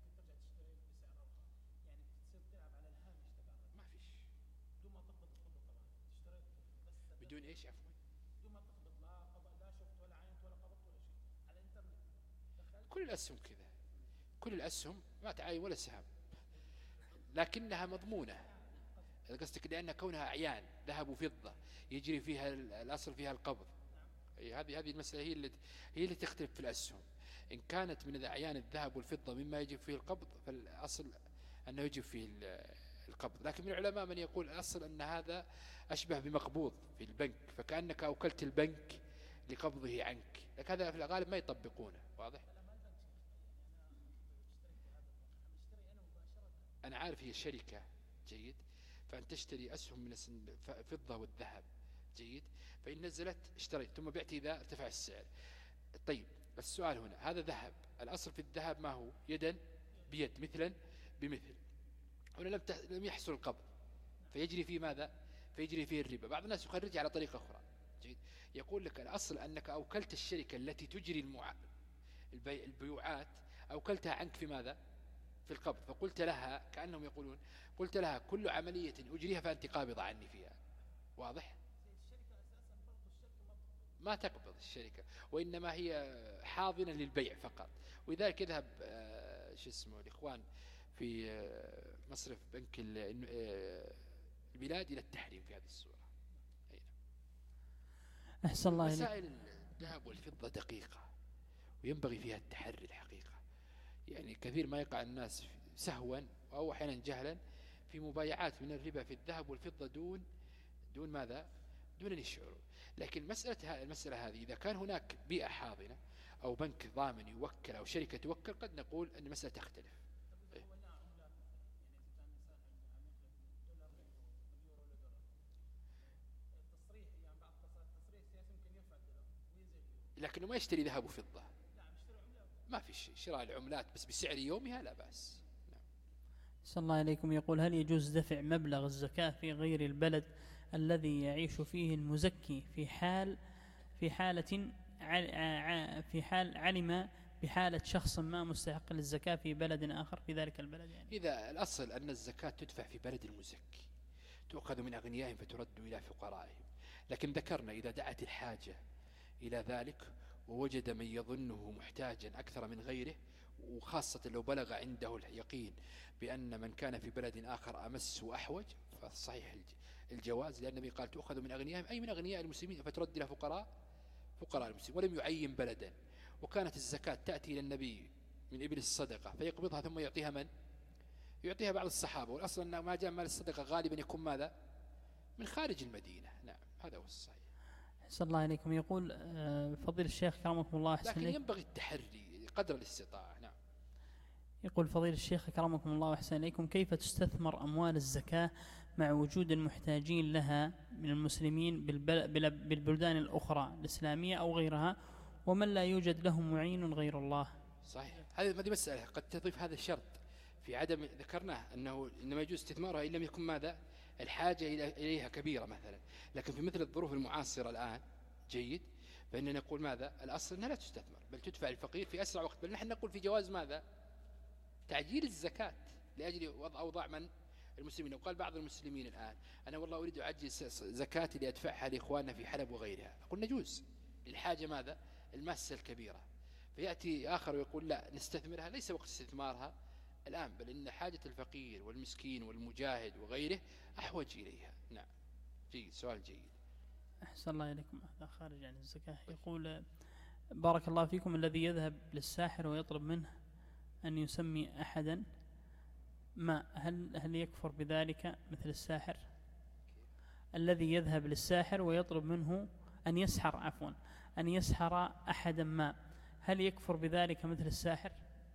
إيش عفوا؟ بدون ما تقبض لا قبض لا شفت ولا عينت ولا قبضت ولا شيء على الانترنت دخلت. كل الأسهم كذا، كل الأسهم ما تعاين ولا سهم، لكنها مضمونة. قصدك لأن كونها أعيان ذهب وفضة يجري فيها الأصل فيها القبض، هذه هذه المسألة هي اللي هي اللي تختلف في الأسهم. إن كانت من أعيان الذهب والفضة مما يجب فيه القبض فالأصل أنه يجب فيه القبض. لكن من العلماء من يقول الأصل أن هذا أشبه بمقبوض في البنك، فكأنك أوكلت البنك لقبضه عنك، لكن هذا في الغالب ما يطبقونه. واضح؟ أنا عارف هي شركة جيد، فأن تشتري أسهم من الفضة والذهب جيد، فإن نزلت اشتريت ثم بعت إذا ارتفع السعر. طيب السؤال هنا، هذا ذهب، الأصل في الذهب ما هو؟ يدا بيد، مثلا بمثل. هنا لم لم يحصل القبض، فيجري فيه ماذا؟ فيجري فيه الربا. بعض الناس يخرج على طريقة أخرى جيد، يقول لك الأصل أنك أوكلت الشركة التي تجري المع... البي... البيوعات أوكلتها عنك في ماذا؟ في القبض. فقلت لها كأنهم يقولون قلت لها كل عملية أجريها فأنت قابضة عني فيها. واضح؟ ما تقبض الشركة، وإنما هي حاضنة للبيع فقط. ولذلك يذهب شو اسمه الإخوان في مصرف بنك البلاد إلى التحريم في هذه الصورة. أحسن الله إليك. مسائل الذهب والفضة دقيقة وينبغي فيها التحري الحقيقة. يعني كثير ما يقع الناس سهوا أو أحيانا جهلا في مبايعات من الربا في الذهب والفضة دون دون ماذا؟ دون أن يشعروا. لكن مسألة المسألة هذه إذا كان هناك بيئة حاضنة أو بنك ضامن يوكل أو شركة توكل قد نقول أن المسألة تختلف. إيه؟ لكنه ما يشتري ذهب وفضة، ما في شيء، شراء العملات بس بسعر يومها لا بأس. نعم. صلى الله عليكم. يقول هل يجوز دفع مبلغ الزكاة في غير البلد الذي يعيش فيه المزكي في حال في حالة في حال علم بحالة شخص ما مستحق للزكاة في بلد آخر في ذلك البلد؟ يعني إذا الأصل أن الزكاة تدفع في بلد المزكي، تؤخذ من أغنيائهم فترد إلى فقرائهم، لكن ذكرنا إذا دعت الحاجة إلى ذلك ووجد من يظنه محتاجا أكثر من غيره، وخاصة لو بلغ عنده اليقين بأن من كان في بلد آخر أمس وأحوج، فصحيح الجواز، لأن النبي قال تؤخذ من أغنيائهم أي من أغنياء المسلمين فترد إلى فقراء فقراء المسلمين، ولم يعين بلدا. وكانت الزكاة تأتي إلى النبي من إبل الصدقة فيقبضها ثم يعطيها من؟ يعطيها بعض الصحابة، والأصل أن ما جاء مال الصدقة غالبا يكون ماذا؟ من خارج المدينة. نعم هذا هو الصحيح. صلى الله عليكم. يقول فضيل الشيخ كرمكم الله أحسن لكن إليك، ينبغي التحري قدر الاستطاعة. نعم. يقول فضيل الشيخ كرمكم الله أحسن إليكم كيف تستثمر أموال الزكاة مع وجود المحتاجين لها من المسلمين بالبلدان الأخرى الإسلامية أو غيرها، ومن لا يوجد لهم معين غير الله؟ صحيح، هذه مسألة قد تضيف هذا الشرط في عدم ذكرناه أنه إنما يجوز استثمارها إن لم يكن ماذا؟ الحاجة إليها كبيرة مثلا. لكن في مثل الظروف المعاصرة الآن جيد، فإننا نقول ماذا؟ الأصل أنها لا تستثمر بل تدفع الفقير في أسرع وقت، بل نحن نقول في جواز ماذا؟ تعجيل الزكاة لأجل وضع أوضاع من؟ المسلمين. وقال بعض المسلمين الآن أنا والله أريد أعجل زكاتي لأدفعها لإخواننا في حلب وغيرها، أقول نجوز للحاجة ماذا؟ الماسة الكبيرة. فيأتي آخر ويقول لا نستثمرها، ليس وقت استثمارها الآن، بل إن حاجة الفقير والمسكين والمجاهد وغيره أحوج إليها. نعم جيد، سؤال جيد. أحسن الله إليكم. هذا خارج عن الزكاة. يقول بارك الله فيكم الذي يذهب للساحر ويطلب منه أن يسمي أحدا ما هل هل يكفر بذلك مثل الساحر؟ الذي يذهب للساحر ويطلب منه أن يسحر عفوا أن يسحر أحدا ما، هل يكفر بذلك مثل الساحر؟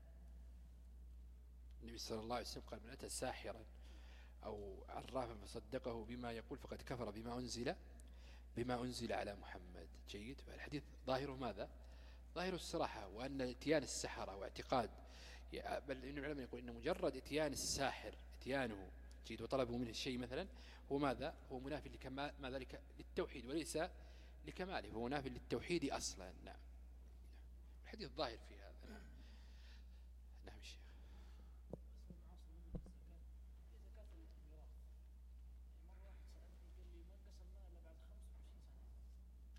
النبي صلى الله عليه وسلم قال من أتى ساحرا أو عرافا فصدقه بما يقول فقد كفر بما أنزل بما أنزل على محمد. جيد. فالحديث ظاهره ماذا؟ ظاهره الصراحة، وأن اتيان السحرة واعتقاد، بل إن العلماء يقول إن مجرد اتيان الساحر اتيانه جيد وطلبه منه الشيء مثلا هو ماذا؟ هو منافي لكمال ما ذلك للتوحيد وليس لكماله، هو منافي للتوحيد أصلا. نعم الحديث ظاهر في هذا. نعم نعم الشيخ.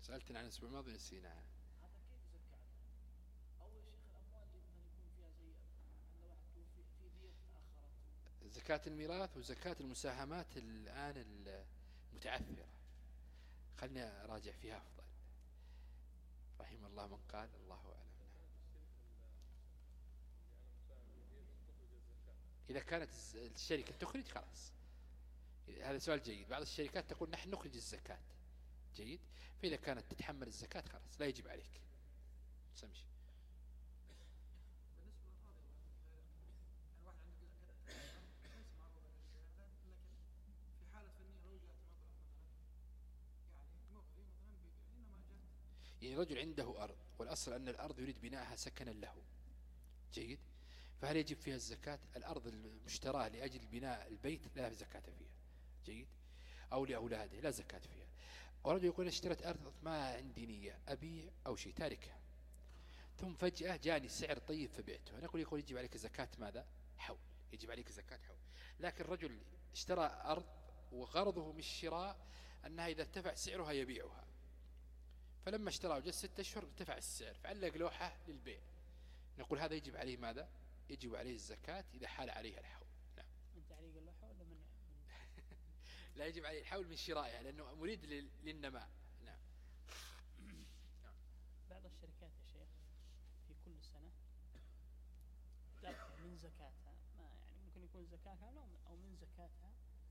سألتنا عن الأسبوع الماضي نسيناها. هذا كيف يزكى عنه؟ أو يا شيخ الأموال اللي مثلا يكون فيها زي عند واحد توفي في دية تأخرت. زكاة الميراث وزكاة المساهمات الآن المتعثرة، خلني أراجع فيها أفضل. رحم الله من قال، الله أعلم. إذا كانت الشركة تخرج خلاص، هذا سؤال جيد. بعض الشركات تقول نحن نخرج الزكاة، جيد. فإذا كانت تتحمل الزكاة خلاص لا يجب عليك، سمش. بالنسبة للقاضي يعني واحد عنده ليس معروض لكن في حالة فنية لو جاءت مبلغ مثلا يعني مغري مثلا بيبيع، إنما جاءت يعني رجل عنده أرض والأصل أن الأرض يريد بناءها سكنا له، جيد. فهل يجب فيها الزكاة؟ الأرض المشتراة لأجل بناء البيت لا زكاة فيها، جيد، أو لأولاده لا زكاة فيها. ورجل يقول اشتريت أرض ما عندي نية أبيع أو شيء تاركها، ثم فجأة جاني سعر طيب فبعته، أنا أقول يقول يجب عليك زكاة ماذا؟ حول، يجب عليك زكاة حول. لكن رجل اشترى أرض وغرضه من الشراء أنها إذا ارتفع سعرها يبيعها، فلما اشترى وجلس ستة أشهر ارتفع السعر فعلق لوحة للبيع، نقول هذا يجب عليه ماذا؟ يجب عليه الزكاة إذا حال عليها الحول. نعم. من تعليق اللوحة ولا من؟ لا يجب عليه الحول من شرائها لأنه مريد للنماء. نعم. بعض الشركات يا شيخ في كل سنة تأخذ من زكاتها، ما يعني ممكن يكون زكاة كاملة أو من زكاتها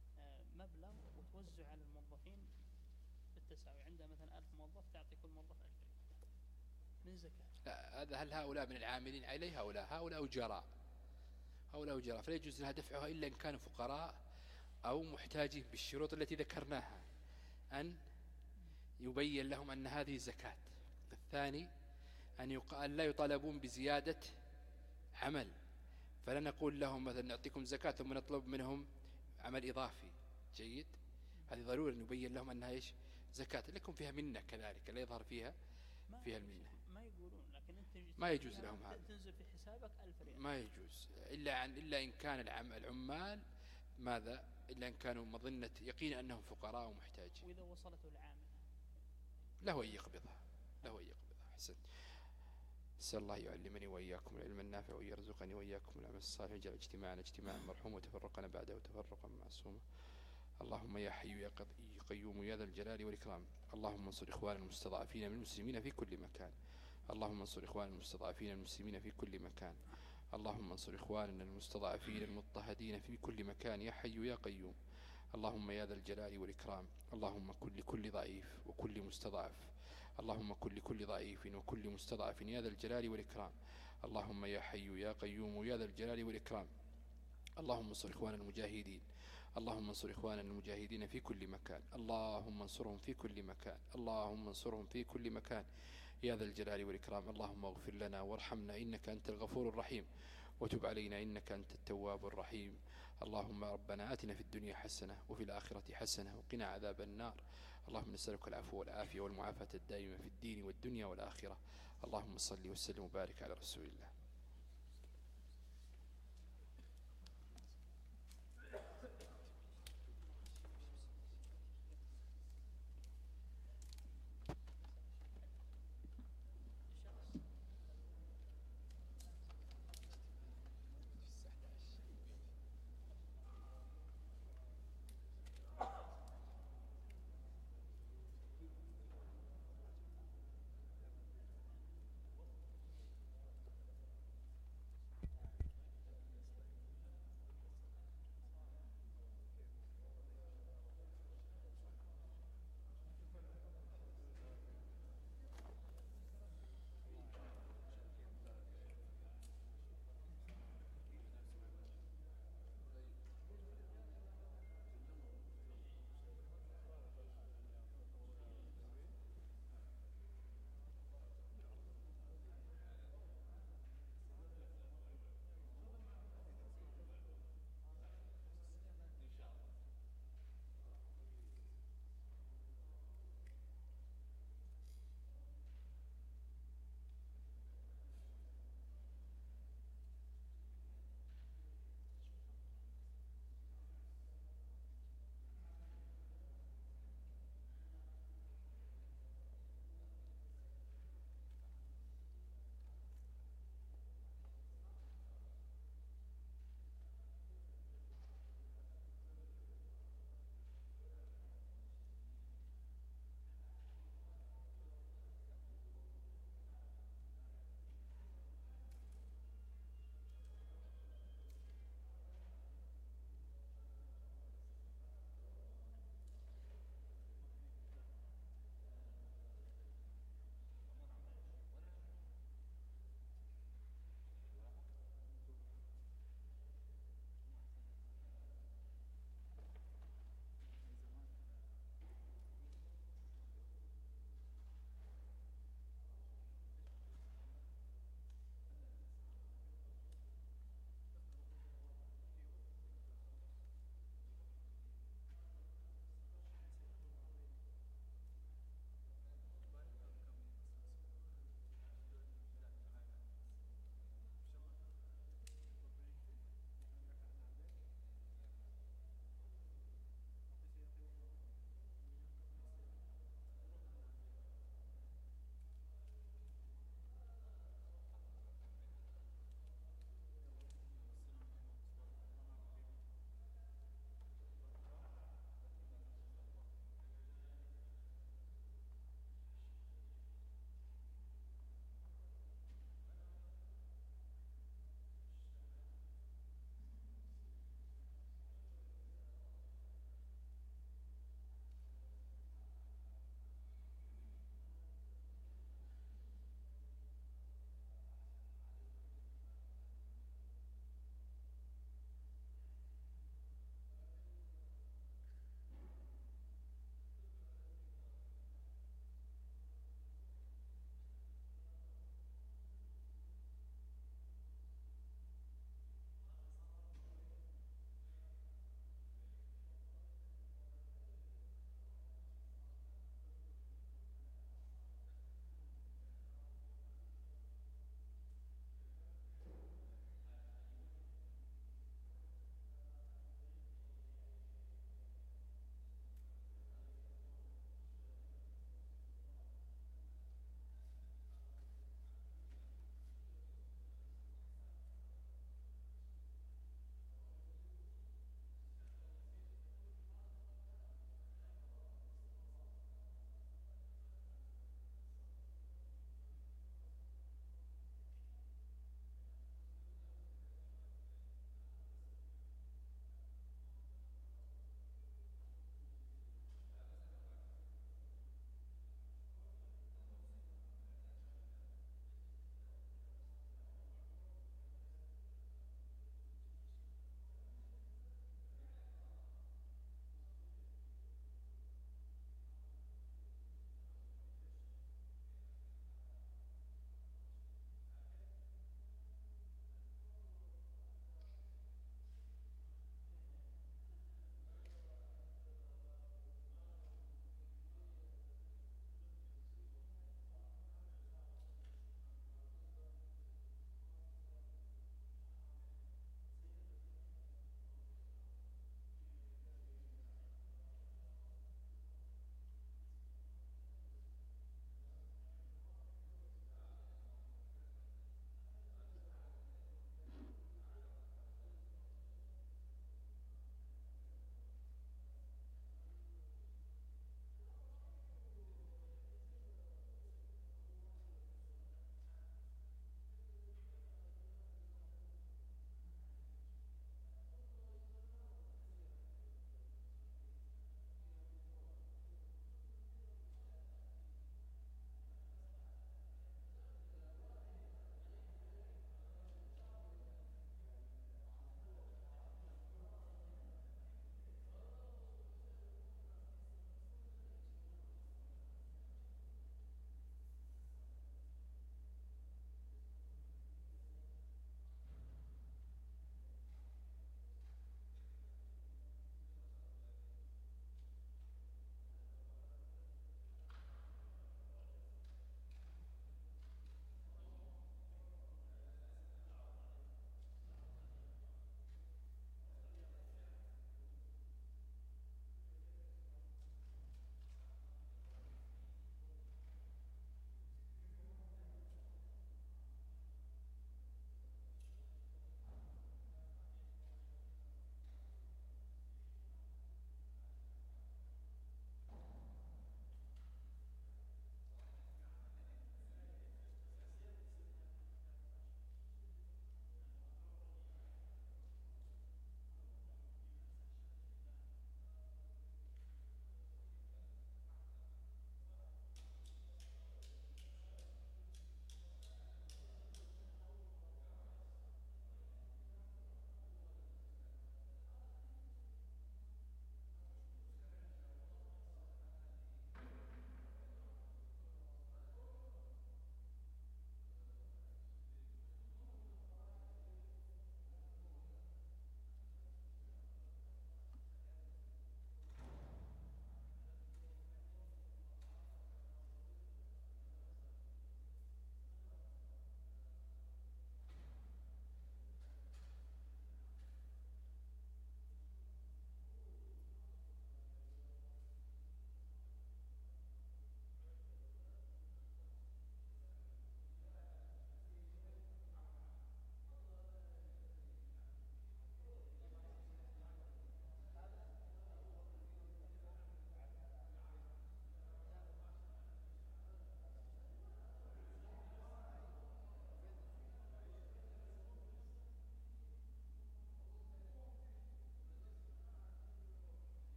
مبلغ وتوزع على الموظفين بالتساوي. عندها مثلا ألف موظف تعطي كل موظف ألف ريال من زكاة. لا، هذا هل هؤلاء من العاملين عليها أو لا؟ هؤلاء أجراء، هؤلاء أجراء، فلا يجوز لها دفعها إلا إن كانوا فقراء أو محتاجين بالشروط التي ذكرناها، أن يبين لهم أن هذه زكاة. الثاني أن يقال لا يطالبون بزيادة عمل، فلا نقول لهم مثلا نعطيكم زكاة ثم نطلب منهم عمل إضافي، جيد. هذه ضروري أن يبين لهم أنها إيش؟ زكاة لكم فيها منة كذلك، لا يظهر فيها فيها المنة. ما يقولون، لكن أنت ما يجوز لهم هذا، تنزل في حسابك ألف ريال ما يجوز إلا عن إلا إن كان العم العمال ماذا؟ إلا إن كانوا مظنة يقين أنهم فقراء ومحتاجين. وإذا وصلته العامل له أن يقبضها، له أن يقبضها. حسن. أسأل الله يعلمني وإياكم العلم النافع ويرزقني وإياكم العمل الصالح، يجعل اجتماعنا اجتماعا مرحوما وتفرقنا بعده تفرقا معصوما. اللهم يا حي يا قيوم يا ذا الجلال والإكرام، اللهم انصر إخواننا المستضعفين من المسلمين في كل مكان، اللهم انصر إخواننا المستضعفين المسلمين في كل مكان، اللهم انصر إخواننا المستضعفين المضطهدين في كل مكان يا حي يا قيوم. اللهم يا ذا الجلال والإكرام، اللهم كن لكل ضعيف وكل مستضعف، اللهم كن لكل ضعيف وكل مستضعف يا ذا الجلال والإكرام. اللهم يا حي يا قيوم يا ذا الجلال والإكرام. اللهم انصر إخواننا المجاهدين، اللهم انصر إخواننا المجاهدين في كل مكان، اللهم انصرهم في كل مكان، اللهم انصرهم في كل مكان يا ذا الجلال والإكرام. اللهم اغفر لنا وارحمنا إنك أنت الغفور الرحيم، وتب علينا إنك أنت التواب الرحيم. اللهم ربنا آتنا في الدنيا حسنة وفي الآخرة حسنة وقنا عذاب النار. اللهم نسألك العفو والعافية والمعافاة الدائمة في الدين والدنيا والآخرة. اللهم صل وسلم وبارك على رسول الله.